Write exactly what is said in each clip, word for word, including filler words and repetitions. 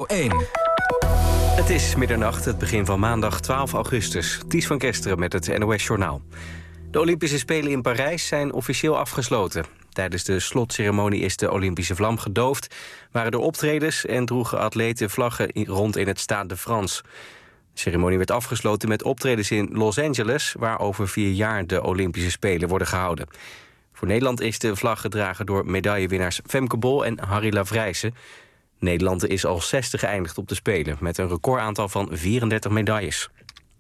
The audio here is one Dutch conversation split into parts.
één. Het is middernacht, het begin van maandag twaalf augustus. Ties van Kesteren met het N O S-journaal. De Olympische Spelen in Parijs zijn officieel afgesloten. Tijdens de slotceremonie is de Olympische vlam gedoofd, waren er optredens en droegen atleten vlaggen rond in het Stade de France. De ceremonie werd afgesloten met optredens in Los Angeles, waar over vier jaar de Olympische Spelen worden gehouden. Voor Nederland is de vlag gedragen door medaillewinnaars Femke Bol en Harry Lavrijsen. Nederland is als zesde geëindigd op de Spelen, met een recordaantal van vierendertig medailles.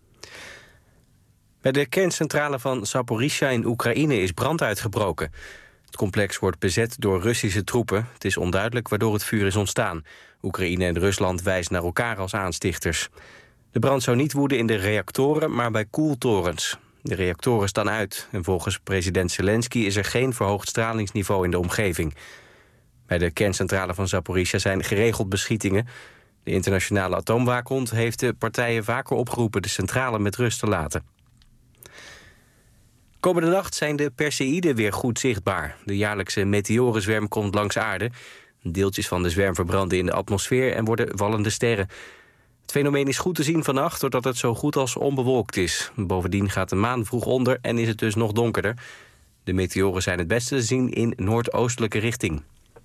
Bij de kerncentrale van Zaporizhzhia in Oekraïne is brand uitgebroken. Het complex wordt bezet door Russische troepen. Het is onduidelijk waardoor het vuur is ontstaan. Oekraïne en Rusland wijzen naar elkaar als aanstichters. De brand zou niet woeden in de reactoren, maar bij koeltorens. De reactoren staan uit en volgens president Zelensky is er geen verhoogd stralingsniveau in de omgeving. Bij de kerncentrale van Zaporizhzhia zijn geregeld beschietingen. De internationale atoomwaakhond heeft de partijen vaker opgeroepen de centrale met rust te laten. Komende nacht zijn de Perseïden weer goed zichtbaar. De jaarlijkse meteorenzwerm komt langs aarde. Deeltjes van de zwerm verbranden in de atmosfeer en worden vallende sterren. Het fenomeen is goed te zien vannacht doordat het zo goed als onbewolkt is. Bovendien gaat de maan vroeg onder en is het dus nog donkerder. De meteoren zijn het beste te zien in noordoostelijke richting.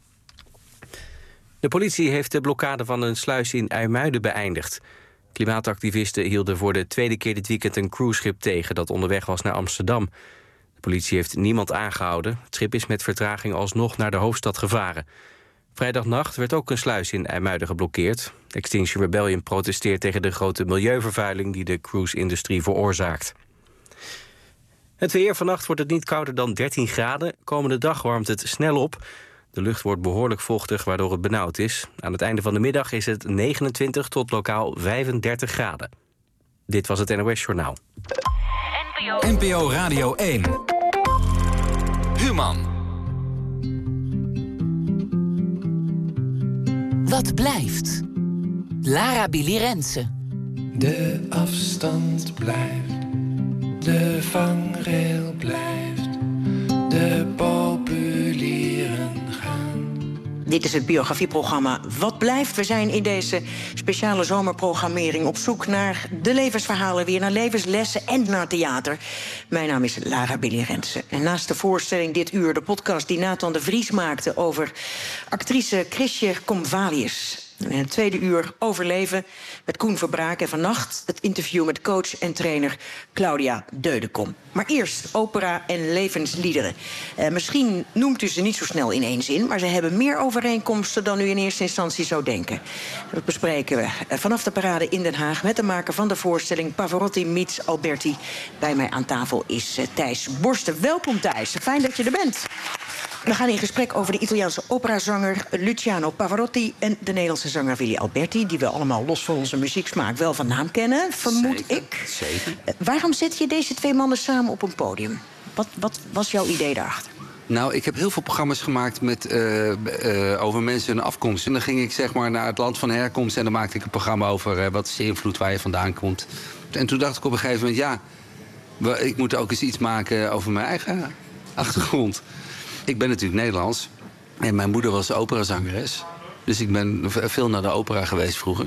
De politie heeft de blokkade van een sluis in IJmuiden beëindigd. Klimaatactivisten hielden voor de tweede keer dit weekend een cruiseschip tegen dat onderweg was naar Amsterdam. De politie heeft niemand aangehouden. Het schip is met vertraging alsnog naar de hoofdstad gevaren. Vrijdagnacht werd ook een sluis in IJmuiden geblokkeerd. Extinction Rebellion protesteert tegen de grote milieuvervuiling die de cruise-industrie veroorzaakt. Het weer, vannacht wordt het niet kouder dan dertien graden. Komende dag warmt het snel op. De lucht wordt behoorlijk vochtig, waardoor het benauwd is. Aan het einde van de middag is het negenentwintig tot lokaal vijfendertig graden. Dit was het N O S-journaal. N P O Radio één. Human. Wat blijft? Lara Billy Rensen. De afstand blijft. De vangrail blijft. De populieren gaan. Dit is het biografieprogramma Wat blijft? We zijn in deze speciale zomerprogrammering op zoek naar de levensverhalen, weer naar levenslessen en naar theater. Mijn naam is Lara Billy Rensen. En naast de voorstelling dit uur de podcast die Nathan de Vries maakte over actrice Chrisje Comvalius. En in het tweede uur Overleven met Koen Verbraak. En vannacht het interview met coach en trainer Claudia Deudekom. Maar eerst opera en levensliederen. Uh, misschien noemt u ze niet zo snel in één zin, maar ze hebben meer overeenkomsten dan u in eerste instantie zou denken. Dat bespreken we uh, vanaf de parade in Den Haag met de maker van de voorstelling Pavarotti meets Alberti. Bij mij aan tafel is uh, Thijs Borsten. Welkom Thijs, fijn dat je er bent. We gaan in gesprek over de Italiaanse operazanger Luciano Pavarotti en de Nederlandse zanger Willy Alberti, die we allemaal los van onze muzieksmaak wel van naam kennen, vermoed zeker, ik. Zeker. Uh, waarom zet je deze twee mannen samen op een podium? Wat, wat was jouw idee daarachter? Nou, ik heb heel veel programma's gemaakt met, uh, uh, over mensen hun afkomst. En dan ging ik zeg maar naar het land van herkomst en dan maakte ik een programma over uh, wat is de invloed waar je vandaan komt. En toen dacht ik op een gegeven moment, ja, ik moet ook eens iets maken over mijn eigen achtergrond. Ik ben natuurlijk Nederlands en mijn moeder was operazangeres. Dus ik ben veel naar de opera geweest vroeger.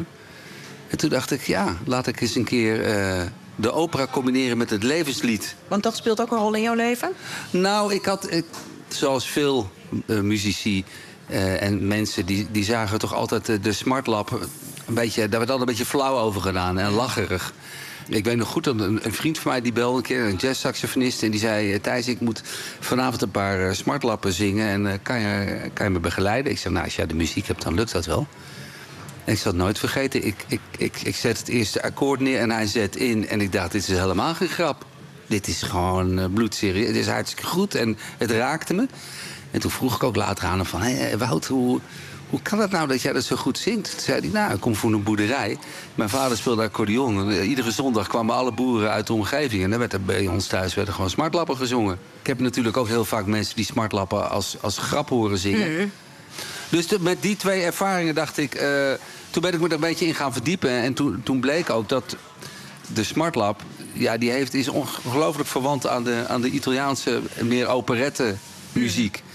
En toen dacht ik, ja, laat ik eens een keer uh, de opera combineren met het levenslied. Want dat speelt ook een rol in jouw leven? Nou, ik had, ik, zoals veel uh, muzici uh, en mensen, die, die zagen toch altijd uh, de smartlap een beetje, daar werd altijd een beetje flauw over gedaan en lacherig. Ik weet nog goed dat een, een vriend van mij die belde een keer, een jazzsaxofonist, en die zei, Thijs, ik moet vanavond een paar uh, smartlappen zingen en uh, kan, je, kan je me begeleiden? Ik zei, nou, als jij de muziek hebt, dan lukt dat wel. En ik zal het nooit vergeten. Ik, ik, ik, ik zet het eerste akkoord neer en hij zet in. En ik dacht, dit is helemaal geen grap. Dit is gewoon uh, bloedserieus. Het is hartstikke goed en het raakte me. En toen vroeg ik ook later aan hem van, hé, Wout, hoe... Hoe kan het nou dat jij dat zo goed zingt? Toen zei hij, nou, ik kom van een boerderij. Mijn vader speelde accordeon. En iedere zondag kwamen alle boeren uit de omgeving. En dan werd er bij ons thuis werden gewoon smartlappen gezongen. Ik heb natuurlijk ook heel vaak mensen die smartlappen als, als grap horen zingen. Mm-hmm. Dus de, met die twee ervaringen dacht ik... Uh, toen ben ik me er een beetje in gaan verdiepen. En toen, toen bleek ook dat de smartlap... Ja, die heeft, is ongelooflijk verwant aan de, aan de Italiaanse, meer operette muziek.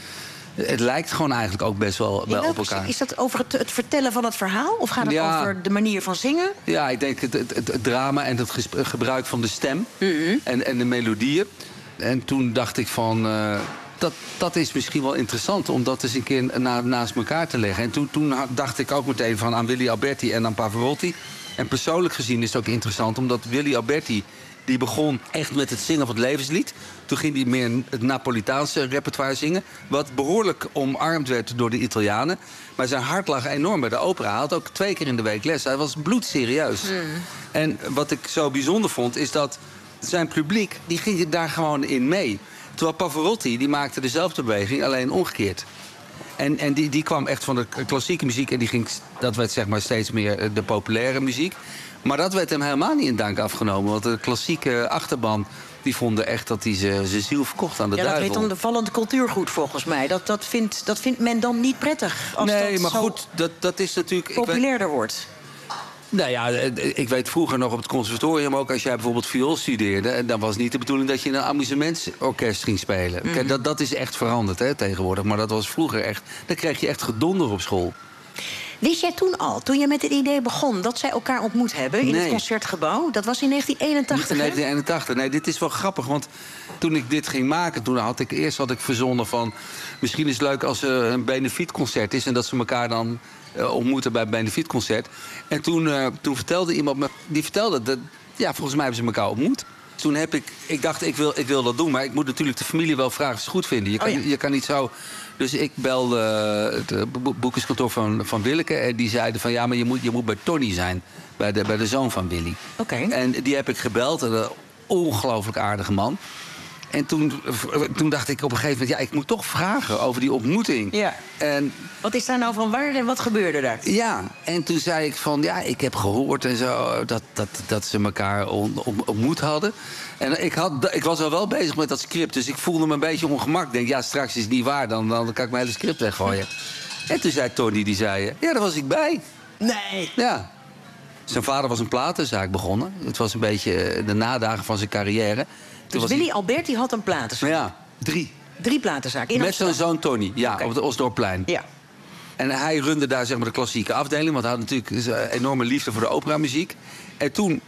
Het lijkt gewoon eigenlijk ook best wel, wel op elkaar. Is dat over het, het vertellen van het verhaal? Of gaat het Ja. over de manier van zingen? Ja, ik denk het, het, het, het drama en het gesp- gebruik van de stem mm-hmm. en, en de melodieën. En toen dacht ik van... Uh, dat, dat is misschien wel interessant om dat eens een keer na, naast elkaar te leggen. En toen, toen dacht ik ook meteen van aan Willy Alberti en aan Pavarotti. En persoonlijk gezien is het ook interessant, omdat Willy Alberti... die begon echt met het zingen van het levenslied. Toen ging hij meer het Napolitaanse repertoire zingen. Wat behoorlijk omarmd werd door de Italianen. Maar zijn hart lag enorm bij de opera. Hij had ook twee keer in de week les. Hij was bloedserieus. Mm. En wat ik zo bijzonder vond, is dat zijn publiek... die ging daar gewoon in mee. Terwijl Pavarotti, die maakte dezelfde beweging, alleen omgekeerd. En, en die, die kwam echt van de klassieke muziek... en die ging, dat werd zeg maar steeds meer de populaire muziek... Maar dat werd hem helemaal niet in dank afgenomen. Want de klassieke achterban, die vonden echt dat hij zijn ziel verkocht aan de ja, duivel. Ja, dat heet dan de vallend cultuurgoed volgens mij. Dat, dat, vindt, dat vindt men dan niet prettig. Als nee, dat maar zo goed, dat, dat is natuurlijk... populairder wordt. Nou ja, ik weet vroeger nog op het conservatorium ook... als jij bijvoorbeeld viool studeerde... dan was het niet de bedoeling dat je in een amusementsorkest ging spelen. Mm. Kijk, dat, dat is echt veranderd hè, tegenwoordig. Maar dat was vroeger echt... dan kreeg je echt gedonder op school. Wist jij toen al, toen je met het idee begon... dat zij elkaar ontmoet hebben in nee. het Concertgebouw? Dat was in negentien eenentachtig, negentien eenentachtig. Nee, dit is wel grappig, want toen ik dit ging maken... toen had ik eerst had ik verzonnen van... misschien is het leuk als er een benefietconcert is... en dat ze elkaar dan uh, ontmoeten bij een benefietconcert. En toen, uh, toen vertelde iemand me... die vertelde dat... ja, volgens mij hebben ze elkaar ontmoet. Toen heb ik... ik dacht, ik wil, ik wil dat doen... maar ik moet natuurlijk de familie wel vragen of ze het goed vinden. Je kan, oh ja. je kan niet zo... Dus ik belde het boekerskantoor van, van Willeke... en die zeiden van ja, maar je moet, je moet bij Tony zijn. Bij de, bij de zoon van Willy. Okay. En die heb ik gebeld. Een ongelooflijk aardige man. En toen, toen dacht ik op een gegeven moment... ja, ik moet toch vragen over die ontmoeting. Ja. En, wat is daar nou van waar en wat gebeurde daar? Ja, en toen zei ik van... ja, ik heb gehoord en zo dat, dat, dat ze elkaar on, on, ontmoet hadden. En ik, had, ik was al wel bezig met dat script, dus ik voelde me een beetje ongemak. Ik denk, ja, straks is het niet waar, dan, dan kan ik mijn hele script weggooien. En toen zei Tony, die zei... ja, daar was ik bij. Nee. Ja. Zijn vader was een platenzaak begonnen. Het was een beetje de nadagen van zijn carrière. Dus Willy hij... Alberti had een platenzaak? Ja, drie. Drie platenzaken? Met zijn zoon Tony, ja, okay. Op het Osdorpplein. Ja. En hij runde daar zeg maar de klassieke afdeling... want hij had natuurlijk een enorme liefde voor de operamuziek. En toen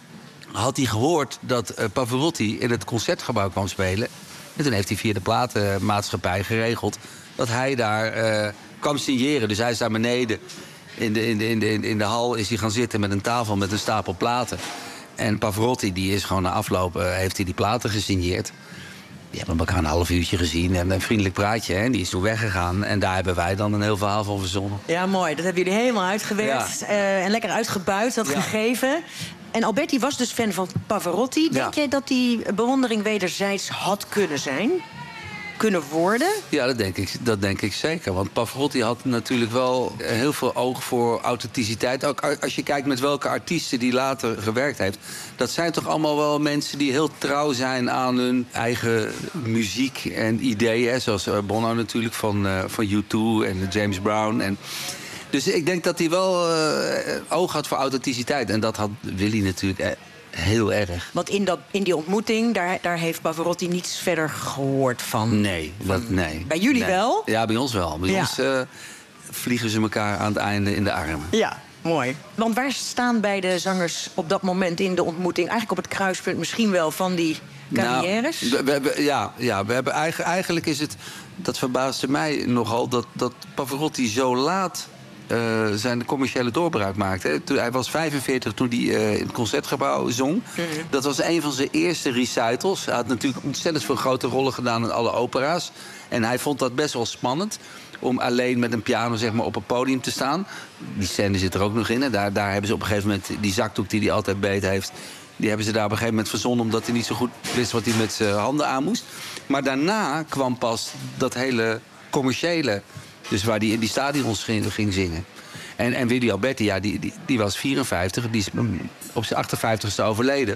had hij gehoord dat uh, Pavarotti in het Concertgebouw kwam spelen. En toen heeft hij via de platenmaatschappij geregeld... dat hij daar uh, kwam signeren. Dus hij is daar beneden in de, in, de, in, de, in de hal is hij gaan zitten met een tafel met een stapel platen. En Pavarotti die is gewoon na afloop uh, heeft hij die platen gesigneerd. Die hebben elkaar een half uurtje gezien en een vriendelijk praatje. Hè? Die is toen weggegaan. En daar hebben wij dan een heel verhaal van verzonnen. Ja, mooi. Dat hebben jullie helemaal uitgewerkt. Ja. Uh, en lekker uitgebuit, dat ja. gegeven. En Alberti was dus fan van Pavarotti. Denk ja. jij dat die bewondering wederzijds had kunnen zijn? Kunnen worden? Ja, dat denk ik, dat denk ik zeker. Want Pavarotti had natuurlijk wel heel veel oog voor authenticiteit. Ook als je kijkt met welke artiesten die later gewerkt heeft. Dat zijn toch allemaal wel mensen die heel trouw zijn aan hun eigen muziek en ideeën. Zoals Bono natuurlijk van, uh, van U twee en James Brown. En dus ik denk dat hij wel uh, oog had voor authenticiteit. En dat had Willy natuurlijk... Uh, Heel erg. Want in, dat, in die ontmoeting, daar, daar heeft Pavarotti niets verder gehoord van? Nee, dat, nee. Bij jullie nee. wel? Ja, bij ons wel. Bij ja. ons uh, vliegen ze elkaar aan het einde in de armen. Ja, mooi. Want waar staan beide zangers op dat moment in de ontmoeting? Eigenlijk op het kruispunt misschien wel van die carrières? Nou, we, we, ja, ja, we hebben eigen, eigenlijk is het... Dat verbaasde mij nogal dat, dat Pavarotti zo laat... Uh, zijn commerciële doorbraak maakte. Toen, hij was vijfenveertig toen hij uh, in het Concertgebouw zong. Mm-hmm. Dat was een van zijn eerste recitals. Hij had natuurlijk ontzettend veel grote rollen gedaan in alle opera's. En hij vond dat best wel spannend... om alleen met een piano zeg maar, op een podium te staan. Die scène zit er ook nog in. En daar, daar hebben ze op een gegeven moment... die zakdoek die hij altijd beet heeft... die hebben ze daar op een gegeven moment verzonnen... omdat hij niet zo goed wist wat hij met zijn handen aan moest. Maar daarna kwam pas dat hele commerciële... Dus waar hij in die stadions ging, ging zingen. En, en Willy Alberti, ja, die, die, die was vierenvijftig. Die is op zijn achtenvijftigste overleden.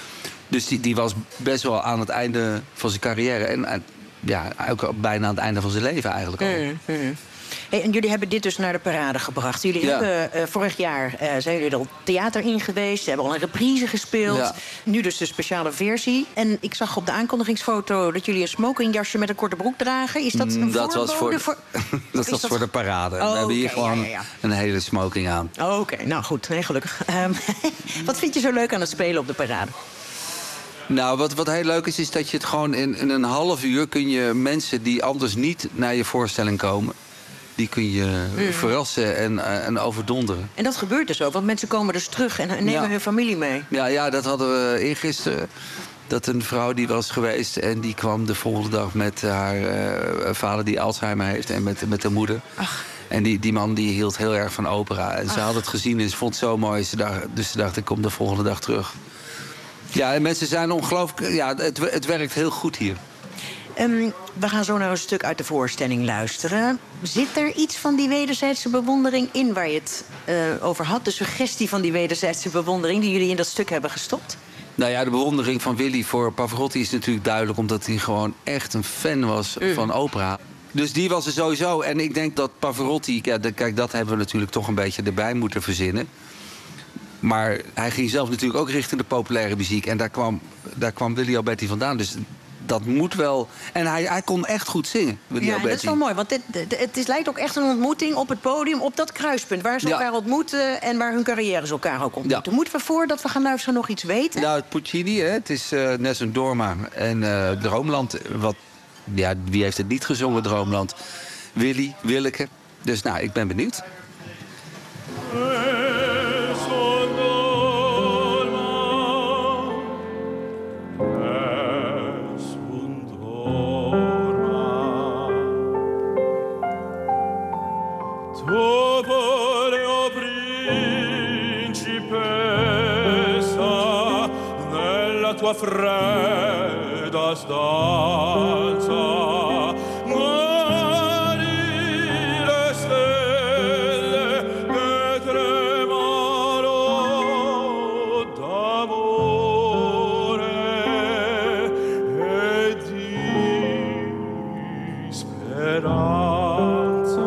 Dus die, die was best wel aan het einde van zijn carrière. En, en ja, ook bijna aan het einde van zijn leven eigenlijk al. Mm, mm. Hey, en jullie hebben dit dus naar de parade gebracht. Jullie Ja. hebben uh, vorig jaar uh, zijn jullie er al theater in geweest. Ze hebben al een reprise gespeeld. Ja. Nu dus de speciale versie. En ik zag op de aankondigingsfoto dat jullie een smokingjasje met een korte broek dragen. Is dat een dat was voor, voor... dat was dat... voor de parade. Oh, We hebben hier okay, gewoon ja, ja, ja. een hele smoking aan. Oh, Oké, okay. Nou goed, nee, gelukkig. Um, wat vind je zo leuk aan het spelen op de parade? Nou, wat, wat heel leuk is, is dat je het gewoon in, in een half uur... kun je mensen die anders niet naar je voorstelling komen... die kun je mm. verrassen en, uh, en overdonderen. En dat gebeurt dus ook, want mensen komen dus terug en nemen ja. hun familie mee. Ja, ja, dat hadden we eergisteren. Dat een vrouw die was geweest en die kwam de volgende dag... met haar uh, vader die Alzheimer heeft en met, met de moeder. Ach. En die, die man die hield heel erg van opera. En Ach. ze had het gezien en ze vond het zo mooi. Ze dacht, dus ze dacht, ik kom de volgende dag terug. Ja, en mensen zijn ongelooflijk... Ja, het, het werkt heel goed hier. Um, we gaan zo naar een stuk uit de voorstelling luisteren. Zit er iets van die wederzijdse bewondering in waar je het uh, over had? De suggestie van die wederzijdse bewondering die jullie in dat stuk hebben gestopt? Nou ja, de bewondering van Willy voor Pavarotti is natuurlijk duidelijk... omdat hij gewoon echt een fan was mm. van opera. Dus die was er sowieso. En ik denk dat Pavarotti... Ja, de, kijk, dat hebben we natuurlijk toch een beetje erbij moeten verzinnen. Maar hij ging zelf natuurlijk ook richting de populaire muziek. En daar kwam, daar kwam Willy Alberti vandaan. Dus dat moet wel... En hij, hij kon echt goed zingen, Willy ja, Alberti. Dat is wel mooi, want dit, dit, het is, lijkt ook echt een ontmoeting op het podium... op dat kruispunt, waar ze ja. elkaar ontmoeten... en waar hun carrières elkaar ook ontmoeten. Ja. Moeten we voordat we gaan luisteren nog iets weten? Nou, het Puccini, hè, het is uh, Nessun Dorma en uh, Droomland. Wat, ja, wie heeft het niet gezongen, Droomland? Willy, Willeke. Dus nou, ik ben benieuwd. Tua fredda stanza guardi le stelle che tremano d'amore e di speranza.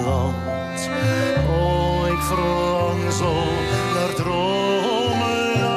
Zo naar dromen.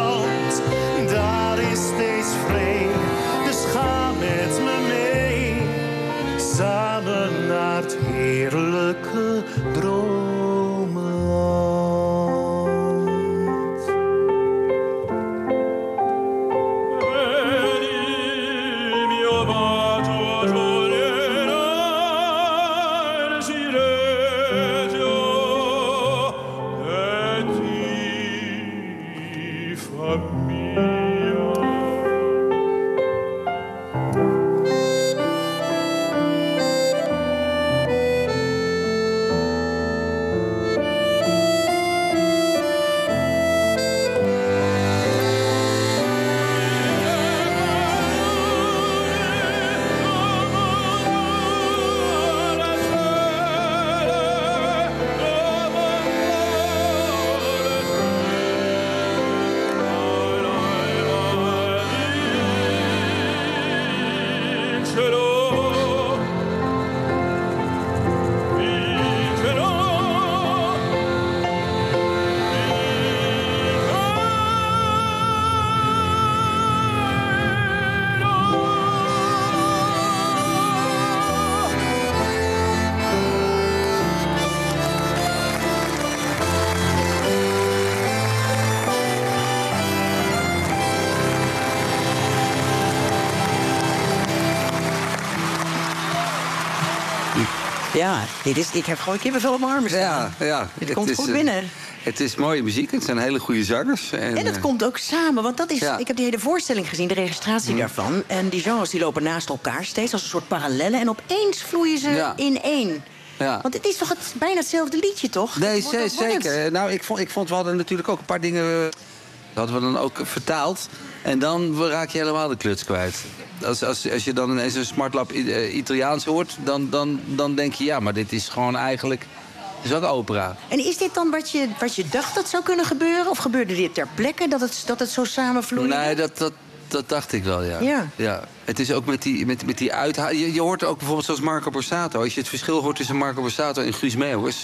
Ja, dit is, ik heb gewoon kippenvel op mijn armen staan. Ja, ja. Dit Het komt is, goed eh, binnen. Het is mooie muziek, het zijn hele goede zangers. En, En het eh, komt ook samen, want dat is... ja. Ik heb die hele voorstelling gezien, de registratie daarvan. En die genres die lopen naast elkaar, steeds als een soort parallellen. En opeens vloeien ze Ja. in één. Ja. Want het is toch het, bijna hetzelfde liedje, toch? Nee, Het wordt- ze- dat wordt het. zeker. Nou, ik vond, ik vond, we hadden natuurlijk ook een paar dingen... eh, Dat hadden we dan ook vertaald. En dan raak je helemaal de kluts kwijt. Als, als, als je dan ineens een smartlap uh, Italiaans hoort... Dan, dan, dan denk je, ja, maar dit is gewoon eigenlijk... Het is ook opera. En is dit dan wat je, wat je dacht dat zou kunnen gebeuren? Of gebeurde dit ter plekke, dat het, dat het zo samenvloeide? Nee, dat, dat, dat dacht ik wel, ja. Ja. Het is ook met die, met, met die uitha- je, je hoort ook bijvoorbeeld zoals Marco Borsato. Als je het verschil hoort tussen Marco Borsato en Guus Meeuwis...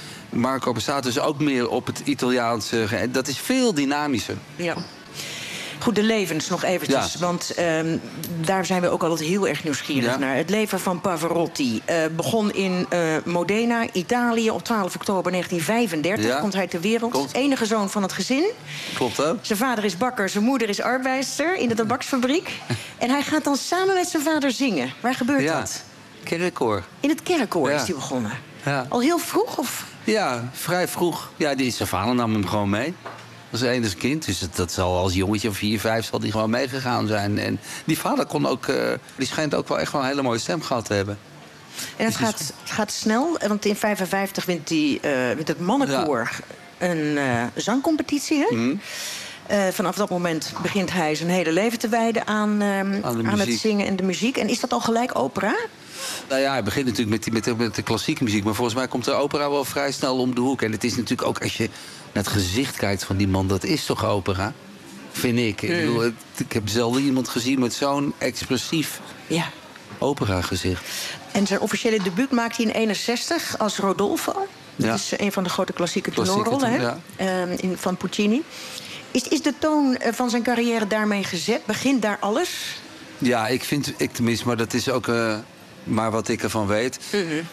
Marco Borsato is ook meer op het Italiaanse... ge- Dat is veel dynamischer. Ja. Goed, de levens nog eventjes. Ja. Want ehm, daar zijn we ook altijd heel erg nieuwsgierig Ja. naar. Het leven van Pavarotti eh, begon in eh, Modena, Italië... op twaalf oktober negentien vijfendertig. Ja. Komt hij ter wereld. Klopt. Enige zoon van het gezin. Klopt ook. Zijn vader is bakker, zijn moeder is arbeidster in de tabaksfabriek. En hij gaat dan samen met zijn vader zingen. Waar gebeurt Ja. dat? Kerkkoor. In het kerkkoor Ja. is hij begonnen. Ja. Al heel vroeg? Of? Ja, vrij vroeg. Ja, die, zijn vader nam hem gewoon mee. Als enige kind. Dus dat, dat zal als jongetje of vier, vijf zal die gewoon meegegaan zijn. En die vader kon ook... Uh, die schijnt ook wel echt wel een hele mooie stem gehad te hebben. En het gaat, het gaat snel, want in vijfenvijftig wint, die, uh, wint het mannenkoor een uh, zangcompetitie. Hè? Mm. Uh, vanaf dat moment begint hij zijn hele leven te wijden aan, uh, aan, aan het zingen en de muziek. En is dat al gelijk opera? Nou ja, hij begint natuurlijk met, die, met, de, met de klassieke muziek. Maar volgens mij komt de opera wel vrij snel om de hoek. En het is natuurlijk ook, als je naar het gezicht kijkt van die man... dat is toch opera? Vind ik. Mm. Ik, bedoel, het, ik heb zelden iemand gezien met zo'n expressief ja. opera-gezicht. En zijn officiële debuut maakt hij in eenenzestig als Rodolfo. Dat ja. is een van de grote klassieke Klassieke tenorrollen ten, ja. uh, in, van Puccini. Is, is de toon van zijn carrière daarmee gezet? Begint daar alles? Ja, ik vind, ik tenminste, maar dat is ook uh, maar wat ik ervan weet. Mm-hmm.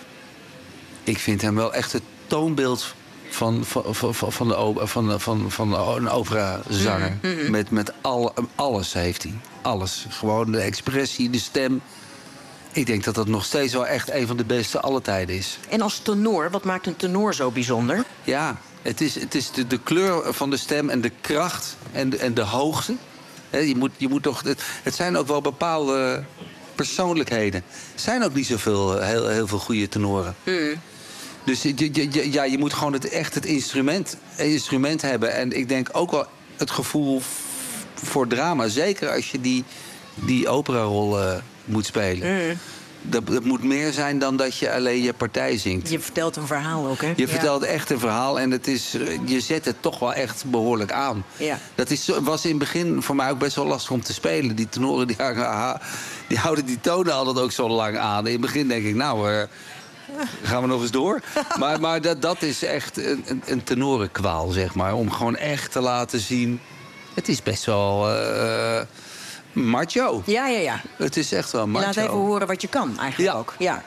Ik vind hem wel echt het toonbeeld van, van, van, van, de, van, van, van een operazanger. Mm-hmm. Met, met al, alles heeft hij. Alles. Gewoon de expressie, de stem. Ik denk dat dat nog steeds wel echt een van de beste alle tijden is. En als tenor, wat maakt een tenor zo bijzonder? Ja, het is, het is de, de kleur van de stem en de kracht en de, en de hoogte. He, je moet, je moet toch, het, het zijn ook wel bepaalde persoonlijkheden. Er zijn ook niet zoveel, heel, heel veel goede tenoren. Mm. Dus je, je, ja, je moet gewoon het, echt het instrument, instrument hebben. En ik denk ook wel het gevoel voor drama. Zeker als je die, die operarol uh, moet spelen. Mm. Dat, dat moet meer zijn dan dat je alleen je partij zingt. Je vertelt een verhaal ook, hè? Je ja. vertelt echt een verhaal en het is, je zet het toch wel echt behoorlijk aan. Ja. Dat is, was in het begin voor mij ook best wel lastig om te spelen. Die tenoren die, die houden die tonen altijd ook zo lang aan. In het begin denk ik, nou, uh, gaan we nog eens door? maar maar dat, dat is echt een, een, een tenorenkwaal, zeg maar. Om gewoon echt te laten zien... Het is best wel... Uh, macho. Ja, ja, ja. Het is echt wel macho. Je laat even horen wat je kan, eigenlijk ja. ook. Ja.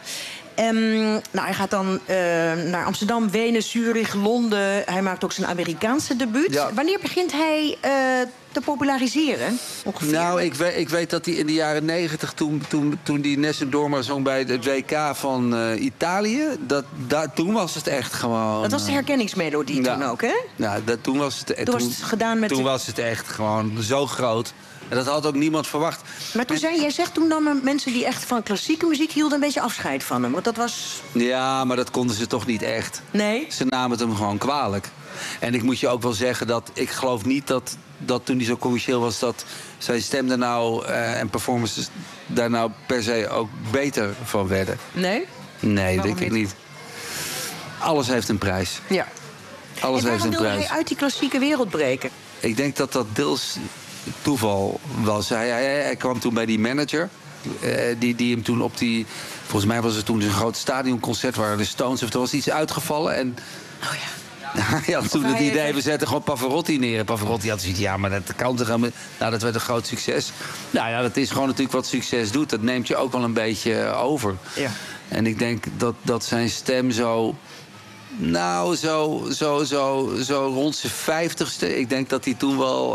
Um, nou, hij gaat dan uh, naar Amsterdam, Wenen, Zurich, Londen. Hij maakt ook zijn Amerikaanse debuut. Ja. Wanneer begint hij uh, te populariseren? Ongeveer? Nou, ik weet, ik weet dat hij in de jaren negentig, toen, toen, toen die Nessun Dorma zong bij het W K van uh, Italië, dat, dat, toen was het echt gewoon... Dat was de herkenningsmelodie ja. toen ook, hè? Ja, dat, toen was het, Toen, toen, was het gedaan met... toen de... was het echt gewoon zo groot. En dat had ook niemand verwacht. Maar toen zei, jij zegt toen dan mensen die echt van klassieke muziek hielden een beetje afscheid van hem. Want dat was... Ja, maar dat konden ze toch niet echt. Nee? Ze namen het hem gewoon kwalijk. En ik moet je ook wel zeggen dat ik geloof niet dat, dat toen hij zo commercieel was, dat zijn stem daar nou uh, en performances daar nou per se ook beter van werden. Nee? Nee, Waarom denk ik niet? niet. Alles heeft een prijs. Ja. Alles En heeft waarom een wilde prijs. hij uit die klassieke wereld breken? Ik denk dat dat deels toeval was. Hij, hij, hij kwam toen bij die manager. Uh, die, die hem toen op die... Volgens mij was het toen een groot stadionconcert waar de Stones... of er was iets uitgevallen en... Oh ja. Hij had toen Of het hij idee, heeft- we zetten gewoon Pavarotti neer. En Pavarotti had zoiets, ja, maar dat kan toch helemaal... Nou, dat werd een groot succes. Nou ja, dat is gewoon natuurlijk wat succes doet. Dat neemt je ook wel een beetje over. Ja. En ik denk dat, dat zijn stem zo... Nou, zo, zo, zo, zo rond zijn vijftigste. Ik denk dat hij toen wel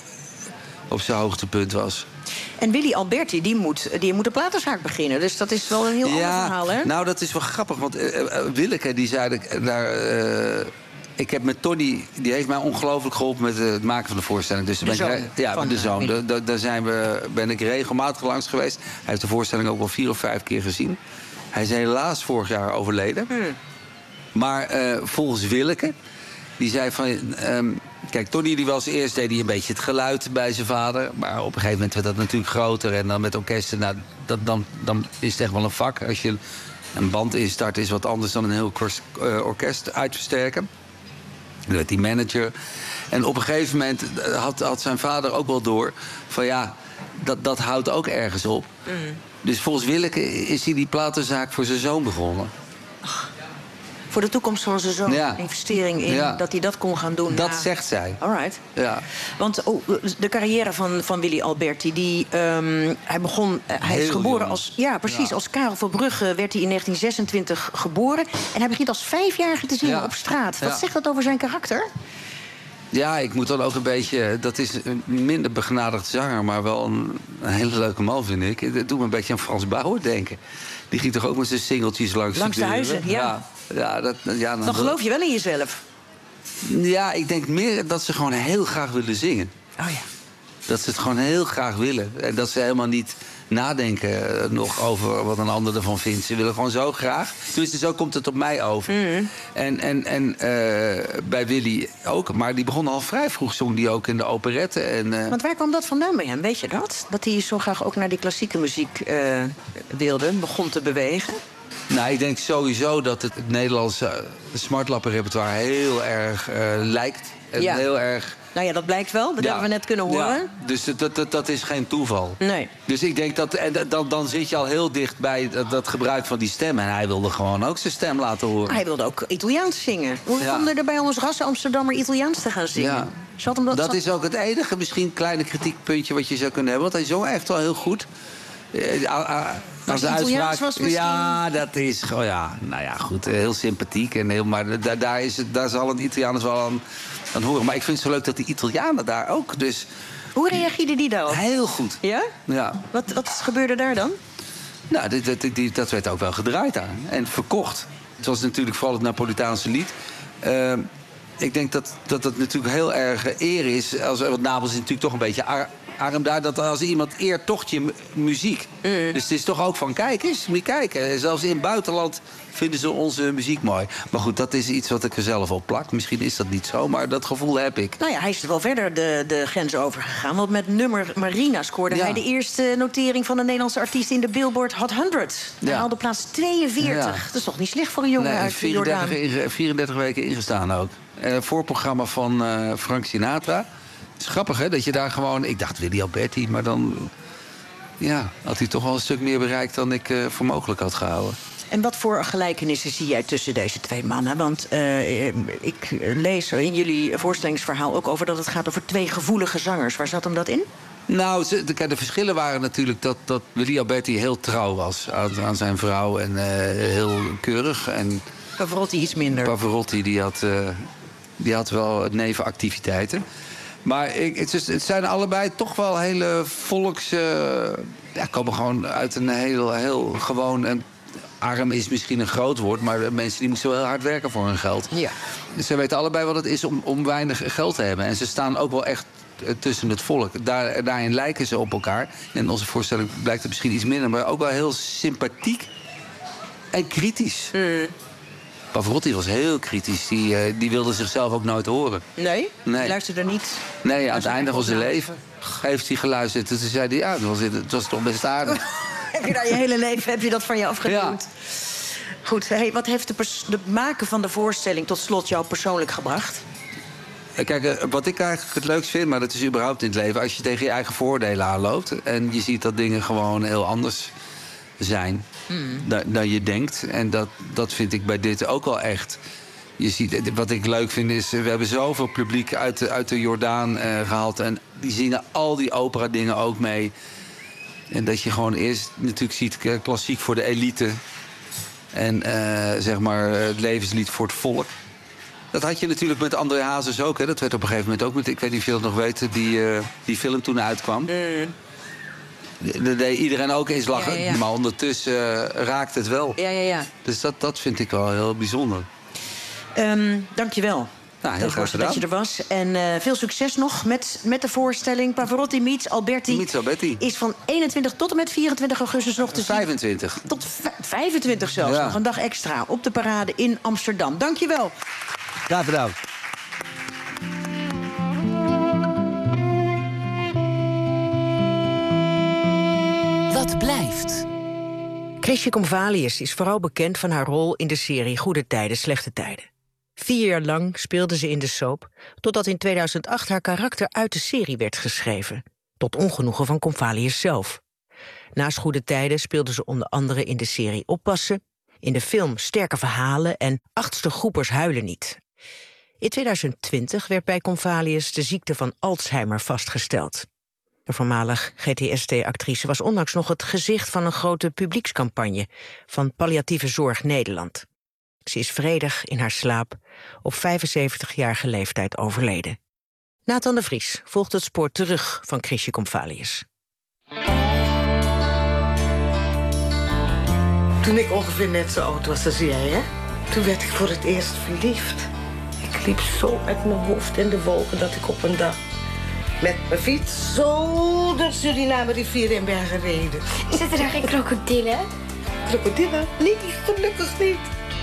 op zijn hoogtepunt was. En Willy Alberti, die moet, die moet een platenzaak beginnen. Dus dat is wel een heel ander verhaal, hè? Nou, dat is wel grappig. Want uh, uh, Willeke, die zei... dat- daar, uh, ik heb met Tony, die heeft mij ongelooflijk geholpen met uh, het maken van de voorstelling. Dus De ben zoon ik, ja, van, de uh, zoon. Willy. Da- da- Daar zijn we, ben ik regelmatig langs geweest. Hij heeft de voorstelling ook wel vier of vijf keer gezien. Hij is helaas vorig jaar overleden. Hmm. Maar uh, volgens Willeke, die zei van... Um, kijk, Tony die was eerst, deed hij een beetje het geluid bij zijn vader. Maar op een gegeven moment werd dat natuurlijk groter. En dan met orkesten, nou, dat, dan, dan is het echt wel een vak. Als je een band instart, is wat anders dan een heel kors- uh, orkest uitversterken. Dan werd die manager. En op een gegeven moment had, had zijn vader ook wel door... van ja, dat, dat houdt ook ergens op. Mm. Dus volgens Willeke is hij die platenzaak voor zijn zoon begonnen. Voor de toekomst van zijn zoon. Ja. Investering in Ja. dat hij dat kon gaan doen. Dat Ja. zegt zij. Alright. Ja. Want oh, de carrière van, van Willy Alberti, die, um, hij begon, uh, hij is Heel geboren jong. als, ja precies, Ja. als Karel Verbrugge werd hij in negentien zesentwintig geboren. En hij begint als vijfjarige te zingen Ja. op straat. Wat Ja. zegt dat over zijn karakter? Ja, ik moet dan ook een beetje... Dat is een minder begenadigd zanger, maar wel een, een hele leuke man, vind ik. Het doet me een beetje aan Frans Bauer denken. Die ging toch ook met zijn singeltjes langs, Langs de deuren? huizen, ja. Ja, ja, dat, ja Dan geloof je wel in jezelf. Ja, ik denk meer dat ze gewoon heel graag willen zingen. Oh ja. Dat ze het gewoon heel graag willen. En dat ze helemaal niet nadenken eh, nog over wat een ander ervan vindt. Ze willen gewoon zo graag. Tenminste, zo komt het op mij over. Mm. En, en, en uh, bij Willy ook. Maar die begon al vrij vroeg, zong die ook in de operette. En, uh, Want waar kwam dat vandaan bij hem? Weet je dat? Dat hij zo graag ook naar die klassieke muziek uh, wilde, begon te bewegen? Nou, ik denk sowieso dat het, het Nederlandse uh, smartlappenrepertoire heel erg uh, lijkt. En Ja. heel erg... Nou ja, dat blijkt wel. Dat Ja. hebben we net kunnen horen. Ja, dus dat, dat, dat is geen toeval. Nee. Dus ik denk dat... En dan, dan zit je al heel dicht bij dat, dat gebruik van die stem. En hij wilde gewoon ook zijn stem laten horen. Hij wilde ook Italiaans zingen. Hoe Ja. kwam er bij ons rassen Amsterdammer Italiaans te gaan zingen? Ja. Zat hem dat, Dat zat- is ook het enige misschien kleine kritiekpuntje wat je zou kunnen hebben. Want hij zong echt wel heel goed. Eh, a- a- Als de het Italiaans uitspraak... was misschien- Ja, dat is gewoon... Ja, nou ja, goed. eh, Heel sympathiek. En heel, maar daar, daar, is het, daar zal een Italiaaners wel aan, aan horen. Maar ik vind het zo leuk dat die Italianen daar ook dus... Hoe reageerde die daarop? Heel goed. Ja? Ja. Wat, wat gebeurde daar dan? Nou, dit, dit, dit- dat werd ook wel gedraaid daar. En verkocht. Het was natuurlijk vooral het Napolitaanse lied. Uh, ik denk dat, dat dat natuurlijk heel erg eer is. Als, want Napels is natuurlijk toch een beetje ar, arm daar. Dat als iemand eert, toch je mu- muziek. Mm. Dus het is toch ook van, kijk eens, moet je kijken. Zelfs in het buitenland vinden ze onze muziek mooi. Maar goed, dat is iets wat ik er zelf op plak. Misschien is dat niet zo, maar dat gevoel heb ik. Nou ja, hij is wel verder de, de grens overgegaan. Want met nummer Marina scoorde Ja. hij de eerste notering van een Nederlandse artiest in de Billboard Hot honderd. Hij Ja. haalde plaats tweeënveertig. Ja. Dat is toch niet slecht voor een jongen Nee, uit de Jordaan? vierendertig, inge- vierendertig weken ingestaan ook. Uh, voorprogramma van uh, Frank Sinatra. Het is grappig, hè, dat je daar gewoon... Ik dacht Willy Alberti, maar dan... Ja, had hij toch wel een stuk meer bereikt dan ik uh, voor mogelijk had gehouden. En wat voor gelijkenissen zie jij tussen deze twee mannen? Want uh, ik lees er in jullie voorstellingsverhaal ook over dat het gaat over twee gevoelige zangers. Waar zat hem dat in? Nou, ze- de, kijk, de verschillen waren natuurlijk dat, dat Willy Alberti heel trouw was aan, aan zijn vrouw. En uh, heel keurig. En Pavarotti iets minder. Pavarotti die had, uh, die had wel nevenactiviteiten. Maar ik, het, is, het zijn allebei toch wel hele volks... Uh, ja, komen gewoon uit een heel, heel gewoon... En arm is misschien een groot woord, maar mensen die moeten zo heel hard werken voor hun geld. Ja. Dus ze weten allebei wat het is om, om weinig geld te hebben. En ze staan ook wel echt uh, tussen het volk. Daar, daarin lijken ze op elkaar. In onze voorstelling blijkt het misschien iets minder, maar ook wel heel sympathiek en kritisch. Mm. Pavarotti was heel kritisch. Die, uh, die wilde zichzelf ook nooit horen. Nee? Nee. Luisterde niet? Nee, aan het zijn einde van zijn eigen leven heeft hij geluisterd. En toen zei hij, ja, het was, het was toch best aardig. Heb je daar je hele leven heb je dat van je afgeduwd? Ja. Goed, hey, wat heeft de, pers- de maken van de voorstelling tot slot jou persoonlijk gebracht? Kijk, uh, wat ik eigenlijk het leukst vind, maar dat is überhaupt in het leven... als je tegen je eigen voordelen aanloopt en je ziet dat dingen gewoon heel anders zijn mm. dan, dan je denkt. En dat, dat vind ik bij dit ook wel echt. Je ziet, wat ik leuk vind is, we hebben zoveel publiek uit de, uit de Jordaan uh, gehaald... en die zingen al die opera-dingen ook mee. En dat je gewoon eerst natuurlijk ziet, klassiek voor de elite... en uh, zeg maar het levenslied voor het volk. Dat had je natuurlijk met André Hazes ook. Hè. Dat werd op een gegeven moment ook met, ik weet niet of je dat nog weet... die, uh, die film toen uitkwam. Mm. Daar deed iedereen ook eens lachen. Ja, ja, ja. Maar ondertussen uh, raakt het wel. Ja, ja, ja. Dus dat, dat vind ik wel heel bijzonder. Um, Dank je wel. Nou, heel graag gedaan. Dat je er was. En uh, veel succes nog met, met de voorstelling. Pavarotti meets Alberti. Meets Alberti. Is van eenentwintig tot en met vierentwintig augustus nog te zien. vijfentwintig. Tot vijfentwintig zelfs. Ja. Nog een dag extra op de parade in Amsterdam. Dank je wel. Graag gedaan. Wat blijft? Chrisje Comvalius is vooral bekend van haar rol in de serie Goede Tijden, Slechte Tijden. Vier jaar lang speelde ze in de soap, totdat in tweeduizend acht haar karakter uit de serie werd geschreven. Tot ongenoegen van Comvalius zelf. Naast Goede Tijden speelde ze onder andere in de serie Oppassen, in de film Sterke Verhalen en Achtste Groepers huilen niet. In tweeduizend twintig werd bij Comvalius de ziekte van Alzheimer vastgesteld. De voormalig G T S T-actrice was onlangs nog het gezicht van een grote publiekscampagne van Palliatieve Zorg Nederland. Ze is vredig in haar slaap op vijfenzeventigjarige leeftijd overleden. Nathan de Vries volgt het spoor terug van Chrisje Comvalius. Toen ik ongeveer net zo oud was als jij, hè? Toen werd ik voor het eerst verliefd. Ik liep zo met mijn hoofd in de wolken dat ik op een dag met mijn fiets zo de Suriname rivier in ben gereden. Zitten daar geen krokodillen? Krokodillen? Nee, gelukkig niet.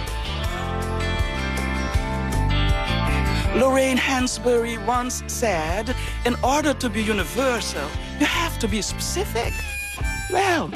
Lorraine Hansberry once said, in order to be universal, you have to be specific. Well,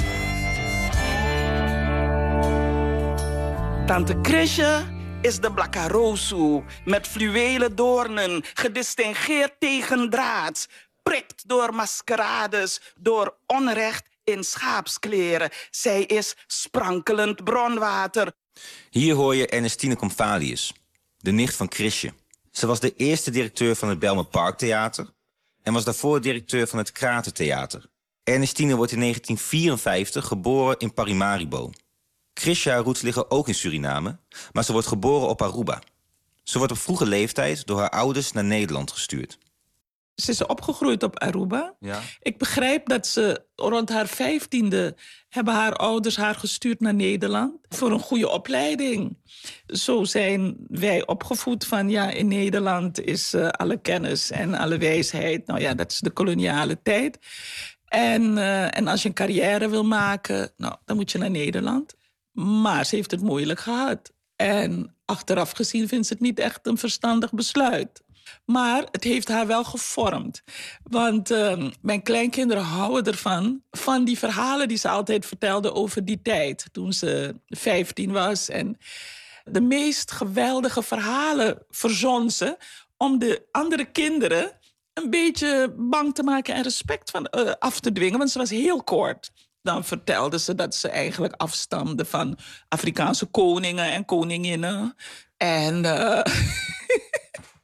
Tante Chrisje is de Blakkarosu met fluwelen doornen, gedistingeerd tegen draad, prikt door maskerades, door onrecht in schaapskleren. Zij is sprankelend bronwater. Hier hoor je Ernestine Comvalius, de nicht van Chrisje. Ze was de eerste directeur van het Bijlmer Parktheater en was daarvoor directeur van het Kratertheater. Ernestine wordt in negentien vierenvijftig geboren in Paramaribo. Chrisje haar roots liggen ook in Suriname, maar ze wordt geboren op Aruba. Ze wordt op vroege leeftijd door haar ouders naar Nederland gestuurd. Ze is opgegroeid op Aruba. Ja. Ik begrijp dat ze rond haar vijftiende hebben haar ouders haar gestuurd naar Nederland voor een goede opleiding. Zo zijn wij opgevoed van ja, in Nederland is uh, alle kennis en alle wijsheid. Nou ja, dat is de koloniale tijd. En, uh, en als je een carrière wil maken, nou, dan moet je naar Nederland. Maar ze heeft het moeilijk gehad. En achteraf gezien vindt ze het niet echt een verstandig besluit. Maar het heeft haar wel gevormd. Want uh, mijn kleinkinderen houden ervan. Van die verhalen die ze altijd vertelde over die tijd. Toen ze vijftien was. En de meest geweldige verhalen verzon ze om de andere kinderen een beetje bang te maken en respect van, uh, af te dwingen. Want ze was heel kort. Dan vertelde ze dat ze eigenlijk afstamde van Afrikaanse koningen en koninginnen. En... Uh,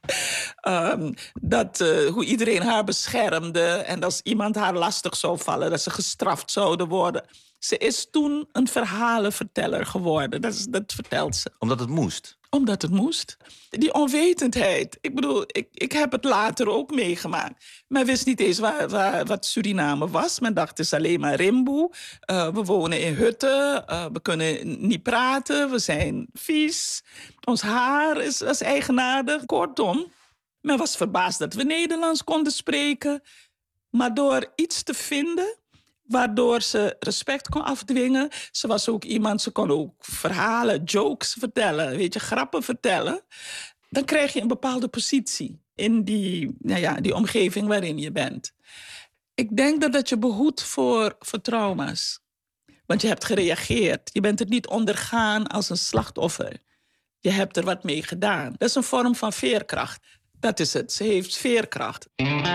Um, dat, uh, hoe iedereen haar beschermde. En als iemand haar lastig zou vallen, dat ze gestraft zouden worden. Ze is toen een verhalenverteller geworden. Dat, is, dat vertelt ze. Omdat het moest? Omdat het moest. Die onwetendheid. Ik bedoel, ik, ik heb het later ook meegemaakt. Men wist niet eens waar, waar, wat Suriname was. Men dacht, het is alleen maar Rimboe. Uh, we wonen in hutten. Uh, we kunnen niet praten. We zijn vies. Ons haar is, is eigenaardig. Kortom, men was verbaasd dat we Nederlands konden spreken. Maar door iets te vinden, waardoor ze respect kon afdwingen. Ze was ook iemand, ze kon ook verhalen, jokes vertellen, weet je, grappen vertellen. Dan krijg je een bepaalde positie in die, nou ja, die omgeving waarin je bent. Ik denk dat dat je behoedt voor, voor trauma's. Want je hebt gereageerd. Je bent er niet ondergaan als een slachtoffer. Je hebt er wat mee gedaan. Dat is een vorm van veerkracht. Dat is het. Ze heeft veerkracht.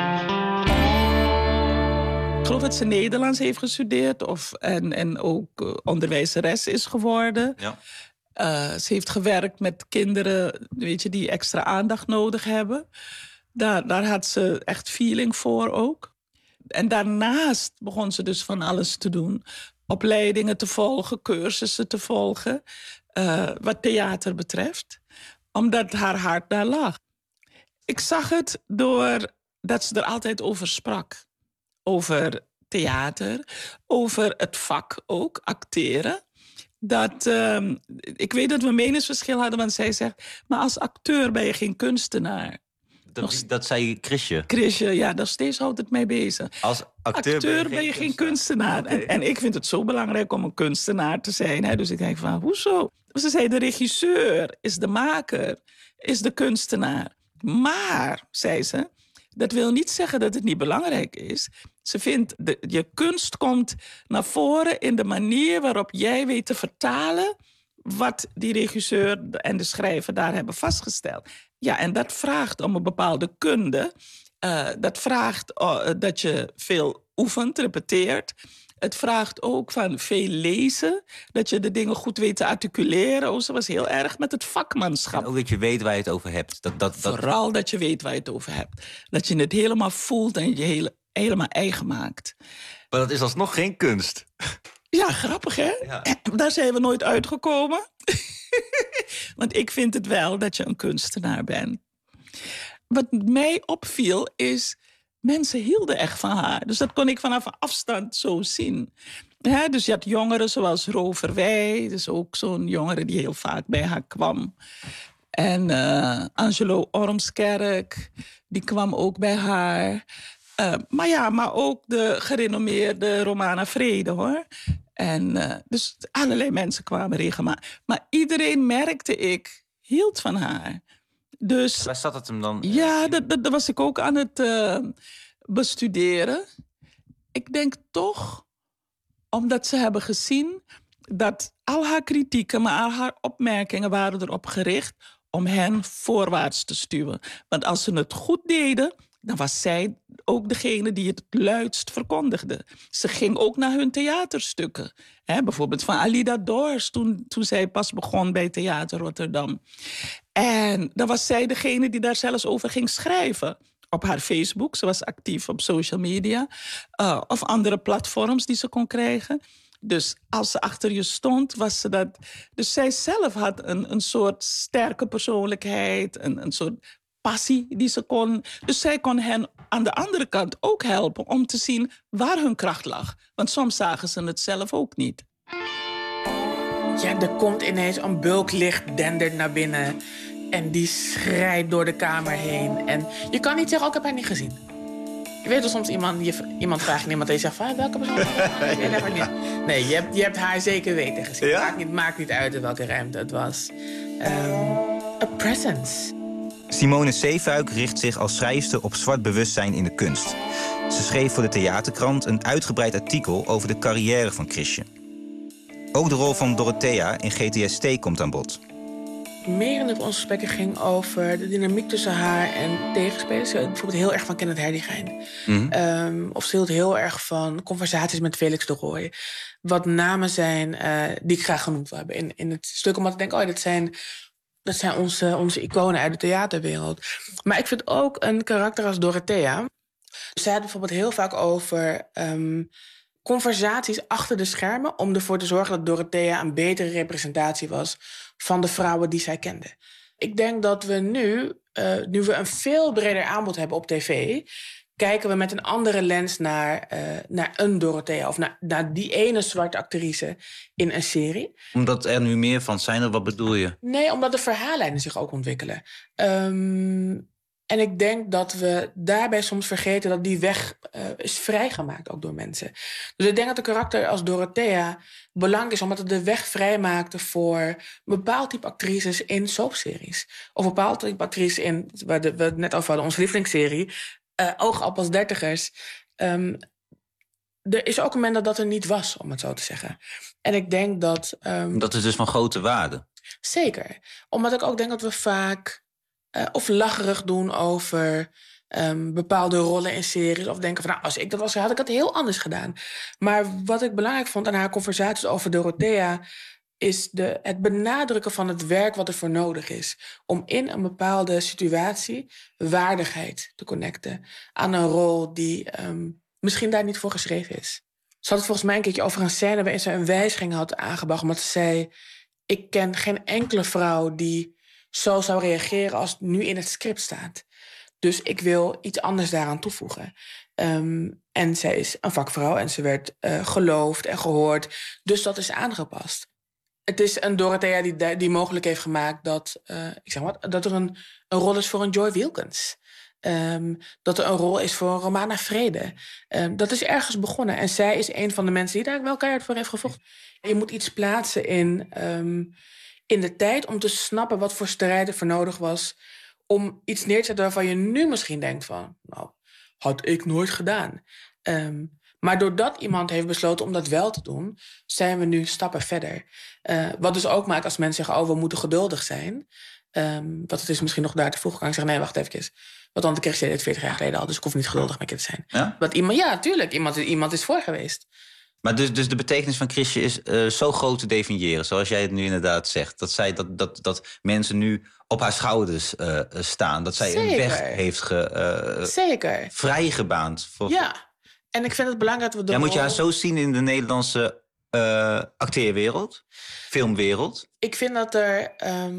Ik geloof dat ze Nederlands heeft gestudeerd of, en, en ook uh, onderwijzeres is geworden. Ja. Uh, ze heeft gewerkt met kinderen, weet je, die extra aandacht nodig hebben. Daar, daar had ze echt feeling voor ook. En daarnaast begon ze dus van alles te doen. Opleidingen te volgen, cursussen te volgen, uh, wat theater betreft. Omdat haar hart daar lag. Ik zag het doordat ze er altijd over sprak. Over theater, over het vak ook, acteren. Dat, uh, ik weet dat we een meningsverschil hadden, want zij zegt, maar als acteur ben je geen kunstenaar. Dat, nog, dat zei Chrisje? Chrisje, ja, nog steeds houdt het mij bezig. Als acteur, acteur ben je geen, ben je kunstenaar. geen kunstenaar. Okay. En, en ik vind het zo belangrijk om een kunstenaar te zijn. Hè? Dus ik denk van, hoezo? Ze zei, de regisseur is de maker, is de kunstenaar. Maar, zei ze, dat wil niet zeggen dat het niet belangrijk is. Ze vindt, de, je kunst komt naar voren in de manier waarop jij weet te vertalen wat die regisseur en de schrijver daar hebben vastgesteld. Ja, en dat vraagt om een bepaalde kunde. Uh, dat vraagt uh, dat je veel oefent, repeteert. Het vraagt ook van veel lezen. Dat je de dingen goed weet te articuleren. Oh, ze was heel erg met het vakmanschap. En ook dat je weet waar je het over hebt. Dat, dat, dat... Vooral dat je weet waar je het over hebt. Dat je het helemaal voelt en je hele, helemaal eigen maakt. Maar dat is alsnog geen kunst. Ja, grappig hè? Ja. Daar zijn we nooit uitgekomen. Want ik vind het wel dat je een kunstenaar bent. Wat mij opviel is, mensen hielden echt van haar. Dus dat kon ik vanaf een afstand zo zien. He, dus je had jongeren zoals Rover Wij. Dus ook zo'n jongere die heel vaak bij haar kwam. En uh, Angelo Ormskerk, die kwam ook bij haar. Uh, maar ja, maar ook de gerenommeerde Romana Vrede, hoor. En uh, dus allerlei mensen kwamen regelmatig. Maar iedereen, merkte ik, hield van haar. Dus, waar zat het hem dan? Uh, ja, dat, dat, dat was ik ook aan het uh, bestuderen. Ik denk toch, omdat ze hebben gezien dat al haar kritieken, maar al haar opmerkingen waren erop gericht om hen voorwaarts te stuwen. Want als ze het goed deden, dan was zij ook degene die het luidst verkondigde. Ze ging ook naar hun theaterstukken. Hè, bijvoorbeeld van Alida Dors, toen, toen zij pas begon bij Theater Rotterdam. En dan was zij degene die daar zelfs over ging schrijven. Op haar Facebook, ze was actief op social media. Uh, of andere platforms die ze kon krijgen. Dus als ze achter je stond, was ze dat. Dus zij zelf had een, een soort sterke persoonlijkheid, een, een soort passie die ze kon. Dus zij kon hen aan de andere kant ook helpen om te zien waar hun kracht lag. Want soms zagen ze het zelf ook niet. Ja, er komt ineens een bulk licht dendert naar binnen. En die schrijdt door de kamer heen. En je kan niet zeggen, oh, ik heb haar niet gezien. Je weet wel soms iemand, je, iemand vraagt en iemand en je zegt van, welke persoon? Ik weet even niet. Nee, je hebt, je hebt haar zeker weten gezien. Ja? Maakt, niet, maakt niet uit in welke ruimte het was. Um, a presence. Simone Zeefuik richt zich als schrijfster op zwart bewustzijn in de kunst. Ze schreef voor de Theaterkrant een uitgebreid artikel over de carrière van Chrisje. Ook de rol van Dorothea in G T S T komt aan bod. Merendeel van onze gesprekken ging over de dynamiek tussen haar en tegenspelers. Bijvoorbeeld heel erg van Kenneth Herdigijn. Mm-hmm. Um, of ze hield heel erg van conversaties met Felix de Rooij. Wat namen zijn uh, die ik graag genoemd wil hebben in, in het stuk. Omdat ik denk, oh, dit zijn Dat zijn onze, onze iconen uit de theaterwereld. Maar ik vind ook een karakter als Dorothea. Zij had bijvoorbeeld heel vaak over um, conversaties achter de schermen om ervoor te zorgen dat Dorothea een betere representatie was van de vrouwen die zij kende. Ik denk dat we nu, uh, nu we een veel breder aanbod hebben op tv, kijken we met een andere lens naar, uh, naar een Dorothea of naar, naar die ene zwarte actrice in een serie. Omdat er nu meer van zijn, of wat bedoel je? Nee, omdat de verhaallijnen zich ook ontwikkelen. Um, en ik denk dat we daarbij soms vergeten dat die weg uh, is vrijgemaakt ook door mensen. Dus ik denk dat een karakter als Dorothea belangrijk is, omdat het de weg vrijmaakte voor een bepaald type actrices in soapseries. Of een bepaald type actrices in, waar we het net over hadden, onze lievelingsserie, uh, Oogappels dertigers. Um, er is ook een moment dat dat er niet was, om het zo te zeggen. En ik denk dat... Um, dat is dus van grote waarde. Zeker. Omdat ik ook denk dat we vaak uh, of lacherig doen over um, bepaalde rollen in series. Of denken van, nou, als ik dat was, had ik het heel anders gedaan. Maar wat ik belangrijk vond aan haar conversaties over Dorothea is de, het benadrukken van het werk wat er voor nodig is om in een bepaalde situatie waardigheid te connecten aan een rol die um, misschien daar niet voor geschreven is. Ze had het volgens mij een keertje over een scène waarin ze een wijziging had aangebracht, omdat ze zei, ik ken geen enkele vrouw die zo zou reageren als het nu in het script staat. Dus ik wil iets anders daaraan toevoegen. Um, en zij is een vakvrouw en ze werd uh, geloofd en gehoord. Dus dat is aangepast. Het is een Dorothea die, die mogelijk heeft gemaakt dat, uh, ik zeg maar, dat er een, een rol is voor een Joy Wilkins. Um, dat er een rol is voor een Romana Vrede. Um, dat is ergens begonnen. En zij is een van de mensen die daar wel keihard voor heeft gevochten. Je moet iets plaatsen in, um, in de tijd om te snappen wat voor strijden voor nodig was om iets neer te zetten waarvan je nu misschien denkt van, nou, had ik nooit gedaan. Um, maar doordat iemand heeft besloten om dat wel te doen, zijn we nu stappen verder. Uh, wat dus ook maakt als mensen zeggen, oh, we moeten geduldig zijn. Um, dat het is misschien nog daar te vroeg. Kan ik zeggen, nee, wacht even. Want dan kreeg je dit veertig jaar geleden al, dus ik hoef niet geduldig met je te zijn. Ja? Want iemand, ja, tuurlijk, iemand, iemand is voor geweest. Maar dus, dus de betekenis van Chrisje is uh, zo groot te definiëren, zoals jij het nu inderdaad zegt. Dat, zij, dat, dat, dat mensen nu op haar schouders uh, staan. Dat zij Zeker. een weg heeft ge, uh, Zeker. vrijgebaand. Voor... Ja, en ik vind het belangrijk dat we... De ja, moet je rol... haar zo zien in de Nederlandse uh, acteerwereld? Filmwereld? Ik vind dat er...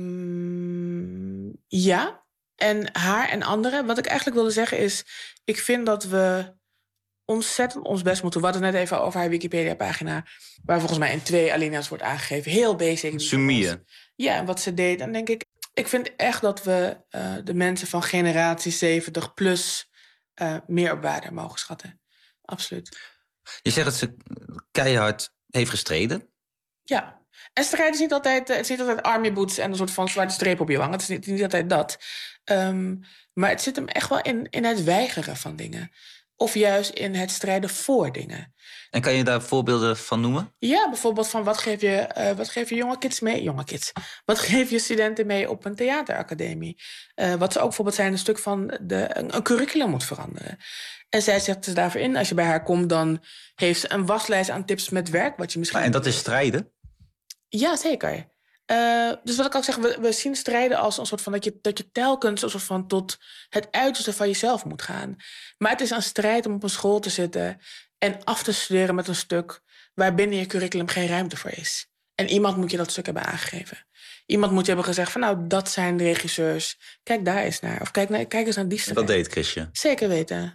Um, ja, en haar en anderen. Wat ik eigenlijk wilde zeggen is, ik vind dat we ontzettend ons best moeten. We hadden het net even over haar Wikipedia-pagina, waar volgens mij in twee alinea's wordt aangegeven. Heel basic. Sumie. Ja, en wat ze deed. Dan denk ik, ik vind echt dat we uh, de mensen van generatie zeventig plus uh, meer op waarde mogen schatten. Absoluut. Je zegt dat ze keihard heeft gestreden. Ja. En strijd is niet altijd, het is niet altijd army boots en een soort van zwarte streep op je wang. Het is niet, niet altijd dat. Um, maar het zit hem echt wel in, in het weigeren van dingen. Of juist in het strijden voor dingen. En kan je daar voorbeelden van noemen? Ja, bijvoorbeeld van wat geef je, uh, wat geef je jonge kids mee? Jonge kids. Wat geef je studenten mee op een theateracademie? Uh, wat ze ook bijvoorbeeld zijn, een stuk van de, een, een curriculum moet veranderen. En zij zet ze daarvoor in. Als je bij haar komt, dan heeft ze een waslijst aan tips met werk. Wat je misschien... Maar en dat is strijden? Ja, zeker. Uh, dus wat ik al zeg, we, we zien strijden als een soort van dat je, dat je telkens een soort van tot het uiterste van jezelf moet gaan. Maar het is een strijd om op een school te zitten en af te studeren met een stuk waar binnen je curriculum geen ruimte voor is. En iemand moet je dat stuk hebben aangegeven. Iemand moet je hebben gezegd van, nou, dat zijn de regisseurs. Kijk daar eens naar. Of kijk, naar, kijk eens naar die stuk. Dat deed Chrisje. Zeker weten.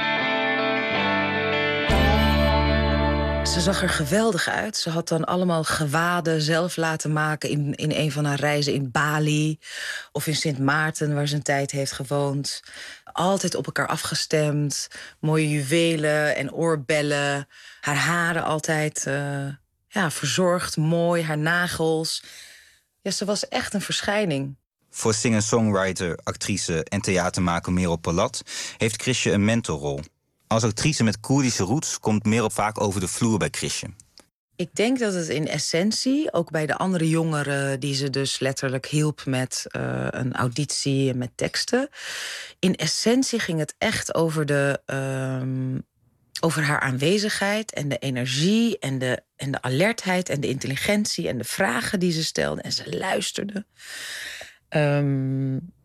Ze zag er geweldig uit. Ze had dan allemaal gewaden zelf laten maken in, in een van haar reizen in Bali of in Sint Maarten, waar ze een tijd heeft gewoond. Altijd op elkaar afgestemd. Mooie juwelen en oorbellen. Haar haren altijd uh, ja, verzorgd, mooi. Haar nagels. Ja, ze was echt een verschijning. Voor singer-songwriter, actrice en theatermaker Merel Palat heeft Chrisje een mentorrol. Als actrice met Koerdische roots komt Merel vaak over de vloer bij Chrisje. Ik denk dat het in essentie, ook bij de andere jongeren die ze dus letterlijk hielp met uh, een auditie en met teksten. In essentie ging het echt over, de, um, over haar aanwezigheid en de energie en de, en de alertheid en de intelligentie en de vragen die ze stelde. En ze luisterde. Um,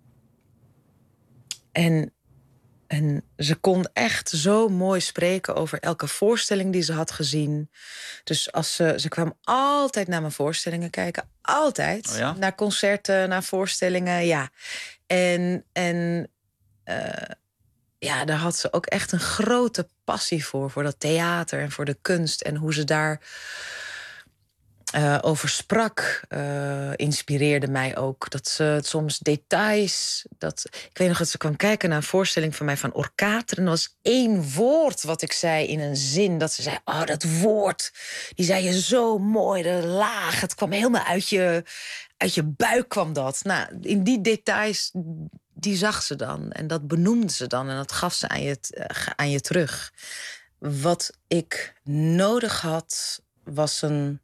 en, en ze kon echt zo mooi spreken over elke voorstelling die ze had gezien. Dus als ze, ze kwam altijd naar mijn voorstellingen kijken. Altijd. Oh ja? Naar concerten, naar voorstellingen, ja. En, en uh, ja, daar had ze ook echt een grote passie voor. Voor dat theater en voor de kunst. En hoe ze daar uh, over sprak, uh, inspireerde mij ook. Dat ze soms details... Dat, ik weet nog dat ze kwam kijken naar een voorstelling van mij van Orkater. En er was één woord wat ik zei in een zin. Dat ze zei, oh, dat woord, die zei je zo mooi, de laag. Het kwam helemaal uit je, uit je buik kwam dat. Nou, in die details, die zag ze dan. En dat benoemde ze dan. En dat gaf ze aan je, aan je terug. Wat ik nodig had, was een...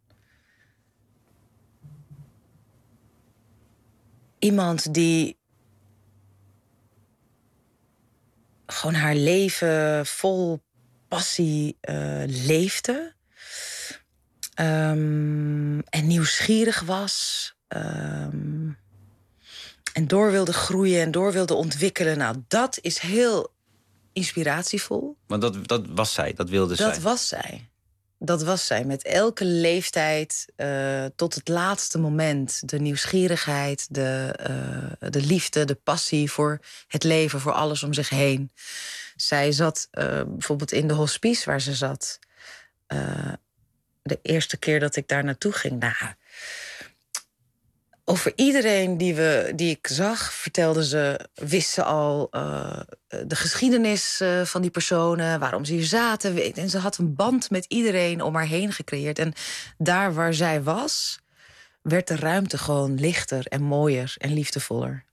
Iemand die gewoon haar leven vol passie uh, leefde. Um, en nieuwsgierig was. Um, en door wilde groeien en door wilde ontwikkelen. Nou, dat is heel inspiratievol. Maar dat, dat was zij, dat wilde zij? Dat was zij. Dat was zij. Met elke leeftijd uh, tot het laatste moment. De nieuwsgierigheid, de, uh, de liefde, de passie voor het leven, voor alles om zich heen. Zij zat uh, bijvoorbeeld in de hospice waar ze zat. Uh, de eerste keer dat ik daar naartoe ging. Nou, over iedereen die, we, die ik zag, vertelde ze, wist ze al uh, de geschiedenis uh, van die personen, waarom ze hier zaten. En ze had een band met iedereen om haar heen gecreëerd. En daar waar zij was, werd de ruimte gewoon lichter en mooier en liefdevoller.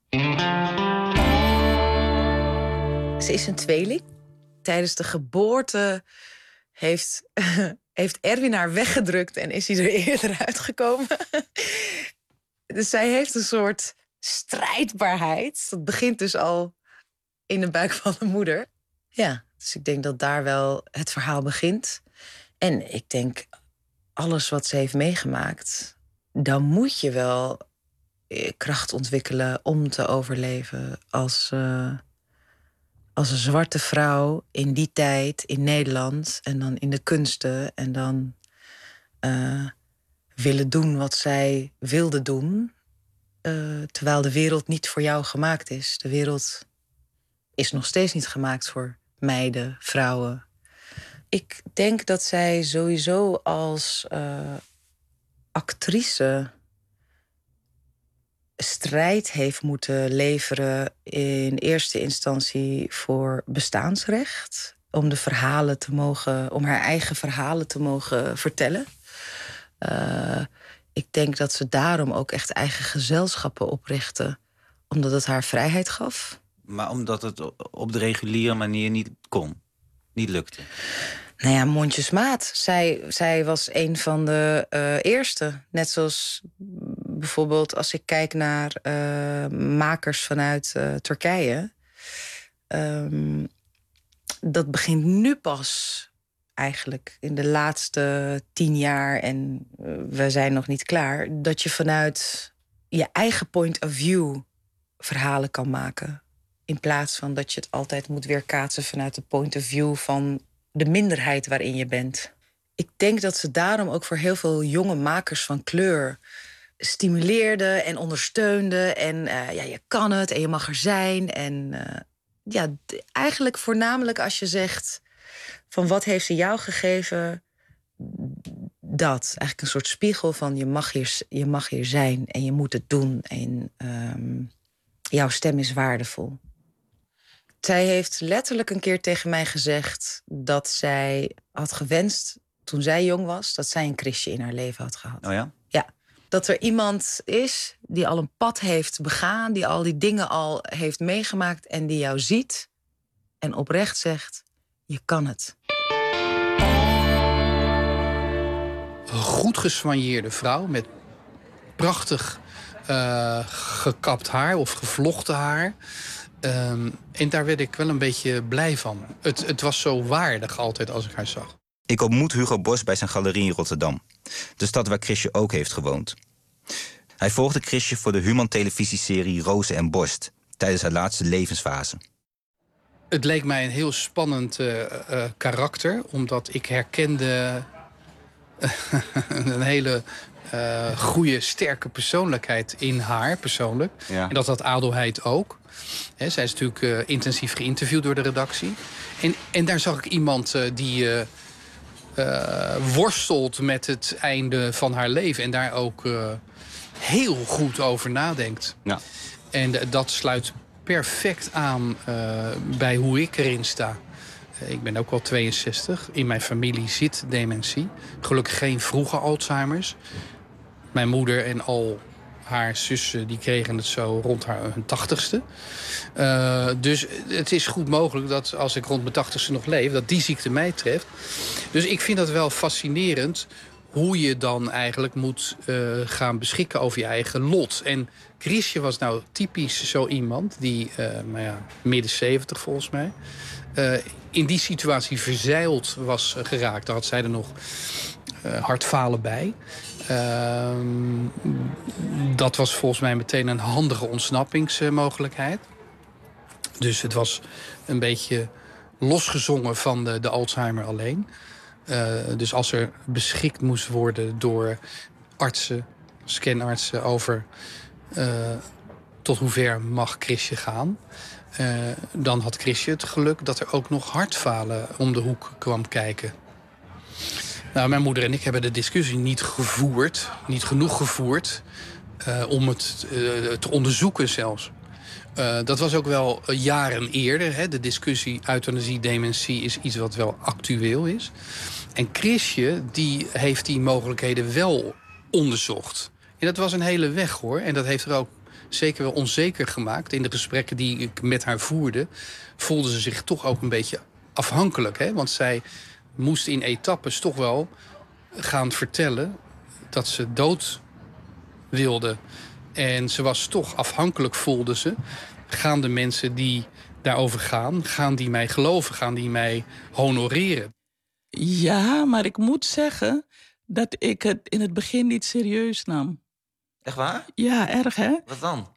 Ze is een tweeling. Tijdens de geboorte heeft, heeft Erwin haar weggedrukt en is hij er eerder uitgekomen. Dus zij heeft een soort strijdbaarheid. Dat begint dus al in de buik van de moeder. Ja, dus ik denk dat daar wel het verhaal begint. En ik denk, alles wat ze heeft meegemaakt, dan moet je wel kracht ontwikkelen om te overleven als, uh, als een zwarte vrouw in die tijd in Nederland en dan in de kunsten en dan uh, willen doen wat zij wilde doen, uh, terwijl de wereld niet voor jou gemaakt is. De wereld is nog steeds niet gemaakt voor meiden, vrouwen. Ik denk dat zij sowieso als uh, actrice strijd heeft moeten leveren in eerste instantie voor bestaansrecht. Om de verhalen te mogen, om haar eigen verhalen te mogen vertellen. Uh, ik denk dat ze daarom ook echt eigen gezelschappen oprichtte. Omdat het haar vrijheid gaf. Maar omdat het op de reguliere manier niet kon? Niet lukte? Nou ja, mondjesmaat. Zij, zij was een van de uh, eerste. Net zoals bijvoorbeeld als ik kijk naar uh, makers vanuit uh, Turkije. Um, dat begint nu pas eigenlijk in de laatste tien jaar. En uh, we zijn nog niet klaar. Dat je vanuit je eigen point of view verhalen kan maken. In plaats van dat je het altijd moet weerkaatsen vanuit de point of view van de minderheid waarin je bent. Ik denk dat ze daarom ook voor heel veel jonge makers van kleur stimuleerde en ondersteunde. En uh, ja, je kan het en je mag er zijn. En uh, ja, d- eigenlijk voornamelijk als je zegt van wat heeft ze jou gegeven, dat. Eigenlijk een soort spiegel van je mag hier, je mag hier zijn en je moet het doen. En um, jouw stem is waardevol. Zij heeft letterlijk een keer tegen mij gezegd dat zij had gewenst, toen zij jong was, dat zij een Chrisje in haar leven had gehad. Oh ja? Ja. Dat er iemand is die al een pad heeft begaan, die al die dingen al heeft meegemaakt en die jou ziet en oprecht zegt, je kan het. Een goed geswanjeerde vrouw met prachtig uh, gekapt haar of gevlochten haar. Um, en daar werd ik wel een beetje blij van. Het, het was zo waardig altijd als ik haar zag. Ik ontmoet Hugo Borst bij zijn galerie in Rotterdam. De stad waar Chrisje ook heeft gewoond. Hij volgde Chrisje voor de Human-televisieserie Rozen en Borst tijdens haar laatste levensfase. Het leek mij een heel spannend uh, uh, karakter, omdat ik herkende uh, een hele uh, goede, sterke persoonlijkheid in haar persoonlijk. Ja. En dat had Adelheid ook. He, zij is natuurlijk uh, intensief geïnterviewd door de redactie. En, en daar zag ik iemand uh, die uh, uh, worstelt met het einde van haar leven en daar ook uh, heel goed over nadenkt. Ja. En uh, dat sluit perfect aan uh, bij hoe ik erin sta. Uh, ik ben ook al tweeënzestig. In mijn familie zit dementie. Gelukkig geen vroege Alzheimer's. Mijn moeder en al haar zussen die kregen het zo rond haar hun tachtigste. Uh, dus het is goed mogelijk dat als ik rond mijn tachtigste nog leef, dat die ziekte mij treft. Dus ik vind dat wel fascinerend hoe je dan eigenlijk moet uh, gaan beschikken over je eigen lot. En Chrisje was nou typisch zo iemand die, uh, nou ja, midden zeventig volgens mij, uh, in die situatie verzeild was uh, geraakt. Daar had zij er nog uh, hartfalen bij. Uh, dat was volgens mij meteen een handige ontsnappingsmogelijkheid. Dus het was een beetje losgezongen van de, de Alzheimer alleen. Uh, dus als er beschikt moest worden door artsen, scanartsen over uh, tot hoe ver mag Chrisje gaan, Uh, dan had Chrisje het geluk dat er ook nog hartfalen om de hoek kwam kijken. Nou, mijn moeder en ik hebben de discussie niet gevoerd, niet genoeg gevoerd, uh, om het uh, te onderzoeken zelfs. Uh, dat was ook wel uh, jaren eerder. Hè. De discussie euthanasie-dementie is iets wat wel actueel is. En Chrisje, die heeft die mogelijkheden wel onderzocht. En dat was een hele weg, hoor. En dat heeft er ook zeker wel onzeker gemaakt. In de gesprekken die ik met haar voerde, voelde ze zich toch ook een beetje afhankelijk. Hè? Want zij moest in etappes toch wel gaan vertellen dat ze dood wilde. En ze was toch afhankelijk, voelde ze. Gaan de mensen die daarover gaan, gaan die mij geloven? Gaan die mij honoreren? Ja, maar ik moet zeggen dat ik het in het begin niet serieus nam. Echt waar? Ja, erg, hè? Wat dan?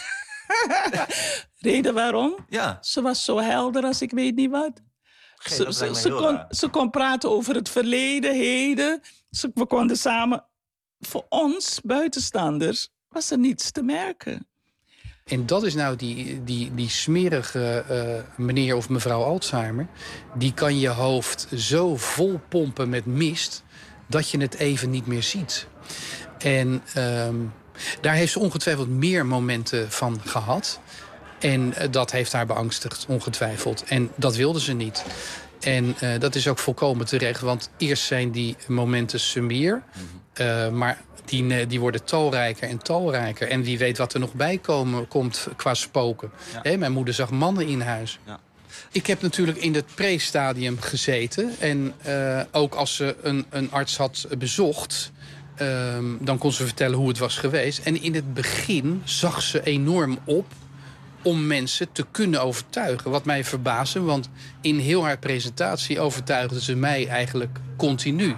Reden waarom? Ja. Ze was zo helder als ik weet niet wat. Geen, ze, dat ze, lijkt me ze, heel kon, raar. ze kon praten over het verleden, heden. Ze, we konden samen... Voor ons, buitenstaanders, was er niets te merken. En dat is nou die, die, die smerige uh, meneer of mevrouw Alzheimer. Die kan je hoofd zo vol pompen met mist dat je het even niet meer ziet. En um, daar heeft ze ongetwijfeld meer momenten van gehad. En uh, dat heeft haar beangstigd, ongetwijfeld. En dat wilde ze niet. En uh, dat is ook volkomen terecht, want eerst zijn die momenten sumier. Uh, maar die, die worden talrijker en talrijker. En wie weet wat er nog bij komen, komt qua spoken. Ja. He, mijn moeder zag mannen in huis. Ja. Ik heb natuurlijk in het pre-stadium gezeten. En uh, ook als ze een, een arts had bezocht, Uh, dan kon ze vertellen hoe het was geweest. En in het begin zag ze enorm op om mensen te kunnen overtuigen. Wat mij verbaasde, want in heel haar presentatie overtuigde ze mij eigenlijk continu.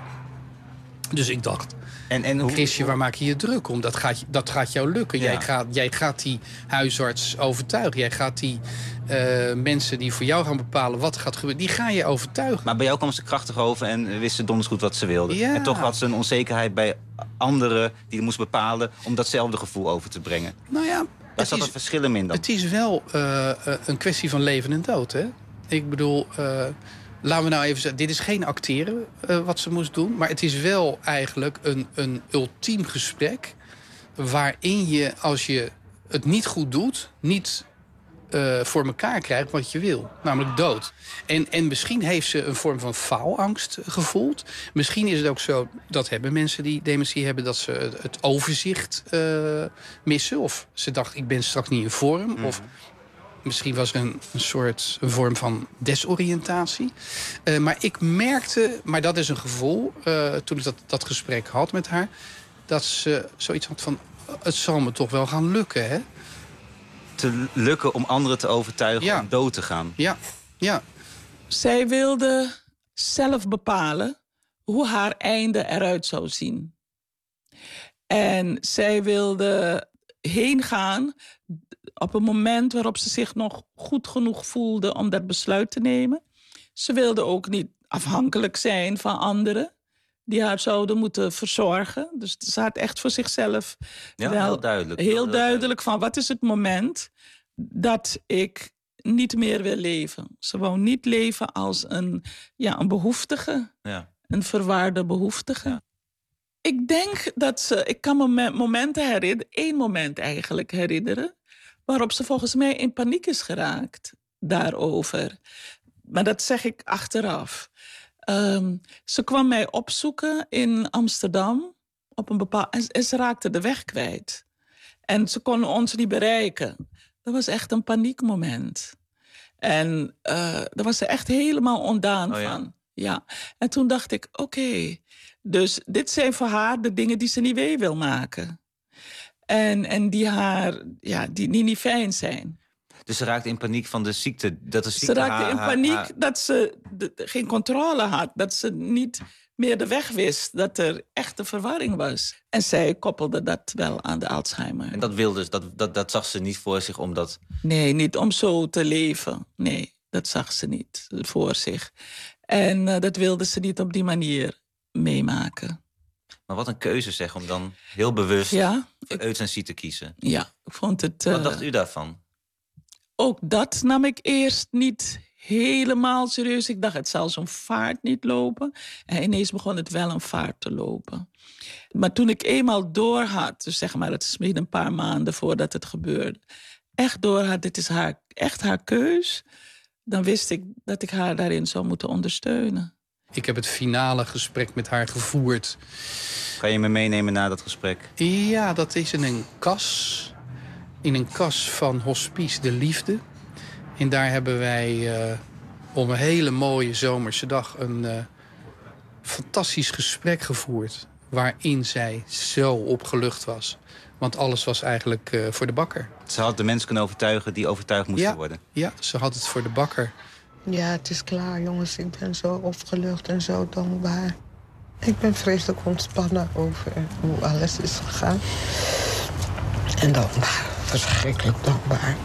Dus ik dacht, en, en hoe, Chrisje, waar maak je je druk om? Dat gaat, dat gaat jou lukken. Ja. Jij, gaat, jij gaat die huisarts overtuigen. Jij gaat die uh, mensen die voor jou gaan bepalen wat er gaat gebeuren, die ga je overtuigen. Maar bij jou kwam ze krachtig over en wist ze donders goed wat ze wilde. Ja. En toch had ze een onzekerheid bij anderen die moest bepalen om datzelfde gevoel over te brengen. Nou ja, daar zat er verschillen in dan. Het is wel uh, een kwestie van leven en dood, hè? Ik bedoel, Uh, laten we nou even zeggen, dit is geen acteren uh, wat ze moest doen. Maar het is wel eigenlijk een, een ultiem gesprek waarin je, als je het niet goed doet, niet uh, voor elkaar krijgt wat je wil. Namelijk dood. En, en misschien heeft ze een vorm van faalangst gevoeld. Misschien is het ook zo, dat hebben mensen die dementie hebben, dat ze het overzicht uh, missen. Of ze dacht, ik ben straks niet in vorm. Mm. Of misschien was er een, een soort een vorm van desoriëntatie. Uh, maar ik merkte, maar dat is een gevoel, Uh, toen ik dat, dat gesprek had met haar, dat ze zoiets had van, het zal me toch wel gaan lukken, hè? Te lukken om anderen te overtuigen ja. om dood te gaan. Ja, ja. Zij wilde zelf bepalen hoe haar einde eruit zou zien. En zij wilde heen gaan op een moment waarop ze zich nog goed genoeg voelde om dat besluit te nemen. Ze wilde ook niet afhankelijk zijn van anderen die haar zouden moeten verzorgen. Dus ze had echt voor zichzelf Ja, wel heel duidelijk. heel Heel duidelijk van wat is het moment dat ik niet meer wil leven. Ze wou niet leven als een, ja, een behoeftige, Ja. een verwaarde behoeftige. Ja. Ik denk dat ze, ik kan me momenten herinneren, één moment eigenlijk herinneren, waarop ze volgens mij in paniek is geraakt daarover. Maar dat zeg ik achteraf. Um, ze kwam mij opzoeken in Amsterdam op een bepaald, en, en ze raakte de weg kwijt. En ze kon ons niet bereiken. Dat was echt een paniekmoment. En uh, daar was ze echt helemaal ondaan oh, ja? van. Ja. En toen dacht ik, oké, okay, dus dit zijn voor haar de dingen die ze niet mee wil maken. En, en die haar, ja, die, die niet fijn zijn. Dus ze raakte in paniek van de ziekte? Dat de ziekte ze raakte haar, in haar, paniek haar... dat ze de, geen controle had. Dat ze niet meer de weg wist. Dat er echte verwarring was. En zij koppelde dat wel aan de Alzheimer. En dat wilde dus, dat, dat, dat zag ze niet voor zich omdat... Nee, niet om zo te leven. Nee, dat zag ze niet voor zich. En uh, dat wilde ze niet op die manier meemaken. Maar wat een keuze zeg, om dan heel bewust ja, voor euthanasie te kiezen. Ja, ik vond het... Uh, wat dacht u daarvan? Ook dat nam ik eerst niet helemaal serieus. Ik dacht, het zal zo'n vaart niet lopen. En ineens begon het wel een vaart te lopen. Maar toen ik eenmaal door had, dus zeg maar, het is misschien een paar maanden voordat het gebeurde, echt door had, dit is haar, echt haar keus, dan wist ik dat ik haar daarin zou moeten ondersteunen. Ik heb het finale gesprek met haar gevoerd. Kan je me meenemen na dat gesprek? Ja, dat is in een kas. In een kas van Hospice de Liefde. En daar hebben wij uh, op een hele mooie zomerse dag een uh, fantastisch gesprek gevoerd. Waarin zij zo opgelucht was. Want alles was eigenlijk uh, voor de bakker. Ze had de mensen kunnen overtuigen die overtuigd moesten ja, worden. Ja, ze had het voor de bakker. Ja, het is klaar, jongens. Ik ben zo opgelucht en zo dankbaar. Ik ben vreselijk ontspannen over hoe alles is gegaan. En dankbaar. Verschrikkelijk dankbaar.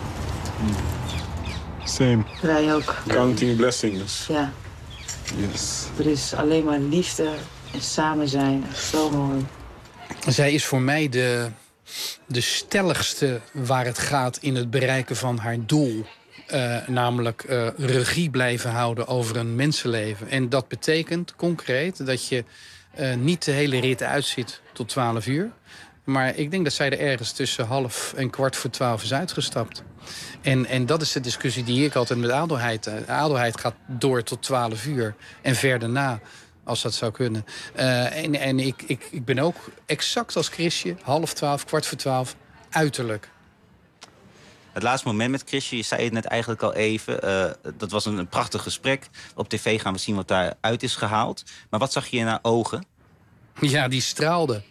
Same. Wij ook. Counting blessings. Ja. Yes. Er is alleen maar liefde en samen zijn. Zo mooi. Zij is voor mij de, de stelligste waar het gaat in het bereiken van haar doel. Uh, namelijk uh, regie blijven houden over een mensenleven. En dat betekent concreet dat je uh, niet de hele rit uitzit tot twaalf uur. Maar ik denk dat zij er ergens tussen half en kwart voor twaalf is uitgestapt. En, en dat is de discussie die ik altijd met Adelheid... Uh, Adelheid gaat door tot twaalf uur en verder na, als dat zou kunnen. Uh, en en ik, ik, ik ben ook exact als Chrisje, half twaalf, kwart voor twaalf, uiterlijk. Het laatste moment met Chrisje, je zei het net eigenlijk al even. Uh, dat was een, een prachtig gesprek. Op tv gaan we zien wat daaruit is gehaald. Maar wat zag je in haar ogen? Ja, die straalde.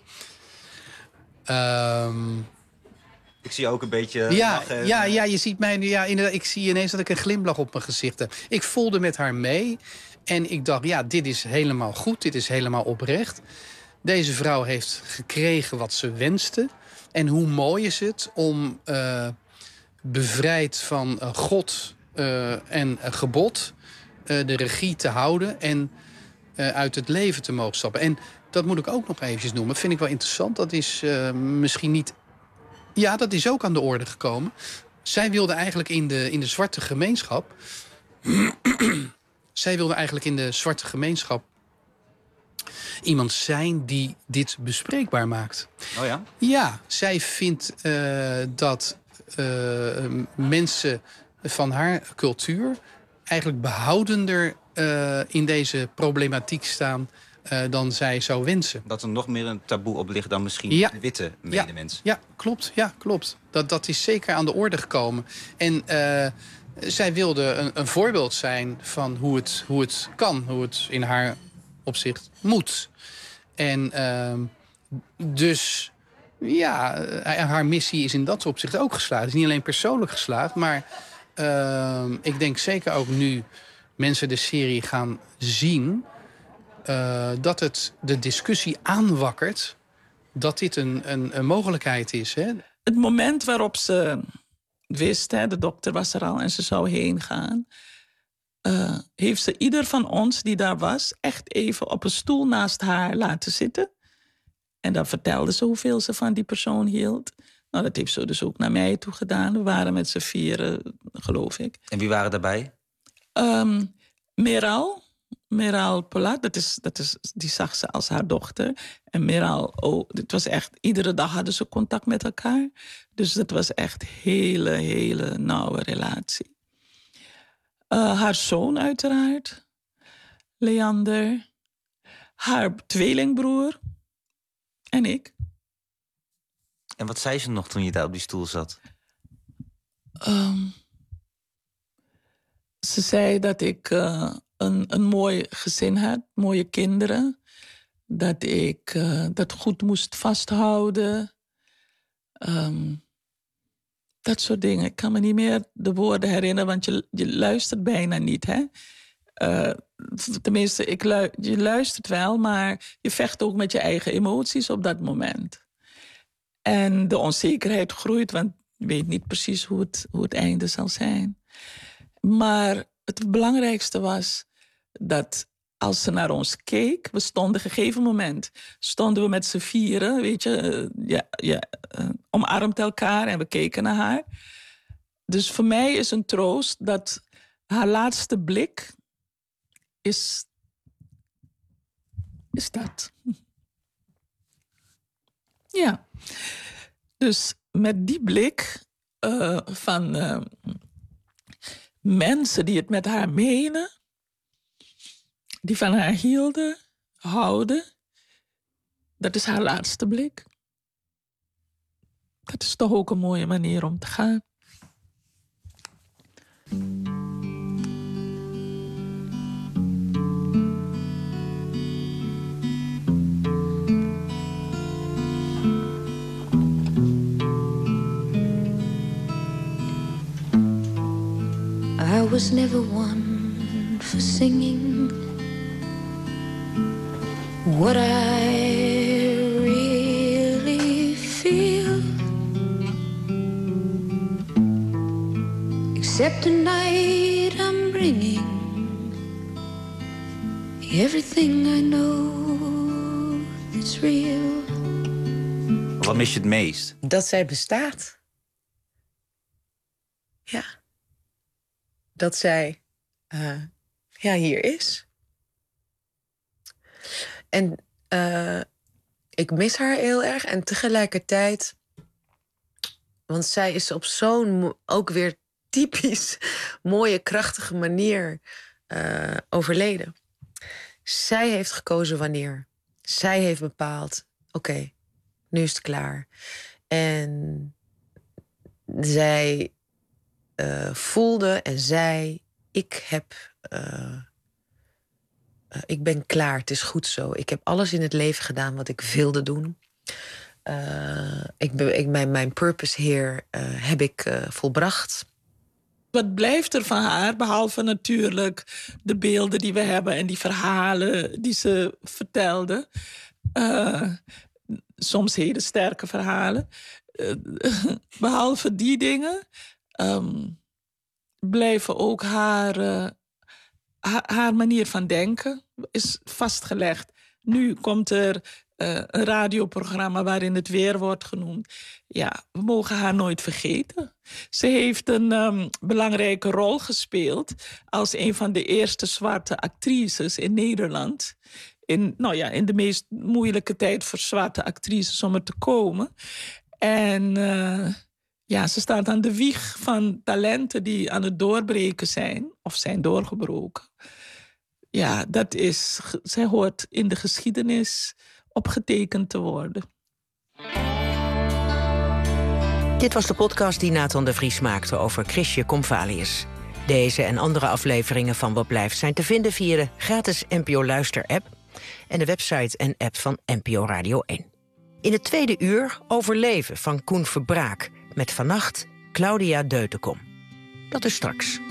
Um... Ik zie ook een beetje ja, lachen. Ja, ja, je ziet mij nu. Ja, inderdaad, ik zie ineens dat ik een glimlach op mijn gezicht heb. Ik voelde met haar mee. En ik dacht, ja, dit is helemaal goed. Dit is helemaal oprecht. Deze vrouw heeft gekregen wat ze wenste. En hoe mooi is het om uh, bevrijd van uh, God uh, en uh, gebod uh, de regie te houden en uh, uit het leven te mogen stappen. En dat moet ik ook nog eventjes noemen. Dat vind ik wel interessant. Dat is uh, misschien niet... Ja, dat is ook aan de orde gekomen. Zij wilde eigenlijk in de, in de zwarte gemeenschap... Zij wilde eigenlijk in de zwarte gemeenschap iemand zijn die dit bespreekbaar maakt. Oh ja? Ja, zij vindt uh, dat uh, mensen van haar cultuur eigenlijk behoudender uh, in deze problematiek staan uh, dan zij zou wensen. Dat er nog meer een taboe op ligt dan misschien ja. de witte medemens. Ja, ja, klopt. Ja, klopt. Dat, dat is zeker aan de orde gekomen. En uh, zij wilde een, een voorbeeld zijn van hoe het, hoe het kan, hoe het in haar opzicht moet. En uh, dus, ja, haar missie is in dat opzicht ook geslaagd. Het is niet alleen persoonlijk geslaagd, maar uh, ik denk zeker ook nu mensen de serie gaan zien, Uh, dat het de discussie aanwakkert dat dit een, een, een mogelijkheid is. Hè? Het moment waarop ze wist, hè, de dokter was er al en ze zou heen gaan, Uh, heeft ze ieder van ons die daar was echt even op een stoel naast haar laten zitten. En dan vertelde ze hoeveel ze van die persoon hield. Nou, dat heeft ze dus ook naar mij toe gedaan. We waren met z'n vieren, geloof ik. En wie waren daarbij? Um, Meral. Meral Polat, dat is, dat is, die zag ze als haar dochter. En Meral, oh, het was echt, iedere dag hadden ze contact met elkaar. Dus dat was echt een hele, hele nauwe relatie. Uh, haar zoon uiteraard, Leander. Haar tweelingbroer. En ik. En wat zei ze nog toen je daar op die stoel zat? Um, ze zei dat ik uh, een, een mooi gezin had, mooie kinderen. Dat ik uh, dat goed moest vasthouden. Um, dat soort dingen. Ik kan me niet meer de woorden herinneren, want je, je luistert bijna niet, hè? Uh, tenminste, ik lu- je luistert wel, maar je vecht ook met je eigen emoties op dat moment. En de onzekerheid groeit, want je weet niet precies hoe het, hoe het einde zal zijn. Maar het belangrijkste was dat als ze naar ons keek, we stonden op een gegeven moment, stonden we met z'n vieren, weet je, uh, ja, ja, uh, omarmd elkaar en we keken naar haar. Dus voor mij is een troost dat haar laatste blik is, is dat. Ja. Dus met die blik uh, van uh, mensen die het met haar menen, die van haar hielden, houden, dat is haar laatste blik. Dat is toch ook een mooie manier om te gaan. I was never one for singing what I really feel, except tonight I'm bringing everything I know that's real. Wat mis je het meest? Dat zij bestaat. Ja. Dat zij uh, ja, hier is. En uh, ik mis haar heel erg. En tegelijkertijd, want zij is op zo'n ook weer typisch mooie, krachtige manier uh, overleden. Zij heeft gekozen wanneer. Zij heeft bepaald, oké, okay, nu is het klaar. En zij uh, voelde en zei, ik heb... Uh, Uh, ik ben klaar, het is goed zo. Ik heb alles in het leven gedaan wat ik wilde doen. Uh, ik be, ik, mijn, mijn purpose hier uh, heb ik uh, volbracht. Wat blijft er van haar, behalve natuurlijk de beelden die we hebben en die verhalen die ze vertelde. Uh, soms hele sterke verhalen. Uh, behalve die dingen um, blijven ook haar... Uh, Ha- haar manier van denken is vastgelegd. Nu komt er uh, een radioprogramma waarin het weer wordt genoemd. Ja, we mogen haar nooit vergeten. Ze heeft een um, belangrijke rol gespeeld als een van de eerste zwarte actrices in Nederland. In, nou ja, in de meest moeilijke tijd voor zwarte actrices om er te komen. En... Uh, Ja, ze staat aan de wieg van talenten die aan het doorbreken zijn. Of zijn doorgebroken. Ja, dat is... Zij hoort in de geschiedenis opgetekend te worden. Dit was de podcast die Nathan de Vries maakte over Chrisje Komvalius. Deze en andere afleveringen van Wat Blijft zijn te vinden via de gratis N P O Luister-app... en de website en app van N P O Radio één. In het tweede uur Overleven van Koen Verbraak... met vannacht Claudia Deutenkom. Dat is straks.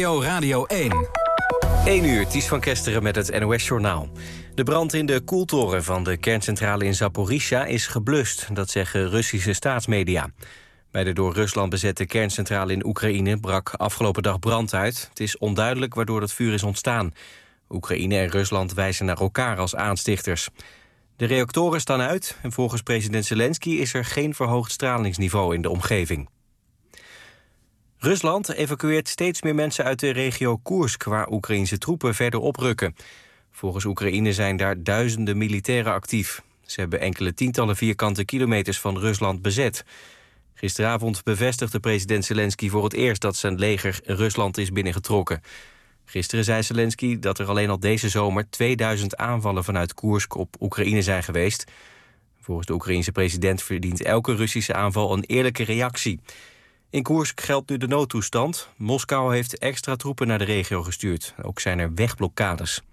O Radio één. één uur, Ties van Kesteren met het N O S-journaal. De brand in de koeltoren van de kerncentrale in Zaporizhzhia is geblust. Dat zeggen Russische staatsmedia. Bij de door Rusland bezette kerncentrale in Oekraïne brak afgelopen dag brand uit. Het is onduidelijk waardoor het vuur is ontstaan. Oekraïne en Rusland wijzen naar elkaar als aanstichters. De reactoren staan uit en volgens president Zelensky is er geen verhoogd stralingsniveau in de omgeving. Rusland evacueert steeds meer mensen uit de regio Koersk, waar Oekraïnse troepen verder oprukken. Volgens Oekraïne zijn daar duizenden militairen actief. Ze hebben enkele tientallen vierkante kilometers van Rusland bezet. Gisteravond bevestigde president Zelensky voor het eerst dat zijn leger Rusland is binnengetrokken. Gisteren zei Zelensky dat er alleen al deze zomer tweeduizend aanvallen vanuit Koersk op Oekraïne zijn geweest. Volgens de Oekraïense president verdient elke Russische aanval een eerlijke reactie. In Koersk geldt nu de noodtoestand. Moskou heeft extra troepen naar de regio gestuurd. Ook zijn er wegblokkades.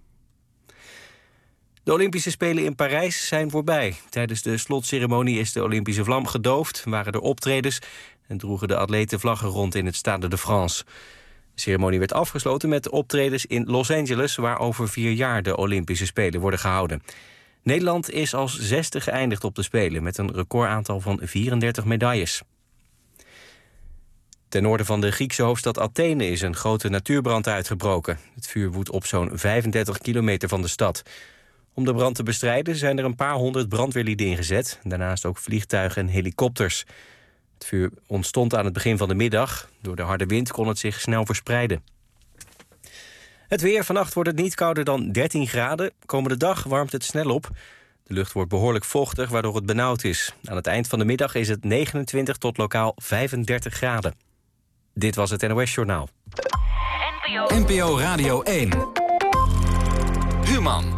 De Olympische Spelen in Parijs zijn voorbij. Tijdens de slotceremonie is de Olympische vlam gedoofd, waren er optredens en droegen de atleten vlaggen rond in het Stade de France. De ceremonie werd afgesloten met optredens in Los Angeles, waar over vier jaar de Olympische Spelen worden gehouden. Nederland is als zesde geëindigd op de Spelen met een recordaantal van vierendertig medailles. Ten noorden van de Griekse hoofdstad Athene is een grote natuurbrand uitgebroken. Het vuur woedt op zo'n vijfendertig kilometer van de stad. Om de brand te bestrijden zijn er een paar honderd brandweerlieden ingezet. Daarnaast ook vliegtuigen en helikopters. Het vuur ontstond aan het begin van de middag. Door de harde wind kon het zich snel verspreiden. Het weer. Vannacht wordt het niet kouder dan dertien graden. Komende dag warmt het snel op. De lucht wordt behoorlijk vochtig, waardoor het benauwd is. Aan het eind van de middag is het negenentwintig tot lokaal vijfendertig graden. Dit was het N O S-journaal. N P O Radio één. Human.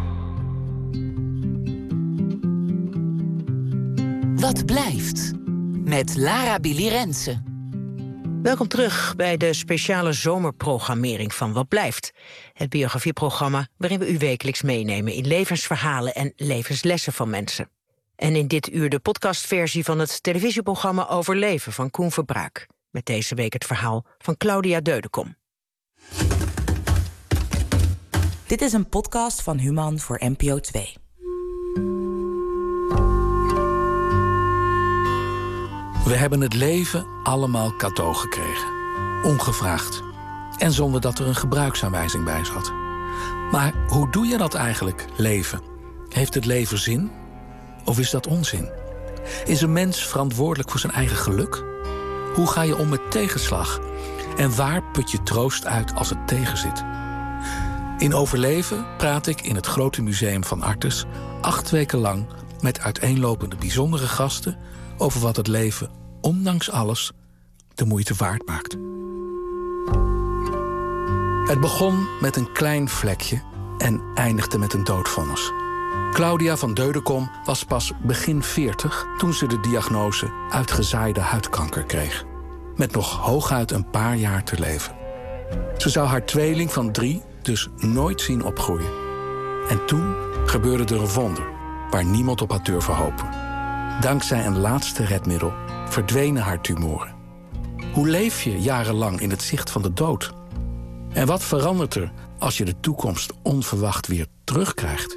Wat blijft? Met Lara Billy Rensen. Welkom terug bij de speciale zomerprogrammering van Wat Blijft. Het biografieprogramma waarin we u wekelijks meenemen in levensverhalen en levenslessen van mensen. En in dit uur de podcastversie van het televisieprogramma Overleven van Koen Verbraak. Met deze week het verhaal van Claudia Deudekom. Dit is een podcast van Human voor N P O twee. We hebben het leven allemaal cadeau gekregen. Ongevraagd. En zonder dat er een gebruiksaanwijzing bij zat. Maar hoe doe je dat eigenlijk, leven? Heeft het leven zin? Of is dat onzin? Is een mens verantwoordelijk voor zijn eigen geluk? Hoe ga je om met tegenslag? En waar put je troost uit als het tegenzit? In Overleven praat ik in het Grote Museum van Artes acht weken lang met uiteenlopende bijzondere gasten over wat het leven, ondanks alles, de moeite waard maakt. Het begon met een klein vlekje en eindigde met een doodvonnis. Claudia van Deudekom was pas begin veertig toen ze de diagnose uitgezaaide huidkanker kreeg. Met nog hooguit een paar jaar te leven. Ze zou haar tweeling van drie dus nooit zien opgroeien. En toen gebeurde er een wonder waar niemand op had durven hopen. Dankzij een laatste redmiddel verdwenen haar tumoren. Hoe leef je jarenlang in het zicht van de dood? En wat verandert er als je de toekomst onverwacht weer terugkrijgt?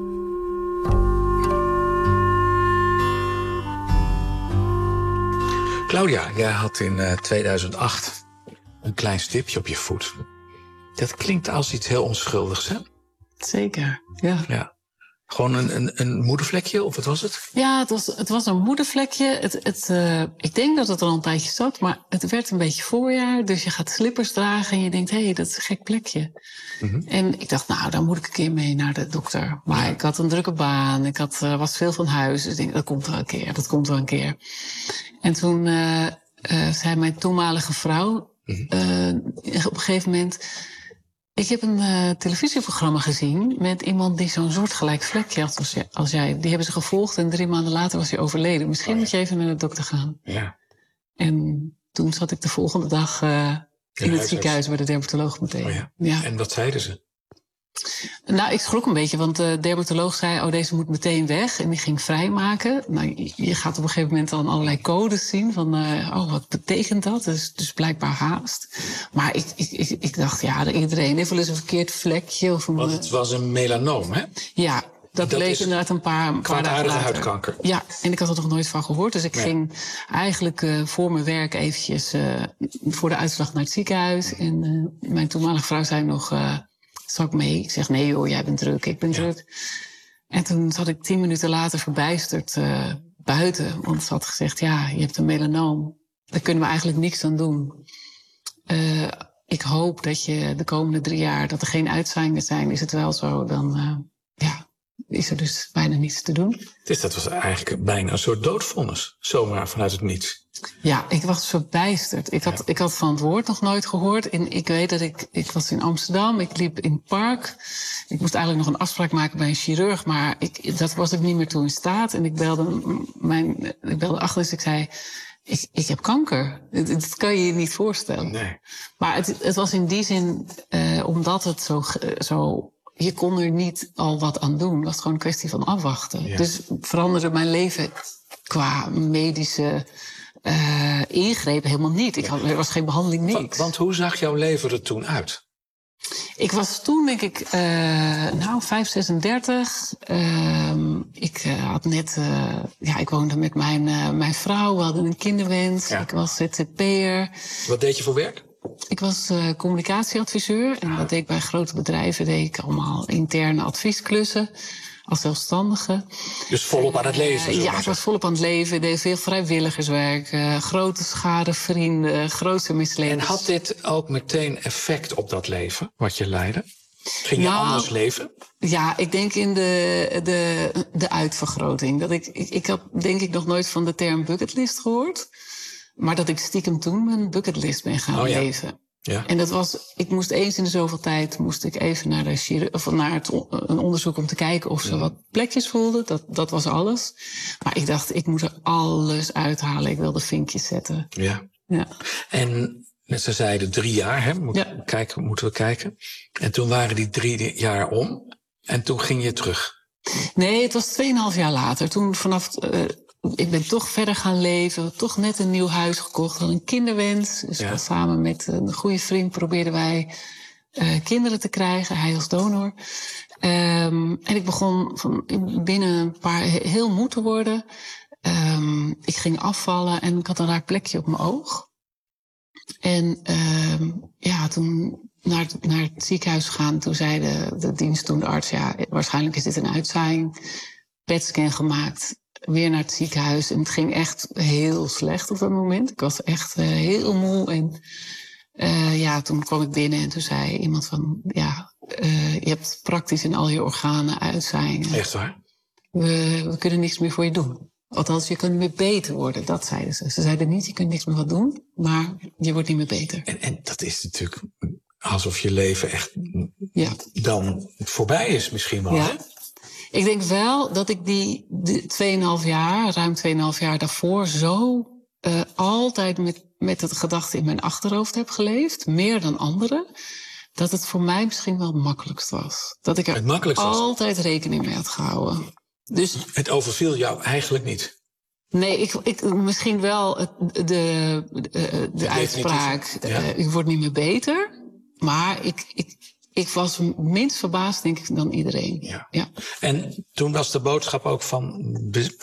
Claudia, jij had in uh, tweeduizend acht een klein stipje op je voet. Dat klinkt als iets heel onschuldigs, hè? Zeker, ja. ja. Gewoon een, een, een moedervlekje, of wat was het? Ja, het was, het was een moedervlekje. Het, het, uh, ik denk dat het er al een tijdje zat, maar het werd een beetje voorjaar. Dus je gaat slippers dragen en je denkt, hé, hey, dat is een gek plekje. Mm-hmm. En ik dacht, nou, dan moet ik een keer mee naar de dokter. Maar ja. Ik had een drukke baan, ik had, uh, was veel van huis. Dus ik denk, dat komt wel een keer, dat komt wel een keer. En toen uh, uh, zei mijn toenmalige vrouw mm-hmm. uh, op een gegeven moment, ik heb een uh, televisieprogramma gezien met iemand die zo'n soortgelijk vlekje had als, als jij. Die hebben ze gevolgd en drie maanden later was hij overleden. Misschien oh, ja. moet je even naar de dokter gaan. Ja. En toen zat ik de volgende dag uh, in het ziekenhuis bij de dermatoloog meteen. Oh, ja. Ja. En wat zeiden ze? Nou, ik schrok een beetje, want de dermatoloog zei... oh, deze moet meteen weg, en die ging vrijmaken. Nou, je gaat op een gegeven moment dan allerlei codes zien... van, uh, oh, wat betekent dat? Dus, dus blijkbaar haast. Maar ik, ik, ik, ik dacht, ja, iedereen heeft wel eens een verkeerd vlekje. Of een, Want het was een melanoom, hè? Ja, dat, dat bleek inderdaad een paar, een paar dagen later. huidkanker. Ja, en ik had er nog nooit van gehoord. Dus ik nee. ging eigenlijk uh, voor mijn werk eventjes... Uh, voor de uitslag naar het ziekenhuis. En uh, mijn toenmalige vrouw zei nog... Uh, Zal ik mee? Ik zeg, nee joh, jij bent druk, ik ben ja. druk. En toen zat ik tien minuten later verbijsterd uh, buiten. Want ze had gezegd, ja, je hebt een melanoom. Daar kunnen we eigenlijk niks aan doen. Uh, ik hoop dat je de komende drie jaar, dat er geen uitzaaiingen zijn. Is het wel zo, dan uh, ja, is er dus bijna niets te doen. Dus dat was eigenlijk bijna een soort doodvonnis. Zomaar vanuit het niets. Ja, ik was verbijsterd. Ik had, ja. ik had van het woord nog nooit gehoord. En ik weet dat ik... Ik was in Amsterdam, ik liep in het park. Ik moest eigenlijk nog een afspraak maken bij een chirurg... maar ik, dat was ik niet meer toe in staat. En ik belde, mijn, ik belde achter, dus ik zei... Ik, ik heb kanker. Dat, dat kan je je niet voorstellen. Nee. Maar het, het was in die zin... Uh, omdat het zo... zo je kon er niet al wat aan doen. Het was gewoon een kwestie van afwachten. Ja. Dus veranderde mijn leven qua medische... Uh, ingrepen helemaal niet. Ik had, er was geen behandeling, niks. Want, want hoe zag jouw leven er toen uit? Ik was toen, denk ik, uh, nou, vijf, zesendertig. Uh, ik uh, had net... Uh, ja, ik woonde met mijn, uh, mijn vrouw. We hadden een kinderwens. Ja. Ik was Z Z P'er. Wat deed je voor werk? Ik was uh, communicatieadviseur. En dat deed ik bij grote bedrijven. Deed ik allemaal interne adviesklussen. Als zelfstandige. Dus volop aan het leven? Uh, ja, ik was volop aan het leven. Ik deed veel vrijwilligerswerk. Uh, grote schade vrienden. Grote mislevens. En had dit ook meteen effect op dat leven wat je leidde? Ging je nou, anders leven? Ja, ik denk in de, de, de uitvergroting. Dat ik, ik, ik had denk ik nog nooit van de term bucketlist gehoord. Maar dat ik stiekem toen mijn bucketlist ben gaan oh, ja. leven. Ja. En dat was, ik moest eens in de zoveel tijd moest ik even naar, de chirurg, of naar het, een onderzoek om te kijken of ze ja. wat plekjes voelden. Dat, dat was alles. Maar ik dacht, ik moet er alles uithalen. Ik wilde vinkjes zetten. Ja. ja. En net ze zeiden drie jaar, hè? Moet, ja. kijken, moeten we kijken. En toen waren die drie jaar om. En toen ging je terug. Nee, het was tweeënhalf jaar later. Toen vanaf... Uh, Ik ben toch verder gaan leven, toch net een nieuw huis gekocht, had een kinderwens. Dus ja. samen met een goede vriend probeerden wij uh, kinderen te krijgen, hij als donor. Um, en ik begon van binnen een paar heel moe te worden. Um, ik ging afvallen en ik had een raar plekje op mijn oog. En um, ja, toen naar, naar het ziekenhuis gaan, toen zei de, de dienstdoende arts, ja, waarschijnlijk is dit een uitzaaiing. P E T-scan gemaakt. Weer naar het ziekenhuis. En het ging echt heel slecht op dat moment. Ik was echt uh, heel moe. En uh, ja, toen kwam ik binnen en toen zei iemand van... ja, uh, je hebt praktisch in al je organen uitzaaiingen. Echt waar? We, we kunnen niks meer voor je doen. Althans, je kunt niet meer beter worden. Dat zeiden ze. Ze zeiden niet, je kunt niks meer wat doen. Maar je wordt niet meer beter. En, en dat is natuurlijk alsof je leven echt ja. dan voorbij is misschien wel. Ja. Hè? Ik denk wel dat ik die, die tweeënhalf jaar, ruim tweeënhalf jaar daarvoor... zo uh, altijd met, met het gedachte in mijn achterhoofd heb geleefd. Meer dan anderen. Dat het voor mij misschien wel het makkelijkst was. Dat ik er altijd rekening mee had gehouden. Dus, het overviel jou eigenlijk niet? Nee, ik, ik, misschien wel het, de, de, de uitspraak... Ja. Uh, ik word niet meer beter. Maar ik... ik Ik was minst verbaasd, denk ik, dan iedereen. Ja. Ja. En toen was de boodschap ook van, we,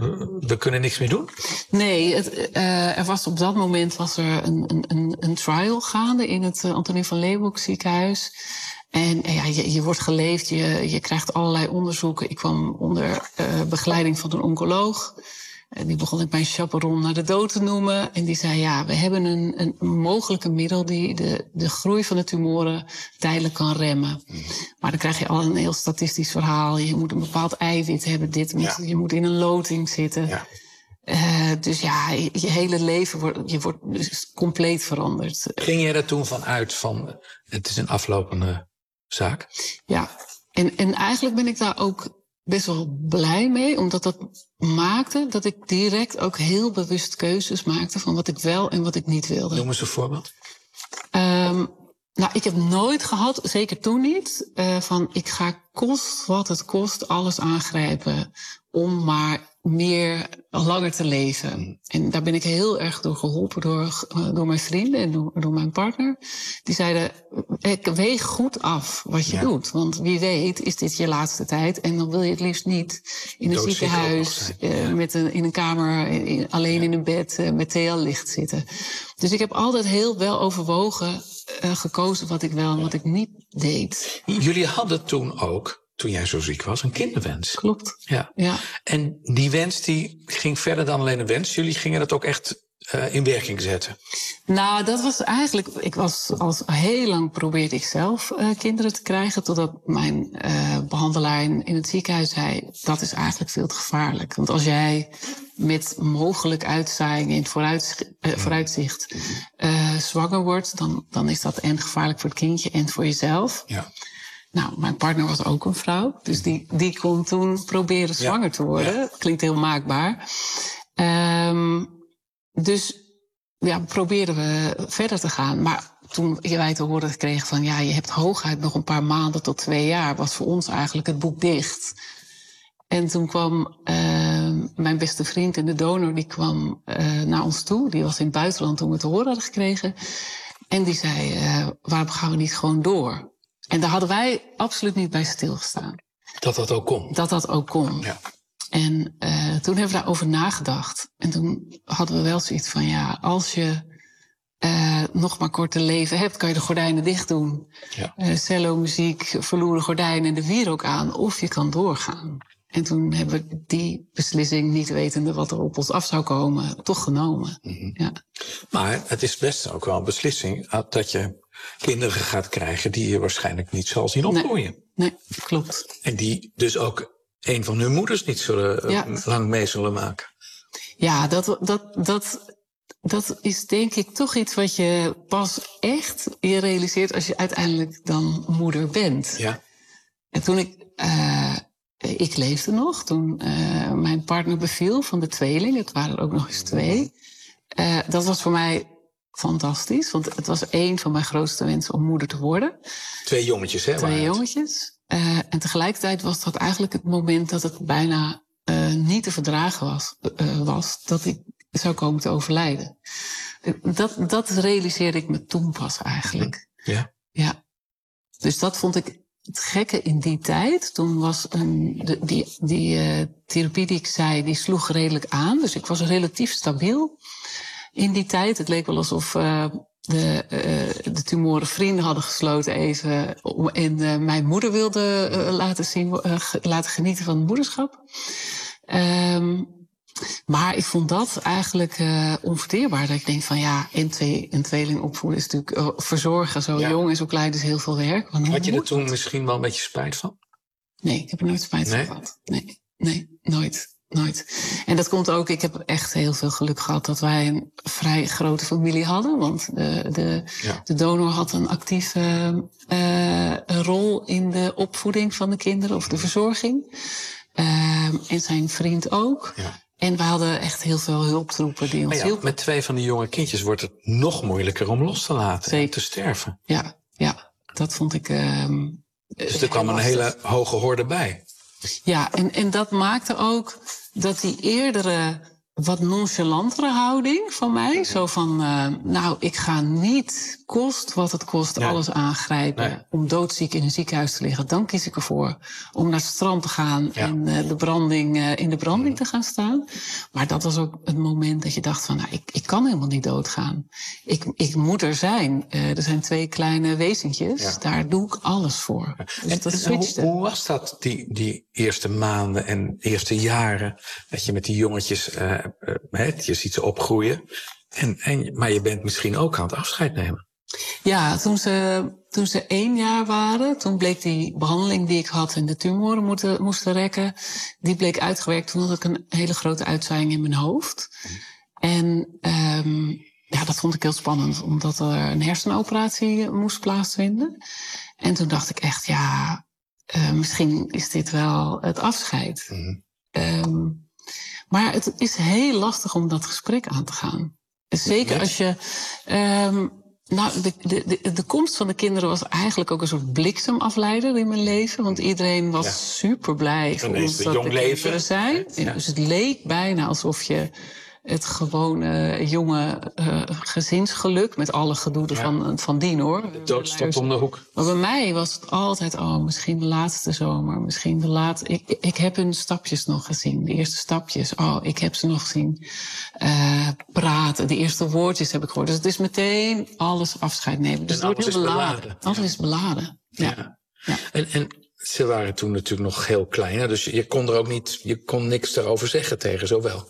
we kunnen niks meer doen? Nee, het, uh, er was op dat moment was er een, een, een, een trial gaande in het uh, Antonie van Leeuwenhoek ziekenhuis. En uh, ja, je, je wordt geleefd, je, je krijgt allerlei onderzoeken. Ik kwam onder uh, begeleiding van een oncoloog. En die begon ik mijn chaperon naar de dood te noemen. En die zei, ja, we hebben een, een mogelijke middel die de, de groei van de tumoren tijdelijk kan remmen. Mm. Maar dan krijg je al een heel statistisch verhaal. Je moet een bepaald eiwit hebben, dit, ja. je moet in een loting zitten. Ja. Uh, dus ja, je, je hele leven wordt, je wordt dus compleet veranderd. Ging je er toen van uit van, het is een aflopende zaak? Ja, en, en eigenlijk ben ik daar ook best wel blij mee, omdat dat maakte dat ik direct ook heel bewust keuzes maakte van wat ik wel en wat ik niet wilde. Noem eens een voorbeeld. Um, Nou, ik heb nooit gehad, zeker toen niet, uh, van ik ga kost wat het kost alles aangrijpen om maar meer, langer te leven. Mm. En daar ben ik heel erg door geholpen door, uh, door mijn vrienden en door, door mijn partner. Die zeiden, ik weeg goed af wat je ja. doet. Want wie weet is dit je laatste tijd. En dan wil je het liefst niet in een Doodziek ziekenhuis, uh, ja. met een, in een kamer, in, alleen ja. in een bed, uh, met T L-licht zitten. Dus ik heb altijd heel wel overwogen uh, gekozen wat ik wel en wat ik niet deed. Jullie hadden toen ook, toen jij zo ziek was, een kinderwens. Klopt. Ja. ja. En die wens die ging verder dan alleen een wens. Jullie gingen dat ook echt uh, in werking zetten. Nou, dat was eigenlijk... Ik was als heel lang probeerde ik zelf uh, kinderen te krijgen, totdat mijn uh, behandelaar in, in het ziekenhuis zei, dat is eigenlijk veel te gevaarlijk. Want als jij met mogelijk uitzaaiing in het vooruitzicht, uh, vooruitzicht uh, zwanger wordt, dan, dan is dat en gevaarlijk voor het kindje en voor jezelf. Ja. Nou, mijn partner was ook een vrouw. Dus die, die kon toen proberen zwanger ja. te worden. Ja. Klinkt heel maakbaar. Um, dus ja, probeerden we verder te gaan. Maar toen wij te horen kregen van, ja, je hebt hooguit nog een paar maanden tot twee jaar, was voor ons eigenlijk het boek dicht. En toen kwam uh, mijn beste vriend en de donor, die kwam uh, naar ons toe. Die was in het buitenland toen we te horen hadden gekregen. En die zei, uh, waarom gaan we niet gewoon door? En daar hadden wij absoluut niet bij stilgestaan. Dat dat ook kon? Dat dat ook kon. Ja. En uh, toen hebben we daarover nagedacht. En toen hadden we wel zoiets van, ja, als je uh, nog maar korte leven hebt, kan je de gordijnen dicht doen. Ja. Uh, cello, muziek, verloren gordijnen en de wierook aan. Of je kan doorgaan. En toen hebben we die beslissing, niet wetende wat er op ons af zou komen, toch genomen. Mm-hmm. Ja. Maar het is best ook wel een beslissing dat je kinderen gaat krijgen die je waarschijnlijk niet zal zien opgroeien. Nee, nee, klopt. En die dus ook een van hun moeders niet zullen, ja. lang mee zullen maken. Ja, dat, dat, dat, dat is denk ik toch iets wat je pas echt je realiseert als je uiteindelijk dan moeder bent. Ja. En toen ik... Uh, Ik leefde nog toen uh, mijn partner beviel van de tweeling. Het waren er ook nog eens twee. Uh, dat was voor mij fantastisch. Want het was één van mijn grootste wensen om moeder te worden. Twee jongetjes, hè? Twee jongetjes. Uh, en tegelijkertijd was dat eigenlijk het moment dat het bijna uh, niet te verdragen was, uh, was. Dat ik zou komen te overlijden. Dat, dat realiseerde ik me toen pas eigenlijk. Ja? Ja. Dus dat vond ik... Het gekke in die tijd, toen was een, de, die, die uh, therapie die ik zei, die sloeg redelijk aan. Dus ik was relatief stabiel in die tijd. Het leek wel alsof uh, de, uh, de tumoren vrienden hadden gesloten even. En uh, mijn moeder wilde uh, laten, zien, uh, laten genieten van het moederschap. Um, Maar ik vond dat eigenlijk uh, onverteerbaar. Dat ik denk van ja, een, twee, een tweeling opvoeden is natuurlijk uh, verzorgen. Zo ja. jong en zo klein is heel veel werk. Had je er toen misschien wel een beetje spijt van? Nee, ik heb er nooit spijt nee? van gehad. Nee, nee, nooit. Nooit. En dat komt ook, ik heb echt heel veel geluk gehad dat wij een vrij grote familie hadden. Want de, de, ja. de donor had een actieve uh, rol in de opvoeding van de kinderen of de verzorging. Uh, en zijn vriend ook. Ja. En we hadden echt heel veel hulptroepen die ons ja, hielpen. Met twee van die jonge kindjes wordt het nog moeilijker om los te laten Zeker. en te sterven. Ja, ja, dat vond ik... Uh, dus er kwam een hele hoge horde bij. Ja, en, en dat maakte ook dat die eerdere wat nonchalantere houding van mij. Mm-hmm. Zo van, uh, nou, ik ga niet, kost wat het kost, nee. alles aangrijpen. Nee. Om doodziek in een ziekenhuis te liggen. Dan kies ik ervoor om naar het strand te gaan ja. en uh, de branding, uh, in de branding mm-hmm. te gaan staan. Maar dat was ook het moment dat je dacht van, nou, ik, ik kan helemaal niet doodgaan. Ik, ik moet er zijn. Uh, er zijn twee kleine wezentjes. Ja. Daar doe ik alles voor. Ja. Dus en, dat en hoe, hoe was dat, die, die eerste maanden en eerste jaren, dat je met die jongetjes... Uh, Uh, he, je ziet ze opgroeien, en, en, maar je bent misschien ook aan het afscheid nemen. Ja, toen ze, toen ze één jaar waren, toen bleek die behandeling die ik had en de tumoren moeten, moesten rekken, die bleek uitgewerkt. Toen had ik een hele grote uitzaaiing in mijn hoofd. En um, ja, dat vond ik heel spannend, omdat er een hersenoperatie moest plaatsvinden. En toen dacht ik echt, ja, uh, misschien is dit wel het afscheid. Mm-hmm. Um, Maar het is heel lastig om dat gesprek aan te gaan. Zeker als je... Um, Nou, de, de, de, de komst van de kinderen was eigenlijk ook een soort bliksemafleider in mijn leven. Want iedereen was ja. super blij voor ons dat de kinderen zijn. Ja. Dus het leek bijna alsof je het gewone jonge uh, gezinsgeluk, met alle gedoe ja. van, van dien, hoor. De dood stond om de hoek. Maar bij mij was het altijd, oh, misschien de laatste zomer, misschien de laatste... Ik, ik heb hun stapjes nog gezien, de eerste stapjes. Oh, ik heb ze nog gezien uh, praten, de eerste woordjes heb ik gehoord. Dus het is meteen alles afscheid nemen. Dus en het wordt heel beladen. beladen. Alles ja. is beladen, ja. ja. ja. En, en ze waren toen natuurlijk nog heel klein, hè? Dus je kon er ook niet, je kon niks erover zeggen tegen zowel.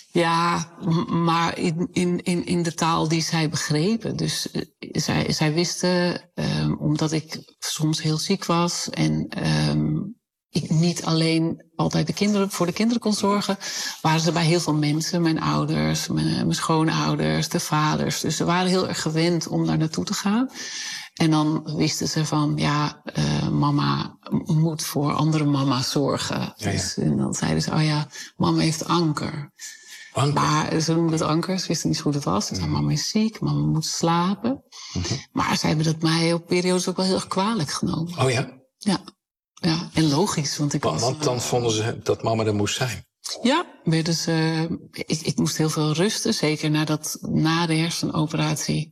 Ja, maar in, in, in de taal die zij begrepen. Dus uh, zij, zij wisten, um, omdat ik soms heel ziek was en um, ik niet alleen altijd de kinderen, voor de kinderen kon zorgen, waren ze bij heel veel mensen, mijn ouders, mijn, mijn schoonouders, de vaders. Dus ze waren heel erg gewend om daar naartoe te gaan. En dan wisten ze van, ja, uh, mama moet voor andere mama's zorgen. Ja, ja. Dus, en dan zeiden ze, oh ja, mama heeft anker. Anker. Maar ze noemden het anker, ze wisten niet zo goed het was. Ze zeiden, mama is ziek, mama moet slapen. Mm-hmm. Maar ze hebben dat mij op periodes ook wel heel erg kwalijk genomen. Oh ja? Ja, ja. En logisch. Want, ik want, was, want dan uh, vonden ze dat mama er moest zijn. Ja, dus, uh, ik, ik moest heel veel rusten. Zeker nadat, na de hersenoperatie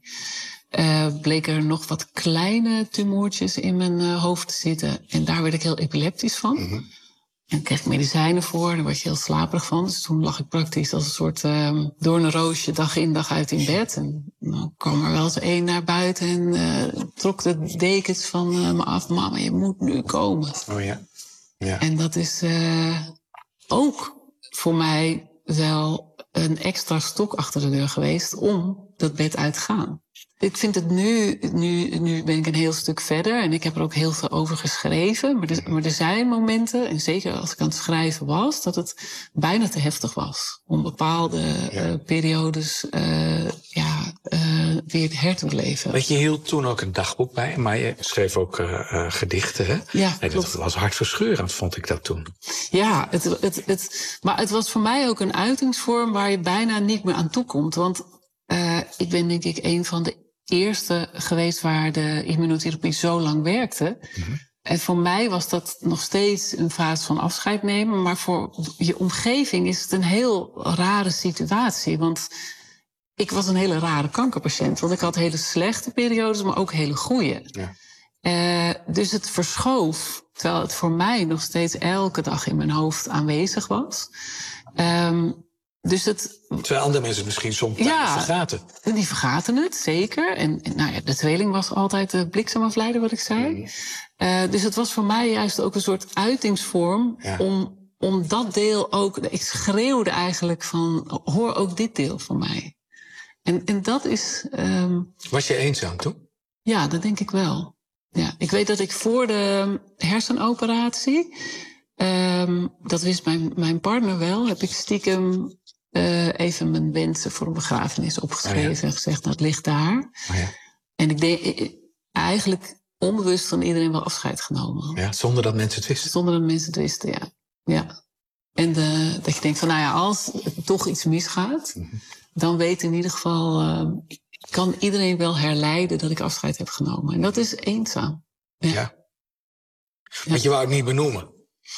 uh, bleken er nog wat kleine tumoortjes in mijn uh, hoofd te zitten. En daar werd ik heel epileptisch van. Mm-hmm. En kreeg ik medicijnen voor, daar word je heel slaperig van. Dus toen lag ik praktisch als een soort uh, doornenroosje dag in dag uit in bed. En dan kwam er wel eens één naar buiten en uh, trok de dekens van uh, me af. Mama, je moet nu komen. Oh ja. ja. En dat is uh, ook voor mij wel een extra stok achter de deur geweest om dat bed uit te gaan. Ik vind het nu, nu, nu ben ik een heel stuk verder en ik heb er ook heel veel over geschreven. Maar er, maar er zijn momenten, en zeker als ik aan het schrijven was, dat het bijna te heftig was. Om bepaalde ja. uh, periodes uh, ja, uh, weer her te beleven. Weet je, je hield toen ook een dagboek bij, maar je schreef ook uh, uh, gedichten, hè? Ja, en dat was hartverscheurend, vond ik dat toen. Ja, het, het, het, maar het was voor mij ook een uitingsvorm waar je bijna niet meer aan toe komt. Want uh, ik ben denk ik een van de eerste geweest waar de immunotherapie zo lang werkte. Mm-hmm. En voor mij was dat nog steeds een fase van afscheid nemen. Maar voor je omgeving is het een heel rare situatie. Want ik was een hele rare kankerpatiënt. Want ik had hele slechte periodes, maar ook hele goede. Ja. Uh, dus het verschoof, terwijl het voor mij nog steeds elke dag in mijn hoofd aanwezig was. Um, Dus het, Terwijl andere mensen het misschien soms ja, vergaten. Die vergaten het, zeker. En, en nou ja, de tweeling was altijd de bliksemafleider, wat ik zei. Mm. Uh, dus het was voor mij juist ook een soort uitingsvorm ja. om, om dat deel ook... Ik schreeuwde eigenlijk van, hoor ook dit deel van mij. En, en dat is... Um, was je eenzaam toen? Ja, dat denk ik wel. Ja, ik weet dat ik voor de hersenoperatie... Um, dat wist mijn, mijn partner wel, heb ik stiekem... Uh, even mijn wensen voor een begrafenis opgeschreven. Oh ja. En gezegd, nou, het ligt daar. Oh ja. En ik denk eigenlijk onbewust van iedereen wel afscheid genomen. Ja, zonder dat mensen het wisten? Zonder dat mensen het wisten, ja. ja. En de, dat je denkt van, nou ja, als er toch iets misgaat... Mm-hmm. dan weet in ieder geval... Uh, kan iedereen wel herleiden dat ik afscheid heb genomen. En dat is eenzaam. Ja. ja. Want je wou het niet benoemen?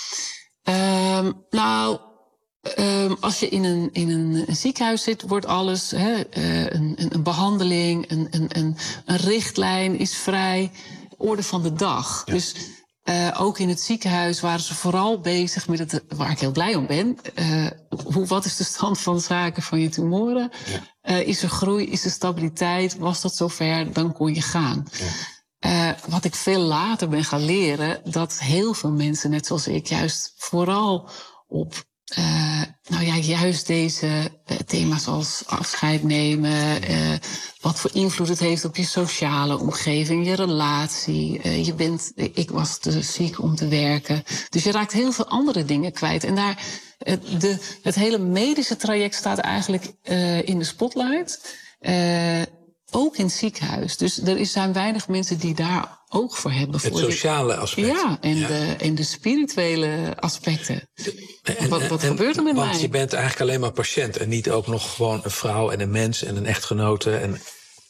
Um, nou... Um, als je in een, in een, een ziekenhuis zit, wordt alles, hè, uh, een, een behandeling, een, een, een, een richtlijn is vrij orde van de dag. Ja. Dus uh, ook in het ziekenhuis waren ze vooral bezig met het, waar ik heel blij om ben. Uh, hoe, wat is de stand van zaken van je tumoren? Ja. Uh, is er groei, is er stabiliteit? Was dat zover? Dan kon je gaan. Ja. Uh, wat ik veel later ben gaan leren, dat heel veel mensen, net zoals ik, juist vooral op Uh, nou ja, juist deze uh, thema's als afscheid nemen, uh, wat voor invloed het heeft op je sociale omgeving, je relatie. Uh, je bent, ik was te ziek om te werken. Dus je raakt heel veel andere dingen kwijt. En daar, uh, de, het hele medische traject staat eigenlijk uh, in de spotlight. Uh, ook in het ziekenhuis. Dus er zijn weinig mensen die daar oog voor hebben. Het voor sociale aspect. Ja, en, ja. De, en de spirituele aspecten. En, wat wat en, gebeurt er met want mij? Want je bent eigenlijk alleen maar patiënt. En niet ook nog gewoon een vrouw en een mens en een echtgenote. En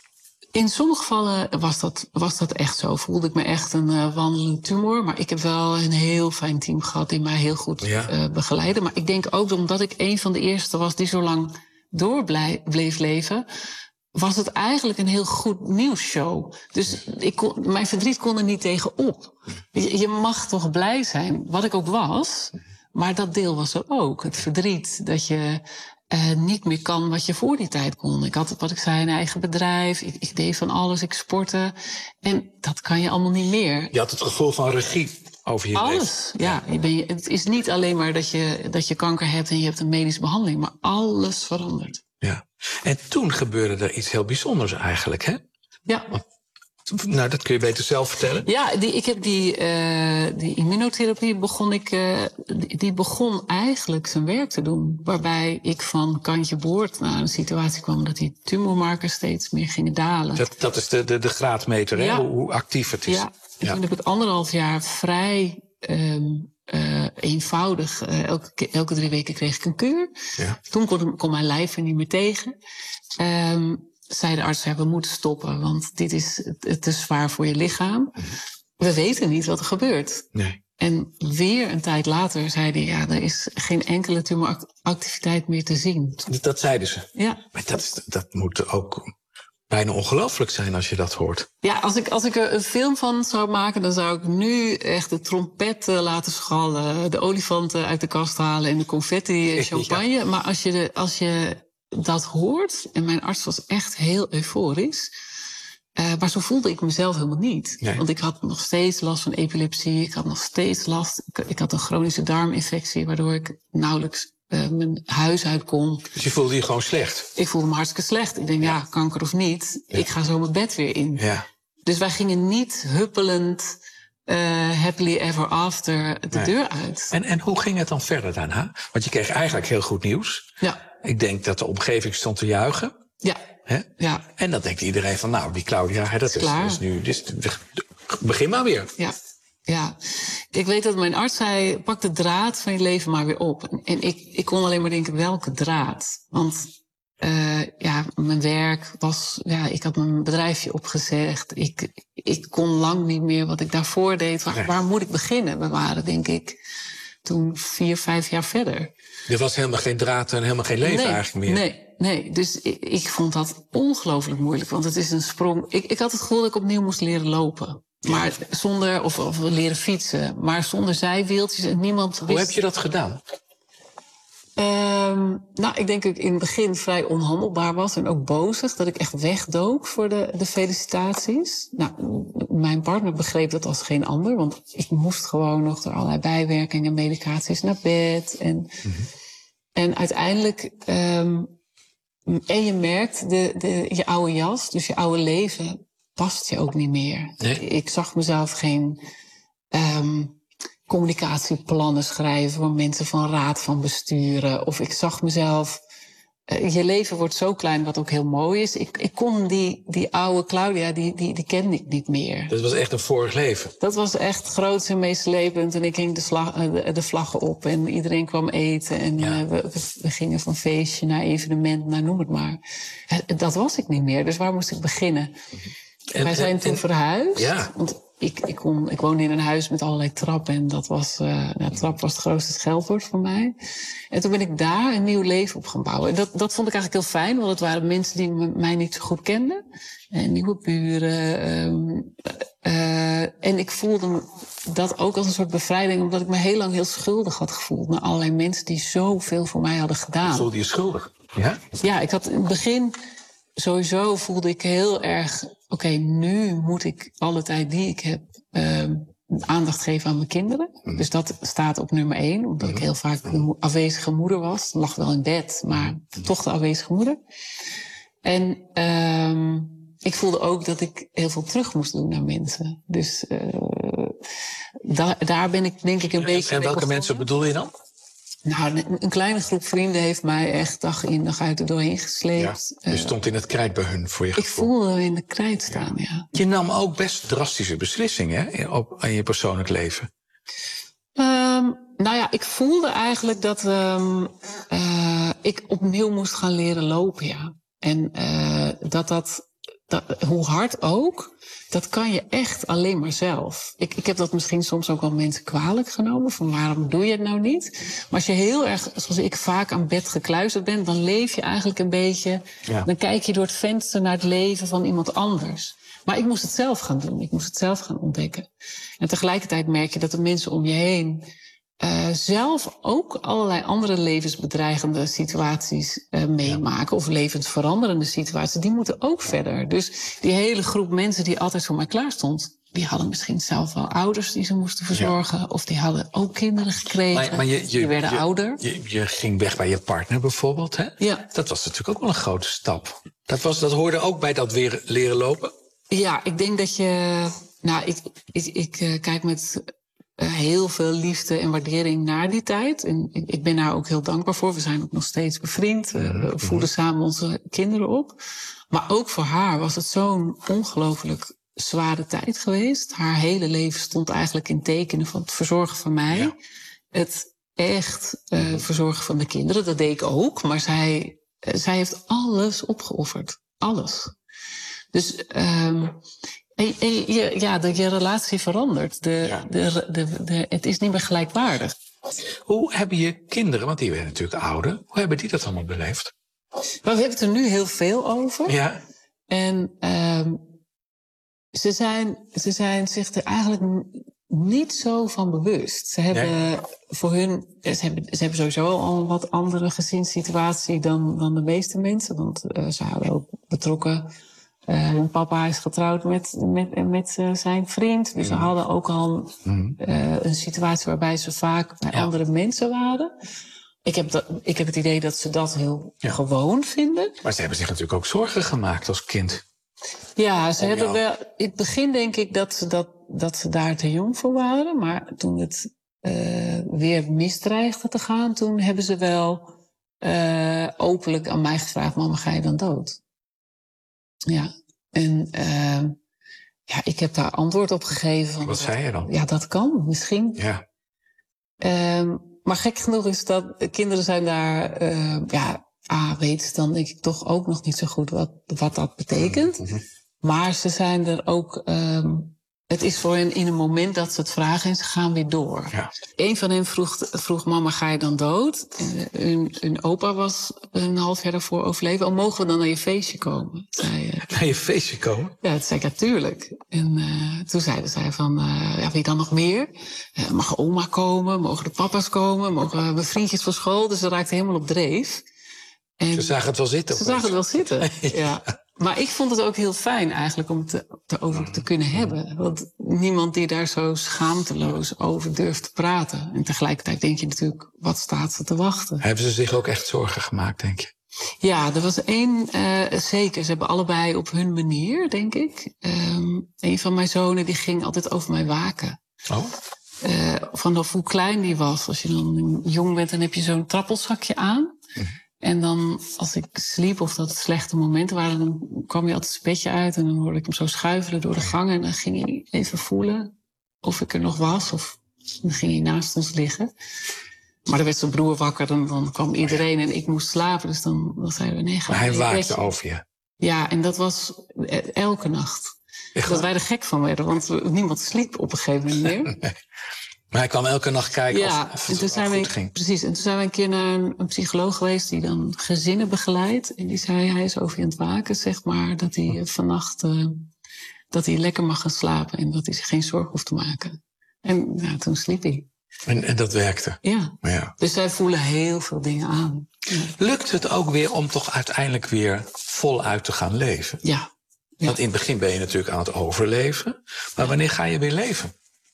In sommige gevallen was dat, was dat echt zo. Voelde ik me echt een uh, wandelende tumor. Maar ik heb wel een heel fijn team gehad die mij heel goed ja. uh, begeleidde. Maar ik denk ook omdat ik een van de eerste was die zo lang door blij, bleef leven, was het eigenlijk een heel goed nieuwsshow. Dus ik kon, mijn verdriet kon er niet tegen op. Je, je mag toch blij zijn, wat ik ook was. Maar dat deel was er ook. Het verdriet dat je uh, niet meer kan wat je voor die tijd kon. Ik had, wat ik zei, een eigen bedrijf. Ik, ik deed van alles, ik sportte. En dat kan je allemaal niet meer. Je had het gevoel van regie over je alles, leven. Alles, ja. Je ben je, het is niet alleen maar dat je, dat je kanker hebt en je hebt een medische behandeling. Maar alles verandert. Ja. En toen gebeurde er iets heel bijzonders eigenlijk, hè? Ja. Nou, dat kun je beter zelf vertellen. Ja, die, ik heb die, uh, die immunotherapie begon ik, uh, die, die begon eigenlijk zijn werk te doen. Waarbij ik van kantje boord naar een situatie kwam dat die tumormarkers steeds meer gingen dalen. Dat, dat is de, de, de graadmeter, ja. hè? Hoe, hoe actief het is. Ja, en ja. Toen heb ik anderhalf jaar vrij um, uh, eenvoudig, uh, elke, elke drie weken kreeg ik een kuur. Ja. Toen kon, kon mijn lijf er niet meer tegen. Um, zei de arts, ja, we moeten stoppen, want dit is te zwaar voor je lichaam. Mm-hmm. We weten niet wat er gebeurt. Nee. En weer een tijd later zei hij, ja, er is geen enkele tumoractiviteit meer te zien. Dat zeiden ze? Ja. Maar dat, is, dat moet ook bijna ongelooflijk zijn als je dat hoort. Ja, als ik, als ik er een film van zou maken, dan zou ik nu echt de trompetten laten schallen, de olifanten uit de kast halen en de confetti en champagne. Ja. Maar als je, de, als je dat hoort, en mijn arts was echt heel euforisch, uh, maar zo voelde ik mezelf helemaal niet. Nee. Want ik had nog steeds last van epilepsie, ik had nog steeds last, ik, ik had een chronische darminfectie, waardoor ik nauwelijks uh, mijn huis uit kon. Dus je voelde je gewoon slecht? Ik voelde me hartstikke slecht. Ik denk, ja, ja kanker of niet, ja. ik ga zo mijn bed weer in. Ja. Dus wij gingen niet huppelend, uh, happily ever after de nee. deur uit. En, en hoe ging het dan verder daarna? Want je kreeg eigenlijk heel goed nieuws. Ja. Ik denk dat de omgeving stond te juichen. Ja. Hè? Ja. En dan denkt iedereen van, nou, die Claudia, hè, dat is, is, is nu, dus, begin maar weer. Ja. Ja. Ik weet dat mijn arts zei, pak de draad van je leven maar weer op. En, en ik, ik kon alleen maar denken, welke draad? Want uh, ja, mijn werk was, ja, ik had mijn bedrijfje opgezegd. Ik, ik kon lang niet meer wat ik daarvoor deed. Waar, nee. waar moet ik beginnen? We waren, denk ik, toen vier, vijf jaar verder. Er was helemaal geen draad en helemaal geen leven nee, eigenlijk meer. Nee, nee. Dus ik, ik vond dat ongelooflijk moeilijk. Want het is een sprong. Ik, ik had het gevoel dat ik opnieuw moest leren lopen. Maar zonder, of, of leren fietsen. Maar zonder zijwieltjes en niemand wist. Hoe heb je dat gedaan? Um, nou, ik denk dat ik in het begin vrij onhandelbaar was. En ook bozig. Dat ik echt wegdook voor de, de felicitaties. Nou, mijn partner begreep dat als geen ander. Want ik moest gewoon nog door allerlei bijwerkingen en medicaties naar bed. En, mm-hmm. en uiteindelijk... Um, en je merkt, de, de, je oude jas, dus je oude leven, past je ook niet meer. Nee. Ik zag mezelf geen... Um, communicatieplannen schrijven voor mensen van raad van besturen. Of ik zag mezelf... Uh, je leven wordt zo klein, wat ook heel mooi is. Ik, ik kon die, die oude Claudia, die, die, die kende ik niet meer. Dat was echt een vorig leven? Dat was echt groots en meeslepend. En ik hing de, slag, de, de vlaggen op en iedereen kwam eten. En ja. uh, we, we gingen van feestje naar evenement, naar noem het maar. Dat was ik niet meer, dus waar moest ik beginnen? En, Wij zijn en, toen en, verhuisd. Ja. Want Ik, ik, kon, ik woonde in een huis met allerlei trappen en dat was, uh, nou, trap was het grootste scheldwoord voor mij. En toen ben ik daar een nieuw leven op gaan bouwen. En dat, dat vond ik eigenlijk heel fijn, want het waren mensen die me, mij niet zo goed kenden. En nieuwe buren. Um, uh, en ik voelde dat ook als een soort bevrijding, omdat ik me heel lang heel schuldig had gevoeld naar allerlei mensen die zoveel voor mij hadden gedaan. Voelde je schuldig? Ja? Ja, ik had in het begin... Sowieso voelde ik heel erg... Oké, okay, nu moet ik alle tijd die ik heb... Uh, aandacht geven aan mijn kinderen. Mm. Dus dat staat op nummer één. Omdat mm. ik heel vaak de mo- afwezige moeder was. Lag wel in bed, maar mm. toch de afwezige moeder. En uh, ik voelde ook dat ik heel veel terug moest doen naar mensen. Dus uh, da- daar ben ik denk ik een en, beetje... En welke mensen bedoel je dan? Nou, een, een kleine groep vrienden heeft mij echt dag in dag uit er doorheen gesleept. Ja, je stond in het krijt bij hun voor je gevoel. Ik voelde me in de krijt staan, ja. ja. Je nam ook best drastische beslissingen hè, op, aan je persoonlijk leven. Um, nou ja, ik voelde eigenlijk dat um, uh, ik opnieuw moest gaan leren lopen, ja. En uh, dat dat dat, hoe hard ook, dat kan je echt alleen maar zelf. Ik, ik heb dat misschien soms ook wel mensen kwalijk genomen, van waarom doe je het nou niet? Maar als je heel erg, zoals ik, vaak aan bed gekluisterd bent, dan leef je eigenlijk een beetje, ja. Dan kijk je door het venster naar het leven van iemand anders. Maar ik moest het zelf gaan doen, ik moest het zelf gaan ontdekken. En tegelijkertijd merk je dat de mensen om je heen Uh, zelf ook allerlei andere levensbedreigende situaties uh, meemaken. Ja. Of levensveranderende situaties. Die moeten ook verder. Dus die hele groep mensen die altijd voor mij klaar stond, die hadden misschien zelf wel ouders die ze moesten verzorgen. Ja. Of die hadden ook kinderen gekregen. Maar, maar je, je, die werden je, ouder. Je, je ging weg bij je partner bijvoorbeeld. Hè? Ja. Dat was natuurlijk ook wel een grote stap. Dat, was, dat hoorde ook bij dat weer leren lopen? Ja, ik denk dat je... Nou, ik, ik, ik uh, kijk met... Uh, heel veel liefde en waardering naar die tijd. En ik, ik ben daar ook heel dankbaar voor. We zijn ook nog steeds bevriend. Uh, we voeden samen onze kinderen op. Maar ook voor haar was het zo'n ongelooflijk zware tijd geweest. Haar hele leven stond eigenlijk in tekenen van het verzorgen van mij. Ja. Het echt uh, verzorgen van de kinderen. Dat deed ik ook. Maar zij, uh, zij heeft alles opgeofferd. Alles. Dus... Um, En, en je, ja, de, je relatie verandert. De, ja. de, de, de, het is niet meer gelijkwaardig. Hoe hebben je kinderen, want die werden natuurlijk ouder, hoe hebben die dat allemaal beleefd? Maar we hebben het er nu heel veel over. Ja. En um, ze, zijn, ze zijn zich er eigenlijk niet zo van bewust. Ze hebben nee. voor hun, ze hebben, ze hebben sowieso al een wat andere gezinssituatie dan, dan de meeste mensen. Want uh, ze hadden ook betrokken. Uh, hun papa is getrouwd met, met, met uh, zijn vriend. Dus ze hadden ook al mm. uh, een situatie waarbij ze vaak bij ja. andere mensen waren. Ik heb, dat, ik heb het idee dat ze dat heel ja. gewoon vinden. Maar ze hebben zich natuurlijk ook zorgen gemaakt als kind. Ja, ze Om hebben jou. wel... In het begin denk ik dat ze, dat, dat ze daar te jong voor waren. Maar toen het uh, weer misdreigde te gaan, toen hebben ze wel uh, openlijk aan mij gevraagd: mama, ga je dan dood? Ja, en uh, ja, ik heb daar antwoord op gegeven. Van, Wat zei je dan? Ja, dat kan, misschien. Ja. Um, maar gek genoeg is dat kinderen zijn daar, uh, ja, A, weten dan denk ik toch ook nog niet zo goed wat, wat dat betekent. Mm-hmm. Maar ze zijn er ook, um, het is voor hen in een moment dat ze het vragen en ze gaan weer door. Ja. Een van hen vroeg, vroeg, mama, ga je dan dood? Uh, hun, hun opa was een half jaar daarvoor overleven. Oh, mogen we dan naar je feestje komen? Zei, uh, naar je feestje komen? Ja, dat zei ik, natuurlijk. En uh, toen zeiden zij van, uh, ja, wil je dan nog meer? Uh, mag oma komen? Mogen de papa's komen? Mogen mijn vriendjes van school? Dus ze raakten helemaal op dreef. En ze zagen het wel zitten. Ze zagen het wel zitten, ja. Maar ik vond het ook heel fijn eigenlijk om het erover te kunnen hebben. Want niemand die daar zo schaamteloos over durft te praten. En tegelijkertijd denk je natuurlijk, wat staat ze te wachten? Hebben ze zich ook echt zorgen gemaakt, denk je? Ja, er was één, uh, zeker. Ze hebben allebei op hun manier, denk ik. Um, een van mijn zonen die ging altijd over mij waken. Oh? Uh, vanaf hoe klein die was. Als je dan jong bent, dan heb je zo'n trappelzakje aan. Mm. En dan, als ik sliep of dat slechte momenten waren, dan kwam hij altijd zijn bedje uit en dan hoorde ik hem zo schuifelen door de gang. En dan ging hij even voelen of ik er nog was. Of dan ging hij naast ons liggen. Maar dan werd zijn broer wakker en dan kwam iedereen en ik moest slapen. Dus dan, dan zeiden we, nee, ga maar hij waakte over je? Ja, en dat was elke nacht. Echt dat wij er gek van werden, want niemand sliep op een gegeven moment meer. Nee. Maar hij kwam elke nacht kijken ja, of, of en het toen zijn goed we, ging. Precies, en toen zijn we een keer naar een, een psycholoog geweest die dan gezinnen begeleidt. En die zei, hij is over je aan het waken, zeg maar, dat hij uh, vannacht uh, dat hij lekker mag gaan slapen en dat hij zich geen zorgen hoeft te maken. En ja, toen sliep hij. En, en dat werkte? Ja. ja. Dus zij voelen heel veel dingen aan. Ja. Lukt het ook weer om toch uiteindelijk weer voluit te gaan leven? Ja. ja. Want in het begin ben je natuurlijk aan het overleven. Maar ja. wanneer ga je weer leven?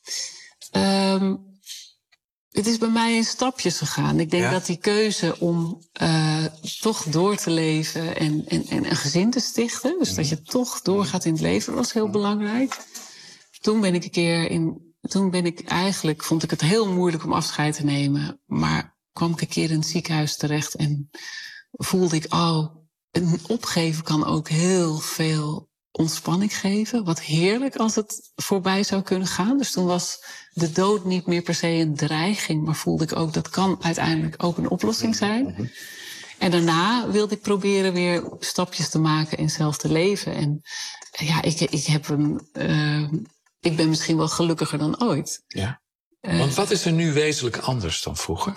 Um, het is bij mij in stapjes gegaan. Ik denk ja? dat die keuze om uh, toch door te leven en, en, en een gezin te stichten, dus mm. dat je toch doorgaat in het leven, was heel belangrijk. Toen ben ik een keer in, toen ben ik eigenlijk, vond ik het heel moeilijk om afscheid te nemen, maar kwam ik een keer in het ziekenhuis terecht en voelde ik, oh, een opgeven kan ook heel veel ontspanning geven. Wat heerlijk als het voorbij zou kunnen gaan. Dus toen was de dood niet meer per se een dreiging, maar voelde ik ook dat kan uiteindelijk ook een oplossing zijn. En daarna wilde ik proberen weer stapjes te maken en zelf te leven. En ja, ik, ik, heb een, uh, ik ben misschien wel gelukkiger dan ooit. Ja. Want wat is er nu wezenlijk anders dan vroeger?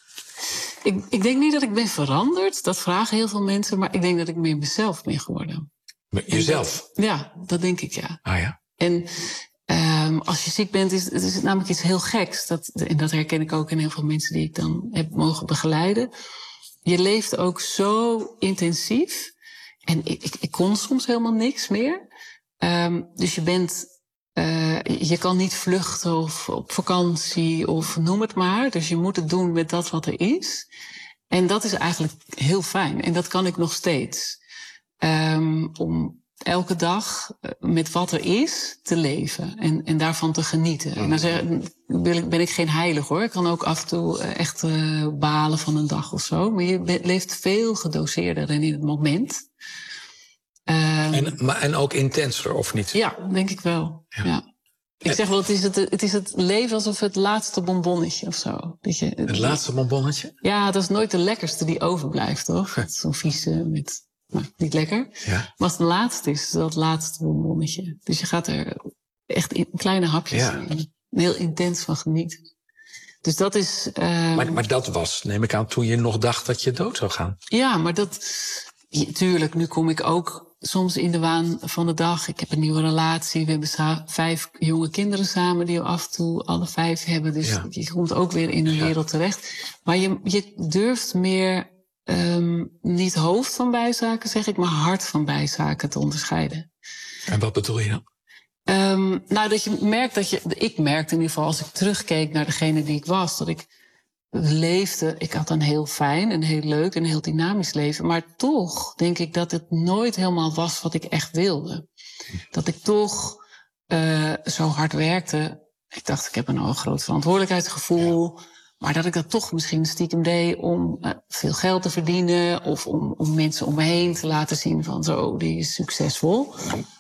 Ik, ik denk niet dat ik ben veranderd. Dat vragen heel veel mensen. Maar ik denk dat ik meer mezelf ben geworden. Maar jezelf? Dat, ja, dat denk ik, ja. Ah ja. En um, als je ziek bent, is, is het namelijk iets heel geks. Dat, en dat herken ik ook in heel veel mensen die ik dan heb mogen begeleiden. Je leeft ook zo intensief. En ik, ik, ik kon soms helemaal niks meer. Um, dus je bent... Uh, je kan niet vluchten of op vakantie of noem het maar. Dus je moet het doen met dat wat er is. En dat is eigenlijk heel fijn. En dat kan ik nog steeds. Um, om elke dag met wat er is te leven. En, en daarvan te genieten. En dan zeg, wil ik, ben ik geen heilig hoor. Ik kan ook af en toe echt uh, balen van een dag of zo. Maar je leeft veel gedoseerder en in het moment. Um, en, maar, en ook intenser, of niet? Ja, denk ik wel. Ja. Ja. Ik zeg wel, het is het, het is het leven alsof het laatste bonbonnetje of zo. Dat je, het laatste bonbonnetje? Ja, dat is nooit de lekkerste die overblijft, toch? Zo'n vieze met... Nou, niet lekker. Ja. Maar als het laatste is, is dat het laatste bonbonnetje. Dus je gaat er echt in kleine hapjes ja. in, heel intens van genieten. Dus dat is... Uh, maar, maar dat was, neem ik aan, toen je nog dacht dat je dood zou gaan. Ja, maar dat... Ja, tuurlijk, nu kom ik ook soms in de waan van de dag. Ik heb een nieuwe relatie. We hebben sa- vijf jonge kinderen samen die we af en toe alle vijf hebben. Dus ja. je komt ook weer in een ja. wereld terecht. Maar je, je durft meer um, niet hoofd van bijzaken, zeg ik, maar hart van bijzaken te onderscheiden. En wat bedoel je dan? Um, nou, dat je merkt dat je... Ik merkte in ieder geval, als ik terugkeek naar degene die ik was, dat ik leefde. Ik had een heel fijn en heel leuk en heel dynamisch leven. Maar toch denk ik dat het nooit helemaal was wat ik echt wilde. Dat ik toch uh, zo hard werkte. Ik dacht, ik heb een al groot verantwoordelijkheidsgevoel. Ja. Maar dat ik dat toch misschien stiekem deed om uh, veel geld te verdienen. Of om, om mensen om me heen te laten zien van zo, die is succesvol.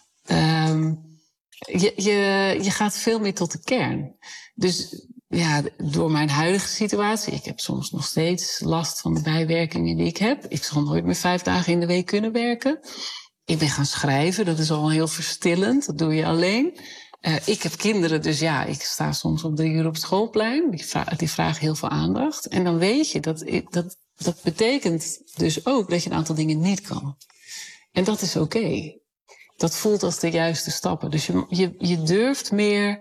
Um, je, je, je gaat veel meer tot de kern. Dus ja, door mijn huidige situatie, ik heb soms nog steeds last van de bijwerkingen die ik heb. Ik zal nooit meer vijf dagen in de week kunnen werken. Ik ben gaan schrijven, dat is al heel verstillend, dat doe je alleen. Uh, ik heb kinderen, dus ja, ik sta soms om drie uur op het schoolplein. Die, vra- die vragen heel veel aandacht. En dan weet je, dat, dat, dat betekent dus ook dat je een aantal dingen niet kan. En dat is oké. Okay. Dat voelt als de juiste stappen. Dus je, je, je durft meer...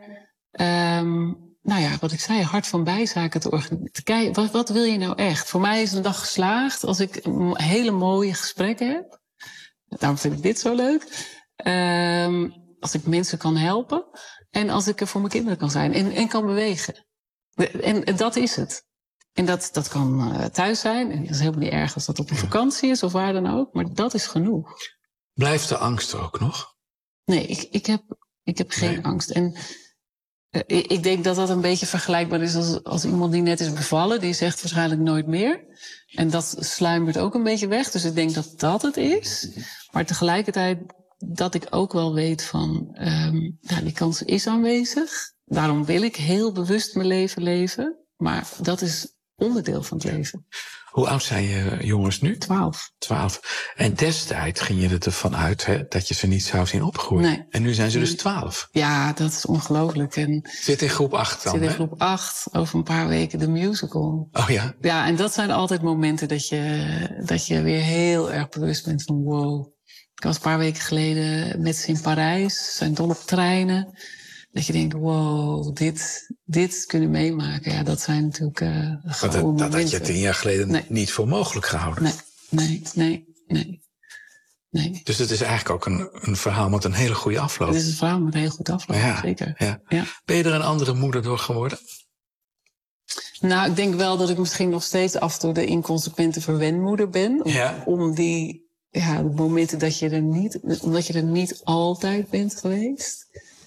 Um, Nou ja, wat ik zei, hard van bijzaken te organiseren. Wat, wat wil je nou echt? Voor mij is een dag geslaagd als ik hele mooie gesprekken heb. Daarom vind ik dit zo leuk. Um, als ik mensen kan helpen. En als ik er voor mijn kinderen kan zijn. En, en kan bewegen. En, en dat is het. En dat, dat kan uh, thuis zijn. En dat is helemaal niet erg als dat op een vakantie is of waar dan ook. Maar dat is genoeg. Blijft de angst er ook nog? Nee, ik, ik, heb, ik heb geen nee. angst. En... Ik denk dat dat een beetje vergelijkbaar is als, als iemand die net is bevallen. Die zegt waarschijnlijk nooit meer. En dat sluimert ook een beetje weg. Dus ik denk dat dat het is. Maar tegelijkertijd dat ik ook wel weet van... Um, ja, die kans is aanwezig. Daarom wil ik heel bewust mijn leven leven. Maar dat is onderdeel van het leven. Hoe oud zijn je jongens nu? Twaalf. Twaalf. En destijds ging je ervan uit hè, dat je ze niet zou zien opgroeien. Nee. En nu zijn ze dus twaalf. Ja, dat is ongelooflijk. En zit in groep acht dan, Zit in hè? groep acht, over een paar weken de musical. Oh ja? Ja, en dat zijn altijd momenten dat je, dat je weer heel erg bewust bent van wow. Ik was een paar weken geleden met ze in Parijs. Ze zijn dol op treinen. Dat je denkt, wow, dit, dit kunnen meemaken. Ja, dat zijn natuurlijk uh, gewoon dat, dat had je tien jaar geleden nee. niet voor mogelijk gehouden. Nee, nee, nee, nee. nee. Dus het is eigenlijk ook een, een verhaal met een hele goede afloop. Het is een verhaal met een heel goed afloop, ja, zeker. Ja. Ja. Ben je er een andere moeder door geworden? Nou, ik denk wel dat ik misschien nog steeds af en toe de inconsequente verwenmoeder ben. Om, ja. om die ja, de momenten dat je er niet, omdat je er niet altijd bent geweest.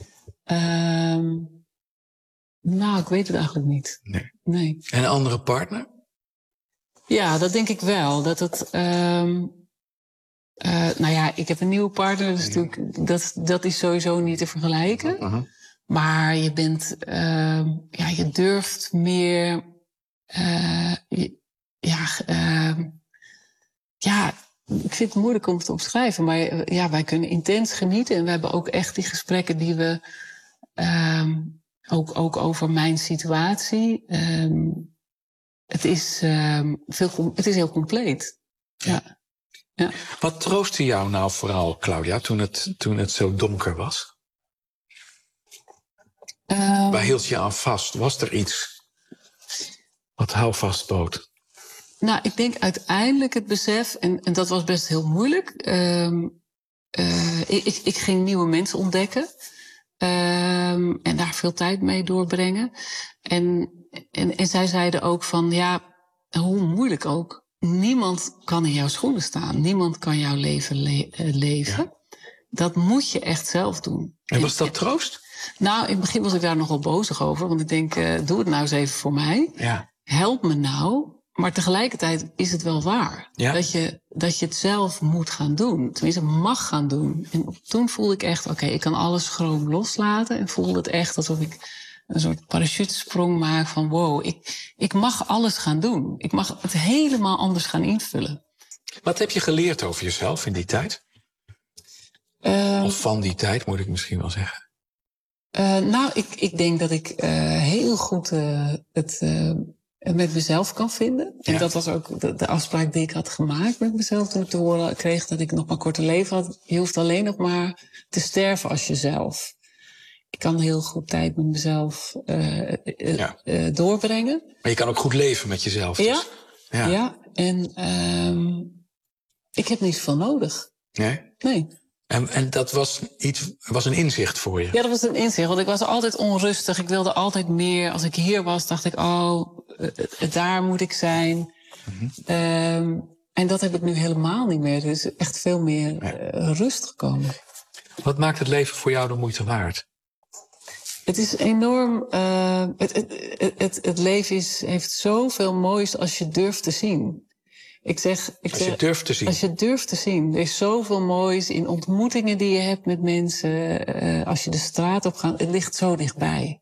Um, nou, ik weet het eigenlijk niet. Nee. nee. En een andere partner? Ja, dat denk ik wel. Dat het, um, uh, nou ja, ik heb een nieuwe partner, dus ja. natuurlijk, dat, dat is sowieso niet te vergelijken. Uh-huh. Maar je bent, uh, ja, je durft meer, uh, je, ja, uh, Ja, ik vind het moeilijk om het te omschrijven. Maar ja, wij kunnen intens genieten. En we hebben ook echt die gesprekken die we... Um, ook, ook over mijn situatie. Um, het, is, um, veel, het is heel compleet. Ja. Ja. Wat troostte jou nou vooral, Claudia, toen het, toen het zo donker was? Um, Waar hield je aan vast? Was er iets wat houvast bood? Nou, ik denk uiteindelijk het besef, en, en dat was best heel moeilijk. Um, uh, ik, ik ging nieuwe mensen ontdekken. Um, en daar veel tijd mee doorbrengen. En, en, en zij zeiden ook van, ja, hoe moeilijk ook. Niemand kan in jouw schoenen staan. Niemand kan jouw leven le- uh, leven. Ja. Dat moet je echt zelf doen. En was dat troost? Nou, in het begin was ik daar nogal bozig over. Want ik denk, uh, doe het nou eens even voor mij. Ja. Help me nou. Maar tegelijkertijd is het wel waar. Ja. Dat, je, dat je het zelf moet gaan doen. Tenminste, mag gaan doen. En toen voelde ik echt, oké, okay, ik kan alles schroom loslaten. En voelde het echt alsof ik een soort parachutesprong maak van... wow, ik, ik mag alles gaan doen. Ik mag het helemaal anders gaan invullen. Wat heb je geleerd over jezelf in die tijd? Uh, of van die tijd, moet ik misschien wel zeggen. Uh, nou, ik, ik denk dat ik uh, heel goed uh, het... Uh, met mezelf kan vinden. En ja. dat was ook de, de afspraak die ik had gemaakt met mezelf... toen ik te horen kreeg dat ik nog maar korte leven had. Je hoeft alleen nog maar te sterven als jezelf. Ik kan heel goed tijd met mezelf uh, ja. uh, doorbrengen. Maar je kan ook goed leven met jezelf. Dus. Ja, ja. ja. En um, ik heb niet zoveel nodig. Nee? Nee. En, en dat was, iets, was een inzicht voor je? Ja, dat was een inzicht. Want ik was altijd onrustig. Ik wilde altijd meer. Als ik hier was, dacht ik, oh, daar moet ik zijn. Mm-hmm. Um, en dat heb ik nu helemaal niet meer. Er is echt veel meer uh, rust gekomen. Wat maakt het leven voor jou de moeite waard? Het is enorm... Uh, het, het, het, het leven is, heeft zoveel moois als je durft te zien. Ik zeg, ik als je zeg, durft te zien. Als je durft te zien. Er is zoveel moois in ontmoetingen die je hebt met mensen. Uh, als je de straat op gaat, het ligt zo dichtbij.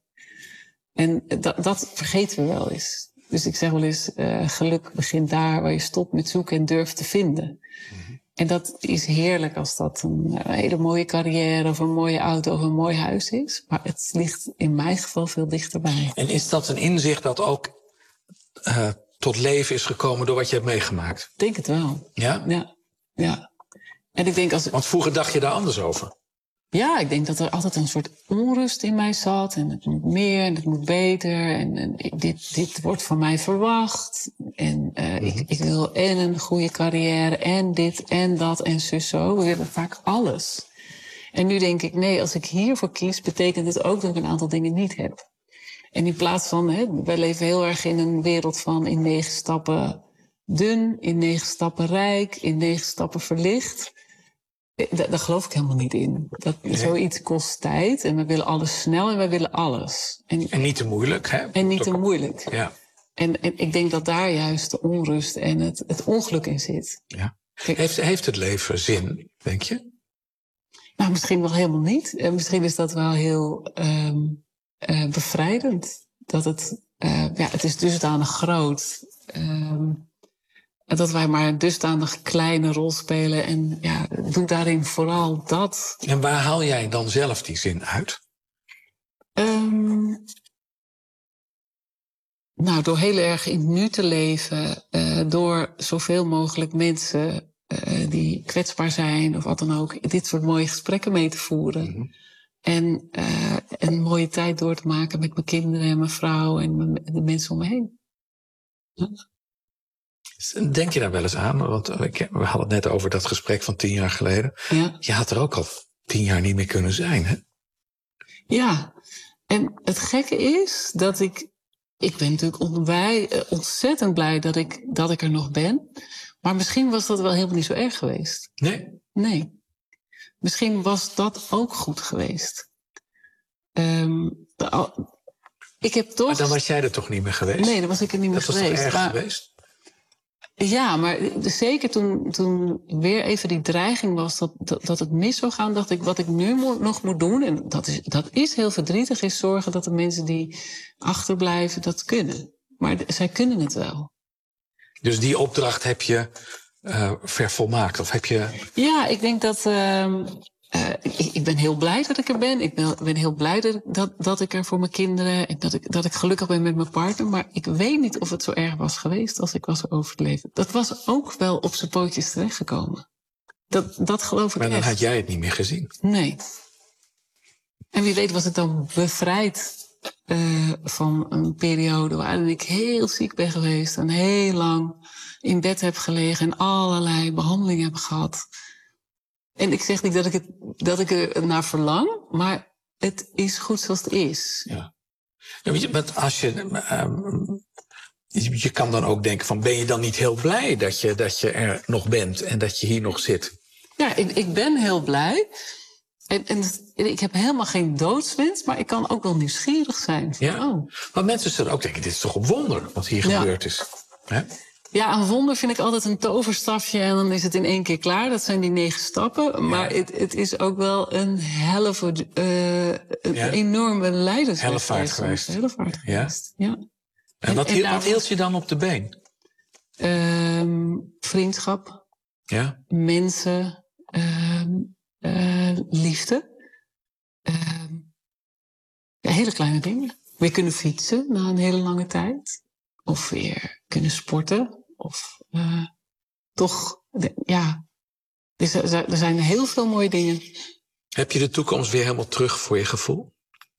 En dat, dat vergeten we wel eens. Dus ik zeg wel eens, uh, geluk begint daar waar je stopt met zoeken en durft te vinden. Mm-hmm. En dat is heerlijk als dat een, een hele mooie carrière of een mooie auto of een mooi huis is. Maar het ligt in mijn geval veel dichterbij. En is dat een inzicht dat ook... Uh, tot leven is gekomen door wat je hebt meegemaakt? Ik denk het wel. Ja? Ja. ja. En ik denk als... Want vroeger dacht je daar anders over? Ja, ik denk dat er altijd een soort onrust in mij zat. En het moet meer en het moet beter. En, en dit, dit wordt van mij verwacht. En uh, mm-hmm. ik, ik wil en een goede carrière en dit en dat en zus zo. We willen vaak alles. En nu denk ik, nee, als ik hiervoor kies, betekent het ook dat ik een aantal dingen niet heb. En in plaats van, hè, wij leven heel erg in een wereld van in negen stappen dun, in negen stappen rijk, in negen stappen verlicht. Daar, daar geloof ik helemaal niet in. Dat, nee. Zoiets kost tijd en we willen alles snel en we willen alles. En, en niet te moeilijk, hè? En niet te moeilijk. Ja. En, en ik denk dat daar juist de onrust en het, het ongeluk in zit. Ja. Kijk, heeft, heeft het leven zin, denk je? Nou, misschien wel helemaal niet. En misschien is dat wel heel... Um, Uh, bevrijdend. Dat het, uh, ja, het is dusdanig groot. Um, dat wij maar een dusdanig kleine rol spelen. En ja, doe daarin vooral dat. En waar haal jij dan zelf die zin uit? Um, nou, door heel erg in het nu te leven. Uh, door zoveel mogelijk mensen uh, die kwetsbaar zijn of wat dan ook. Dit soort mooie gesprekken mee te voeren. Mm-hmm. En uh, een mooie tijd door te maken met mijn kinderen en mijn vrouw en mijn, de mensen om me heen. Ja. Denk je daar wel eens aan? Want we hadden het net over dat gesprek van tien jaar geleden. Ja. Je had er ook al tien jaar niet meer kunnen zijn, hè? Ja. En het gekke is dat ik... Ik ben natuurlijk onwij, ontzettend blij dat ik, dat ik er nog ben. Maar misschien was dat wel helemaal niet zo erg geweest. Nee? Nee. Misschien was dat ook goed geweest. Um, de, ik heb toch... Maar dan was jij er toch niet meer geweest? Nee, dan was ik er niet meer dat geweest. Dat was toch erg maar, geweest? Ja, maar zeker toen, toen weer even die dreiging was dat, dat, dat het mis zou gaan... dacht ik, wat ik nu mo- nog moet doen... en dat is, dat is heel verdrietig, is zorgen dat de mensen die achterblijven dat kunnen. Maar d- zij kunnen het wel. Dus die opdracht heb je uh, vervolmaakt? Of heb je... Ja, ik denk dat... Uh, uh, ik, ik ben heel blij dat ik er ben. Ik ben, ben heel blij dat, dat, dat ik er voor mijn kinderen... en dat ik, dat ik gelukkig ben met mijn partner. Maar ik weet niet of het zo erg was geweest als ik was overleven. Dat was ook wel op zijn pootjes terechtgekomen. Dat, dat geloof ik Maar dan echt. had jij het niet meer gezien. Nee. En wie weet was ik dan bevrijd uh, van een periode waarin ik heel ziek ben geweest en heel lang in bed heb gelegen en allerlei behandelingen heb gehad. En ik zeg niet dat ik, het, dat ik er naar verlang, maar het is goed zoals het is. Ja. Ja, weet je, want als je, um, je kan dan ook denken van, ben je dan niet heel blij dat je, dat je er nog bent en dat je hier nog zit? Ja, ik, ik ben heel blij. En, en ik heb helemaal geen doodswens, maar ik kan ook wel nieuwsgierig zijn. Van, ja. oh. Maar mensen zullen ook denken, dit is toch een wonder wat hier ja. gebeurd is. Hè? Ja, een wonder vind ik altijd een toverstafje en dan is het in één keer klaar. Dat zijn die negen stappen. Maar ja. het, het is ook wel een helve, uh, een ja. enorme leiderswedstrijd. Hellevaart geweest. Hellevaart geweest, ja. ja. En, en wat, en hield, wat hield je dan op de been? Um, vriendschap. Ja. Mensen. Um, uh, liefde. Um, ja, hele kleine dingen. Weer kunnen fietsen na een hele lange tijd. Of weer kunnen sporten. Of uh, toch, de, ja. Dus er, er zijn heel veel mooie dingen. Heb je de toekomst weer helemaal terug voor je gevoel?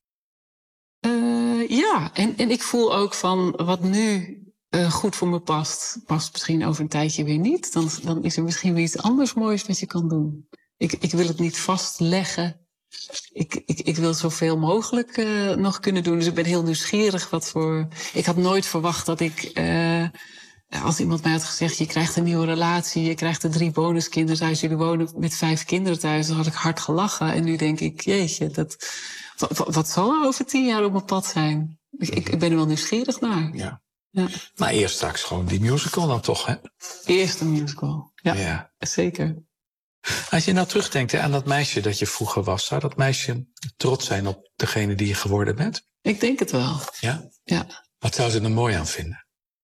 Uh, ja, en, en ik voel ook van wat nu uh, goed voor me past, past misschien over een tijdje weer niet. Dan, dan is er misschien weer iets anders moois wat je kan doen. Ik, ik wil het niet vastleggen. Ik, ik, ik wil zoveel mogelijk uh, nog kunnen doen. Dus ik ben heel nieuwsgierig wat voor... Ik had nooit verwacht dat ik... Uh, als iemand mij had gezegd, je krijgt een nieuwe relatie, je krijgt er drie bonuskinderen thuis, jullie wonen met vijf kinderen thuis, dan had ik hard gelachen. En nu denk ik, jeetje, dat, wat, wat zal er over tien jaar op mijn pad zijn? Ik, ik ben er wel nieuwsgierig naar. Ja. Ja. Maar eerst straks gewoon die musical dan toch, hè? Eerst een musical, ja, ja. Zeker. Als je nou terugdenkt hè, aan dat meisje dat je vroeger was, zou dat meisje trots zijn op degene die je geworden bent? Ik denk het wel. Ja? Ja. Wat zou ze er mooi aan vinden?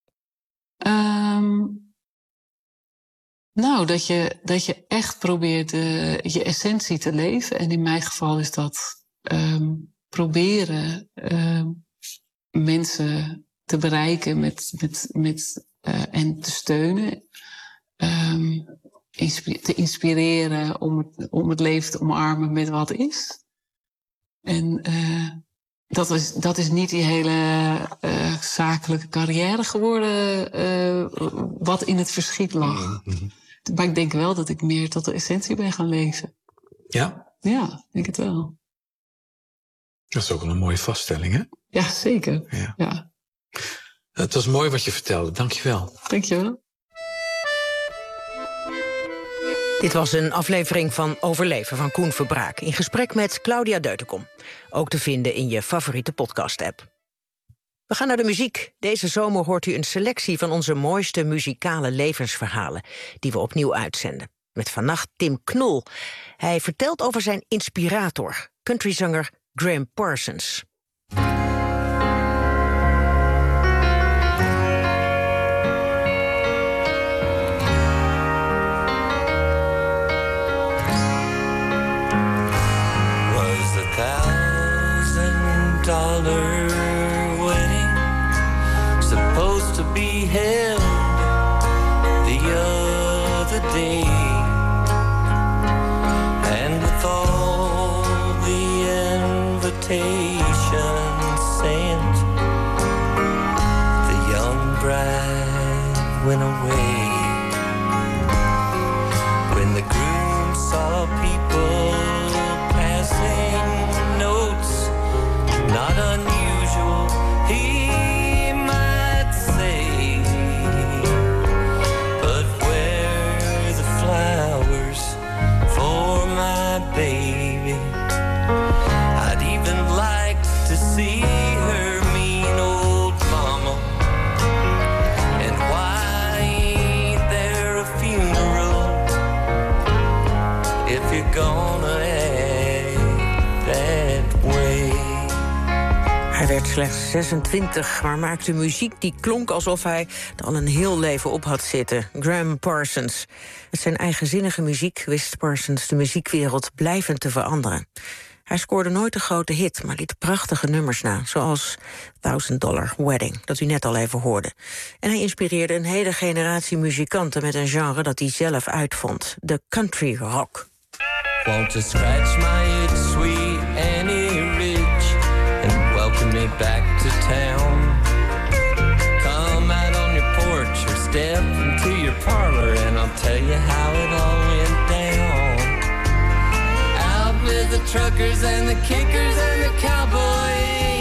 Um, nou, dat je, dat je echt probeert uh, je essentie te leven. En in mijn geval is dat um, proberen um, mensen te bereiken met, met, met, uh, en te steunen. Um, inspi- te inspireren om het, om het leven te omarmen met wat is. En... Uh, Dat is, dat is niet die hele uh, zakelijke carrière geworden uh, wat in het verschiet lag. Mm-hmm. Maar ik denk wel dat ik meer tot de essentie ben gaan leven. Ja? Ja, ik denk het wel. Dat is ook wel een mooie vaststelling, hè? Ja, zeker. Ja. Ja. Het was mooi wat je vertelde. Dank je wel. Dank je wel. Dit was een aflevering van Overleven van Koen Verbraak, in gesprek met Claudia Deutenkom. Ook te vinden in je favoriete podcast-app. We gaan naar de muziek. Deze zomer hoort u een selectie van onze mooiste muzikale levensverhalen, die we opnieuw uitzenden. Met vannacht Tim Knol. Hij vertelt over zijn inspirator, countryzanger Graham Parsons. Dollar wedding supposed to be held the other day, and with all the invitations sent, the young bride went away. When the groom saw people passing notes, not unusual, he might say, but where the flowers for my baby? I'd even like to see her mean old mama, and why slechts zesentwintig, maar maakte muziek die klonk alsof hij er al een heel leven op had zitten. Gram Parsons. Met zijn eigenzinnige muziek wist Parsons de muziekwereld blijvend te veranderen. Hij scoorde nooit een grote hit, maar liet prachtige nummers na, zoals Thousand Dollar Wedding, dat u net al even hoorde. En hij inspireerde een hele generatie muzikanten met een genre dat hij zelf uitvond, de country rock. Want to scratch my itch, sweet Annie Ridge, and welcome me back to town. Come out on your porch or step into your parlor, and I'll tell you how it all went down. Out with the truckers and the kickers and the cowboy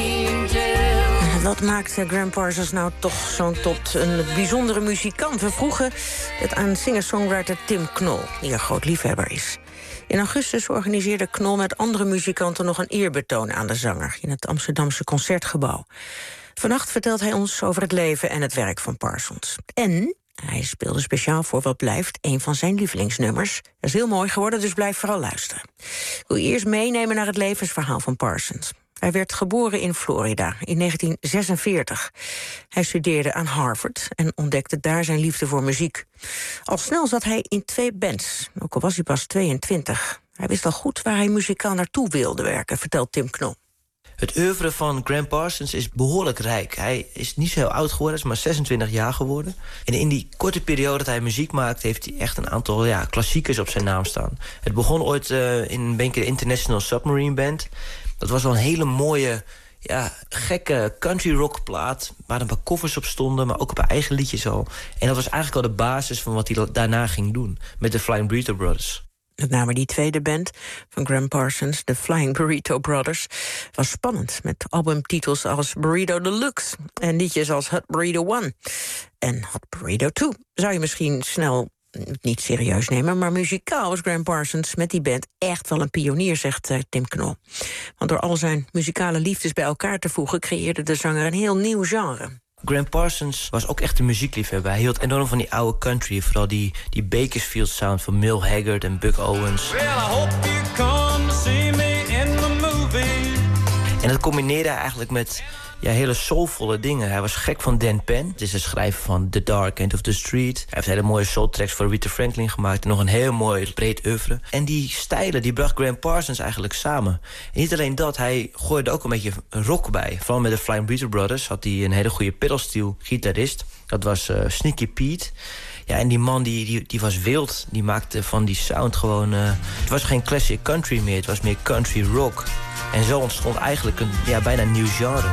angels. Wat maakt Gram Parsons nou toch zo'n tot een bijzondere muzikant? We vroegen het aan singer-songwriter Tim Knol, die een groot liefhebber is. In augustus organiseerde Knol met andere muzikanten nog een eerbetoon aan de zanger in het Amsterdamse Concertgebouw. Vannacht vertelt hij ons over het leven en het werk van Parsons. En hij speelde speciaal voor Wat Blijft een van zijn lievelingsnummers. Dat is heel mooi geworden, dus blijf vooral luisteren. Ik wil eerst meenemen naar het levensverhaal van Parsons. Hij werd geboren in Florida in negentien zesenveertig. Hij studeerde aan Harvard en ontdekte daar zijn liefde voor muziek. Al snel zat hij in twee bands, ook al was hij pas tweeëntwintig. Hij wist al goed waar hij muzikaal naartoe wilde werken, vertelt Tim Knol. Het oeuvre van Gram Parsons is behoorlijk rijk. Hij is niet zo heel oud geworden, hij is maar zesentwintig jaar geworden. En in die korte periode dat hij muziek maakt, heeft hij echt een aantal ja, klassiekers op zijn naam staan. Het begon ooit uh, in een beetje de International Submarine Band. Dat was wel een hele mooie, ja, gekke country rock plaat, waar een paar covers op stonden, maar ook een paar eigen liedjes al. En dat was eigenlijk al de basis van wat hij daarna ging doen met de Flying Burrito Brothers. Met name die tweede band van Gram Parsons, de Flying Burrito Brothers, was spannend met albumtitels als Burrito Deluxe en liedjes als Hot Burrito One en Hot Burrito Two. Zou je misschien snel niet serieus nemen, maar muzikaal was Gram Parsons met die band echt wel een pionier, zegt uh, Tim Knol. Want door al zijn muzikale liefdes bij elkaar te voegen, creëerde de zanger een heel nieuw genre. Gram Parsons was ook echt een muziekliefhebber. Hij hield enorm van die oude country, vooral die, die Bakersfield sound van Merle Haggard en Buck Owens. Well, I hope you come to see me in the movie. En dat combineerde hij eigenlijk met ja, hele soulvolle dingen. Hij was gek van Dan Penn. Het is de schrijver van The Dark End of the Street. Hij heeft hele mooie soultracks voor Aretha Franklin gemaakt. En nog een heel mooi breed oeuvre. En die stijlen die bracht Gram Parsons eigenlijk samen. En niet alleen dat, hij gooide ook een beetje rock bij. Vooral met de Flying Burrito Brothers had hij een hele goede pedalsteel gitarist. Dat was uh, Sneaky Pete. Ja, en die man die, die, die was wild. Die maakte van die sound gewoon... Uh, het was geen classic country meer, het was meer country rock. En zo ontstond eigenlijk een ja, bijna nieuw genre.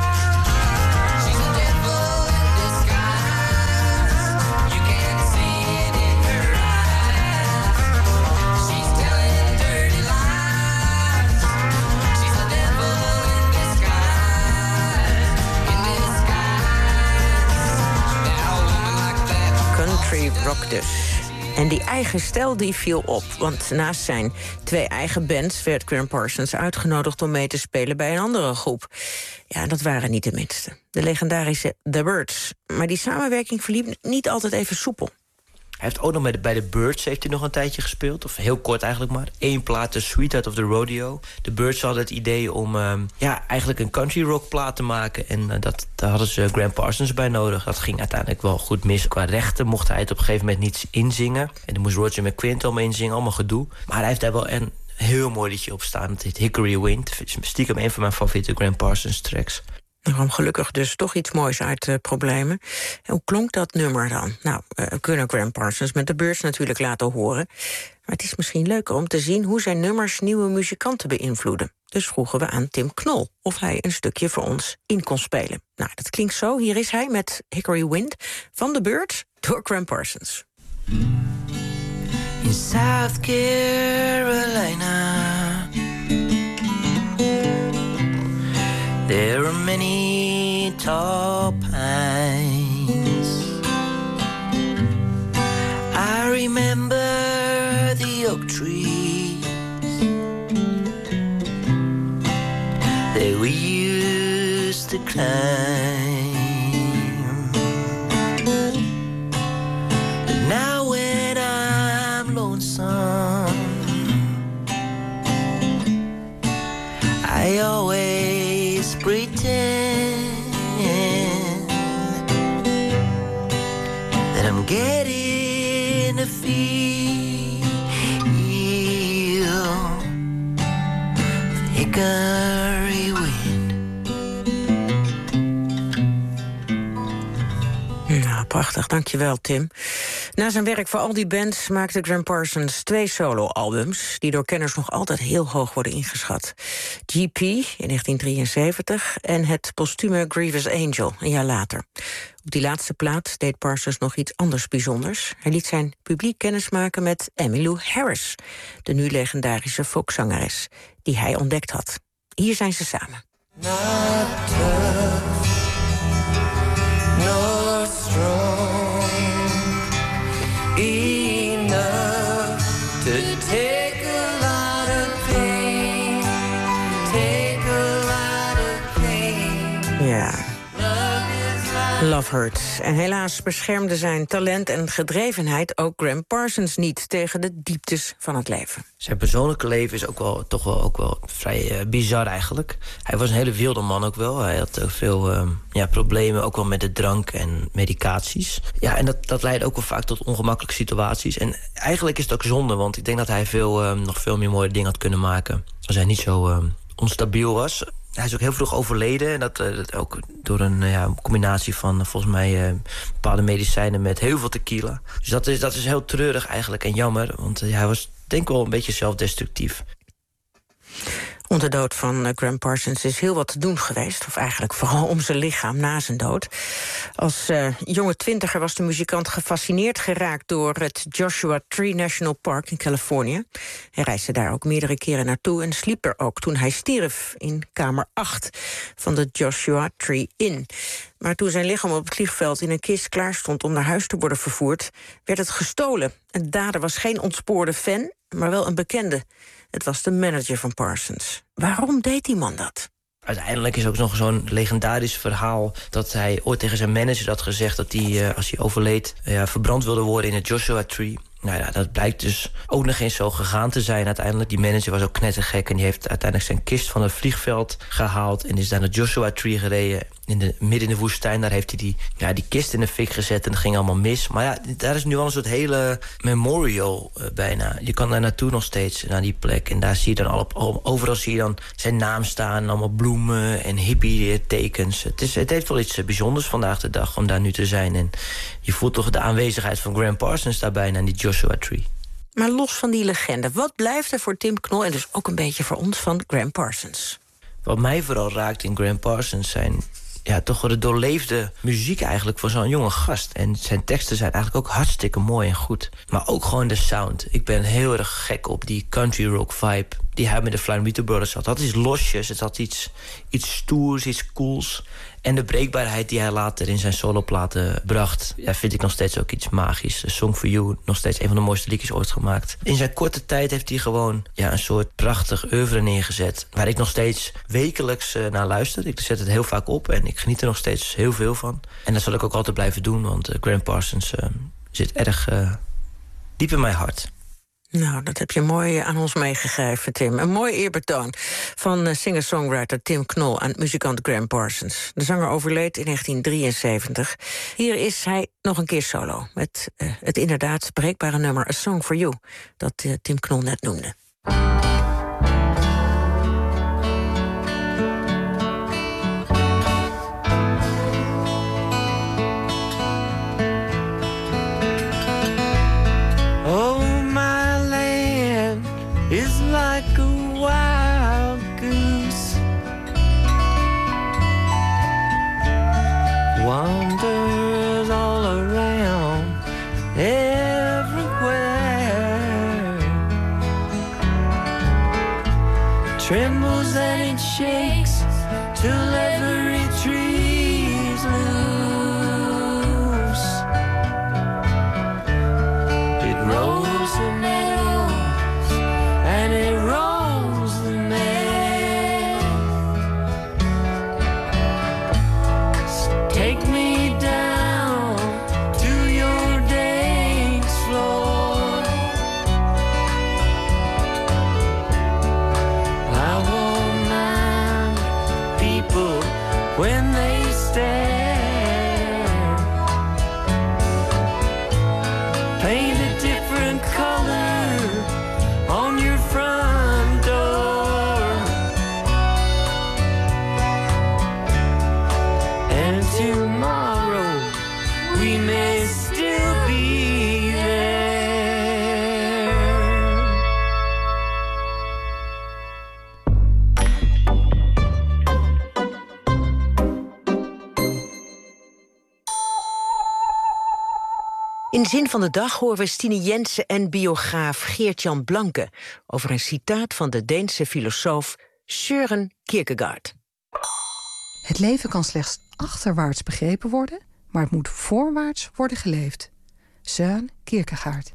Country rock dus. En die eigen stijl die viel op, want naast zijn twee eigen bands werd Gram Parsons uitgenodigd om mee te spelen bij een andere groep. Ja, dat waren niet de minste. De legendarische The Byrds. Maar die samenwerking verliep niet altijd even soepel. Hij heeft ook nog met, bij de Byrds heeft hij nog een tijdje gespeeld. Of heel kort eigenlijk maar. Eén plaat, de Sweetheart of the Rodeo. De Byrds hadden het idee om uh, ja, eigenlijk een country rock plaat te maken. En uh, dat, daar hadden ze Gram Parsons bij nodig. Dat ging uiteindelijk wel goed mis. Qua rechten mocht hij het op een gegeven moment niet inzingen. En dan moest Roger McQuint allemaal inzingen, allemaal gedoe. Maar hij heeft daar wel een heel mooi liedje op staan. Het heet Hickory Wind. Stiekem een van mijn favoriete Gram Parsons tracks. Er kwam gelukkig dus toch iets moois uit de uh, problemen. En hoe klonk dat nummer dan? Nou, uh, we kunnen Gram Parsons met de Byrds natuurlijk laten horen. Maar het is misschien leuker om te zien hoe zijn nummers nieuwe muzikanten beïnvloeden. Dus vroegen we aan Tim Knol of hij een stukje voor ons in kon spelen. Nou, dat klinkt zo. Hier is hij met Hickory Wind van de Byrds door Gram Parsons. In South Carolina, there are many tall pines. I remember the oak trees that we used to climb. But now when I'm lonesome, I always pretend getting a feel. The hickory wind. Ja, prachtig. Dankjewel, Tim. Na zijn werk voor al die bands maakte Gram Parsons twee solo-albums die door kenners nog altijd heel hoog worden ingeschat. G P in negentien drieënzeventig en het postume Grievous Angel een jaar later. Op die laatste plaat deed Parsons nog iets anders bijzonders. Hij liet zijn publiek kennismaken met Emmylou Harris, de nu legendarische folkzangeres, die hij ontdekt had. Hier zijn ze samen. Not tough, nor strong enough to take a lot of pain, take a lot of pain. Ja. Love Hurts. En helaas beschermde zijn talent en gedrevenheid ook Gram Parsons niet tegen de dieptes van het leven. Zijn persoonlijke leven is ook wel, toch wel, ook wel vrij uh, bizar eigenlijk. Hij was een hele wilde man ook wel. Hij had uh, veel uh, ja, problemen, ook wel met de drank en medicaties. Ja, en dat, dat leidde ook wel vaak tot ongemakkelijke situaties. En eigenlijk is het ook zonde, want ik denk dat hij veel, uh, nog veel meer mooie dingen had kunnen maken als hij niet zo uh, onstabiel was. Hij is ook heel vroeg overleden. En dat, uh, dat ook door een uh, ja, combinatie van uh, volgens mij uh, bepaalde medicijnen met heel veel tequila. Dus dat is, dat is heel treurig eigenlijk en jammer. Want uh, hij was denk ik wel een beetje zelfdestructief. Om de dood van uh, Gram Parsons is heel wat te doen geweest. Of eigenlijk vooral om zijn lichaam na zijn dood. Als uh, jonge twintiger was de muzikant gefascineerd geraakt door het Joshua Tree National Park in Californië. Hij reisde daar ook meerdere keren naartoe en sliep er ook toen hij stierf in kamer acht van de Joshua Tree Inn. Maar toen zijn lichaam op het vliegveld in een kist klaar stond om naar huis te worden vervoerd, werd het gestolen. De dader was geen ontspoorde fan, maar wel een bekende. Het was de manager van Parsons. Waarom deed die man dat? Uiteindelijk is ook nog zo'n legendarisch verhaal dat hij ooit tegen zijn manager had gezegd dat hij, uh, als hij overleed, uh, verbrand wilde worden in het Joshua Tree. Nou ja, dat blijkt dus ook nog eens zo gegaan te zijn. Uiteindelijk, die manager was ook knettergek en die heeft uiteindelijk zijn kist van het vliegveld gehaald en is naar de Joshua Tree gereden. In de, midden in de woestijn, daar heeft hij die, ja, die kist in de fik gezet en dat ging allemaal mis. Maar ja, daar is nu al een soort hele memorial uh, bijna. Je kan daar naartoe nog steeds, naar die plek. En daar zie je dan al op, overal zie je dan zijn naam staan, allemaal bloemen en hippie-tekens. Het, is, het heeft wel iets bijzonders vandaag de dag om daar nu te zijn. En je voelt toch de aanwezigheid van Gram Parsons daarbij naar die Joshua Tree. Maar los van die legende, wat blijft er voor Tim Knol en dus ook een beetje voor ons van Gram Parsons? Wat mij vooral raakt in Gram Parsons zijn, ja, toch wel de doorleefde muziek eigenlijk voor zo'n jonge gast. En zijn teksten zijn eigenlijk ook hartstikke mooi en goed. Maar ook gewoon de sound. Ik ben heel erg gek op die country rock vibe die hij met de Flying Burrito Brothers had. Het had iets losjes, het had iets, iets stoers, iets cools. En de breekbaarheid die hij later in zijn soloplaten bracht, ja, vind ik nog steeds ook iets magisch. A Song for You, nog steeds een van de mooiste liedjes ooit gemaakt. In zijn korte tijd heeft hij gewoon, ja, een soort prachtig oeuvre neergezet, waar ik nog steeds wekelijks uh, naar luister. Ik zet het heel vaak op en ik geniet er nog steeds heel veel van. En dat zal ik ook altijd blijven doen, want uh, Gram Parsons uh, zit erg uh, diep in mijn hart. Nou, dat heb je mooi aan ons meegegeven, Tim. Een mooi eerbetoon van singer-songwriter Tim Knol aan muzikant Gram Parsons. De zanger overleed in negentien drieënzeventig. Hier is hij nog een keer solo met uh, het inderdaad breekbare nummer A Song for You, dat uh, Tim Knol net noemde. Is like a wild goose, wanders all around, everywhere, trembles and it shakes till every tree's loose. It rolls the meadow and it rolls the man. Take me down to your dance floor. I want my we may still be there. In de zin van de dag horen we Stine Jensen en biograaf Geert-Jan Blanke over een citaat van de Deense filosoof Søren Kierkegaard. Het leven kan slechts achterwaarts begrepen worden, maar het moet voorwaarts worden geleefd. Søren Kierkegaard.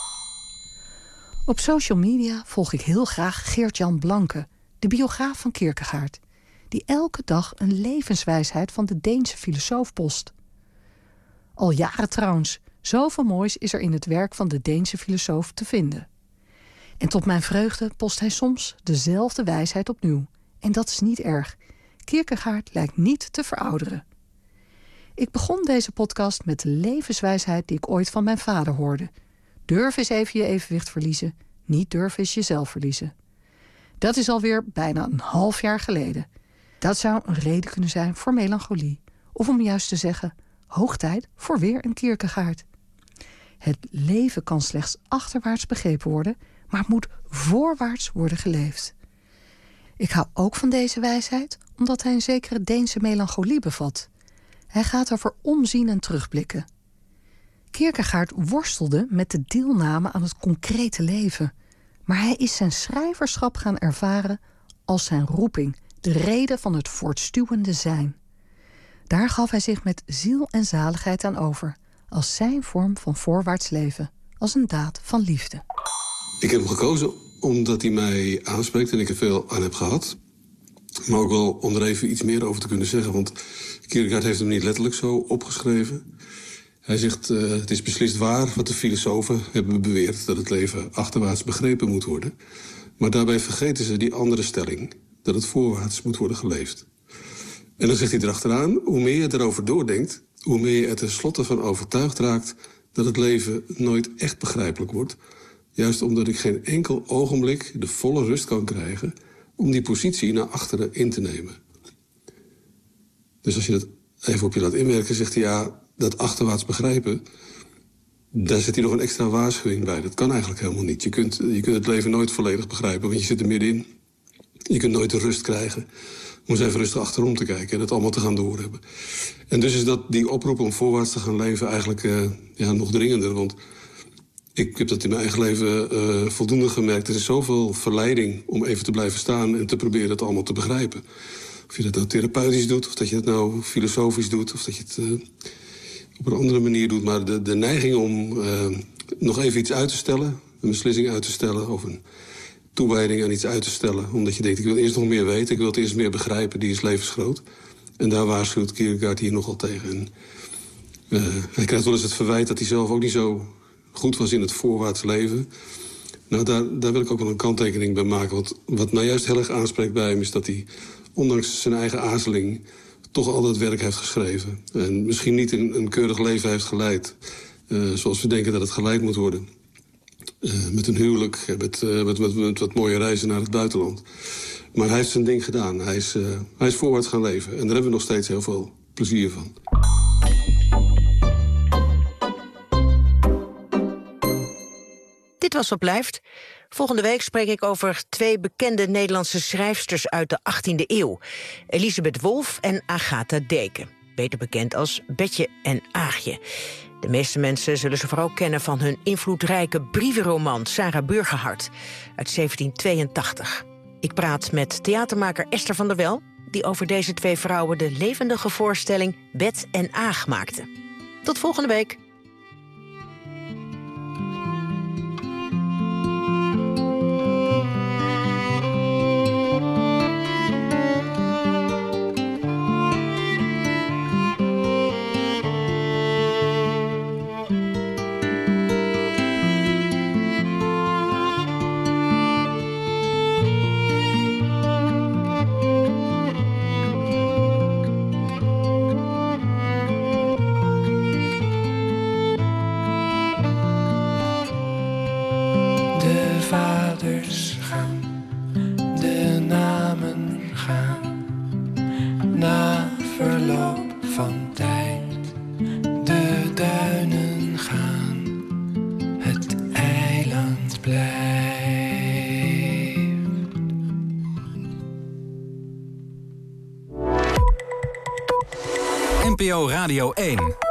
Op social media volg ik heel graag Geert-Jan Blanke, de biograaf van Kierkegaard, die elke dag een levenswijsheid van de Deense filosoof post. Al jaren trouwens, zoveel moois is er in het werk van de Deense filosoof te vinden. En tot mijn vreugde post hij soms dezelfde wijsheid opnieuw. En dat is niet erg. Kierkegaard lijkt niet te verouderen. Ik begon deze podcast met de levenswijsheid die ik ooit van mijn vader hoorde. Durf eens even je evenwicht verliezen, niet durf eens jezelf verliezen. Dat is alweer bijna een half jaar geleden. Dat zou een reden kunnen zijn voor melancholie. Of om juist te zeggen, hoog tijd voor weer een Kierkegaard. Het leven kan slechts achterwaarts begrepen worden, maar het moet voorwaarts worden geleefd. Ik hou ook van deze wijsheid, omdat hij een zekere Deense melancholie bevat. Hij gaat over omzien en terugblikken. Kierkegaard worstelde met de deelname aan het concrete leven, maar hij is zijn schrijverschap gaan ervaren als zijn roeping, de reden van het voortstuwende zijn. Daar gaf hij zich met ziel en zaligheid aan over, als zijn vorm van voorwaarts leven, als een daad van liefde. Ik heb hem gekozen omdat hij mij aanspreekt en ik er veel aan heb gehad. Maar ook wel om er even iets meer over te kunnen zeggen, want Kierkegaard heeft hem niet letterlijk zo opgeschreven. Hij zegt, uh, het is beslist waar wat de filosofen hebben beweerd, dat het leven achterwaarts begrepen moet worden. Maar daarbij vergeten ze die andere stelling, dat het voorwaarts moet worden geleefd. En dan zegt hij erachteraan, hoe meer je erover doordenkt, hoe meer je er tenslotte van overtuigd raakt dat het leven nooit echt begrijpelijk wordt. Juist omdat ik geen enkel ogenblik de volle rust kan krijgen om die positie naar achteren in te nemen. Dus als je dat even op je laat inwerken, zegt hij, ja, dat achterwaarts begrijpen, daar zit hij nog een extra waarschuwing bij. Dat kan eigenlijk helemaal niet. Je kunt, je kunt het leven nooit volledig begrijpen, want je zit er middenin. Je kunt nooit de rust krijgen om eens even rustig achterom te kijken en het allemaal te gaan doorhebben. En dus is dat die oproep om voorwaarts te gaan leven eigenlijk uh, ja, nog dringender. Want ik heb dat in mijn eigen leven uh, voldoende gemerkt. Er is zoveel verleiding om even te blijven staan en te proberen het allemaal te begrijpen. Of je dat nou therapeutisch doet, of dat je het nou filosofisch doet, of dat je het uh, op een andere manier doet. Maar de, de neiging om uh, nog even iets uit te stellen, een beslissing uit te stellen of een toewijding aan iets uit te stellen, omdat je denkt, ik wil eerst nog meer weten, ik wil het eerst meer begrijpen, die is levensgroot. En daar waarschuwt Kierkegaard hier nogal tegen. En, uh, hij krijgt wel eens het verwijt dat hij zelf ook niet zo goed was in het voorwaarts leven. Nou, daar, daar wil ik ook wel een kanttekening bij maken. Want wat mij juist heel erg aanspreekt bij hem is dat hij, ondanks zijn eigen aarzeling, toch al dat werk heeft geschreven. En misschien niet een, een keurig leven heeft geleid, uh, zoals we denken dat het geleid moet worden. Uh, met een huwelijk, met, uh, met, met, met wat mooie reizen naar het buitenland. Maar hij heeft zijn ding gedaan. Hij is, uh, hij is voorwaarts gaan leven. En daar hebben we nog steeds heel veel plezier van. Dit was Wat Blijft. Volgende week spreek ik over twee bekende Nederlandse schrijfsters uit de achttiende eeuw. Elisabeth Wolff en Agatha Deken. Beter bekend als Betje en Aagje. De meeste mensen zullen ze vooral kennen van hun invloedrijke brievenroman Sarah Burgerhart uit zeventien tweeëntachtig. Ik praat met theatermaker Esther van der Wel, die over deze twee vrouwen de levendige voorstelling Bet en Aag maakte. Tot volgende week. O Radio één.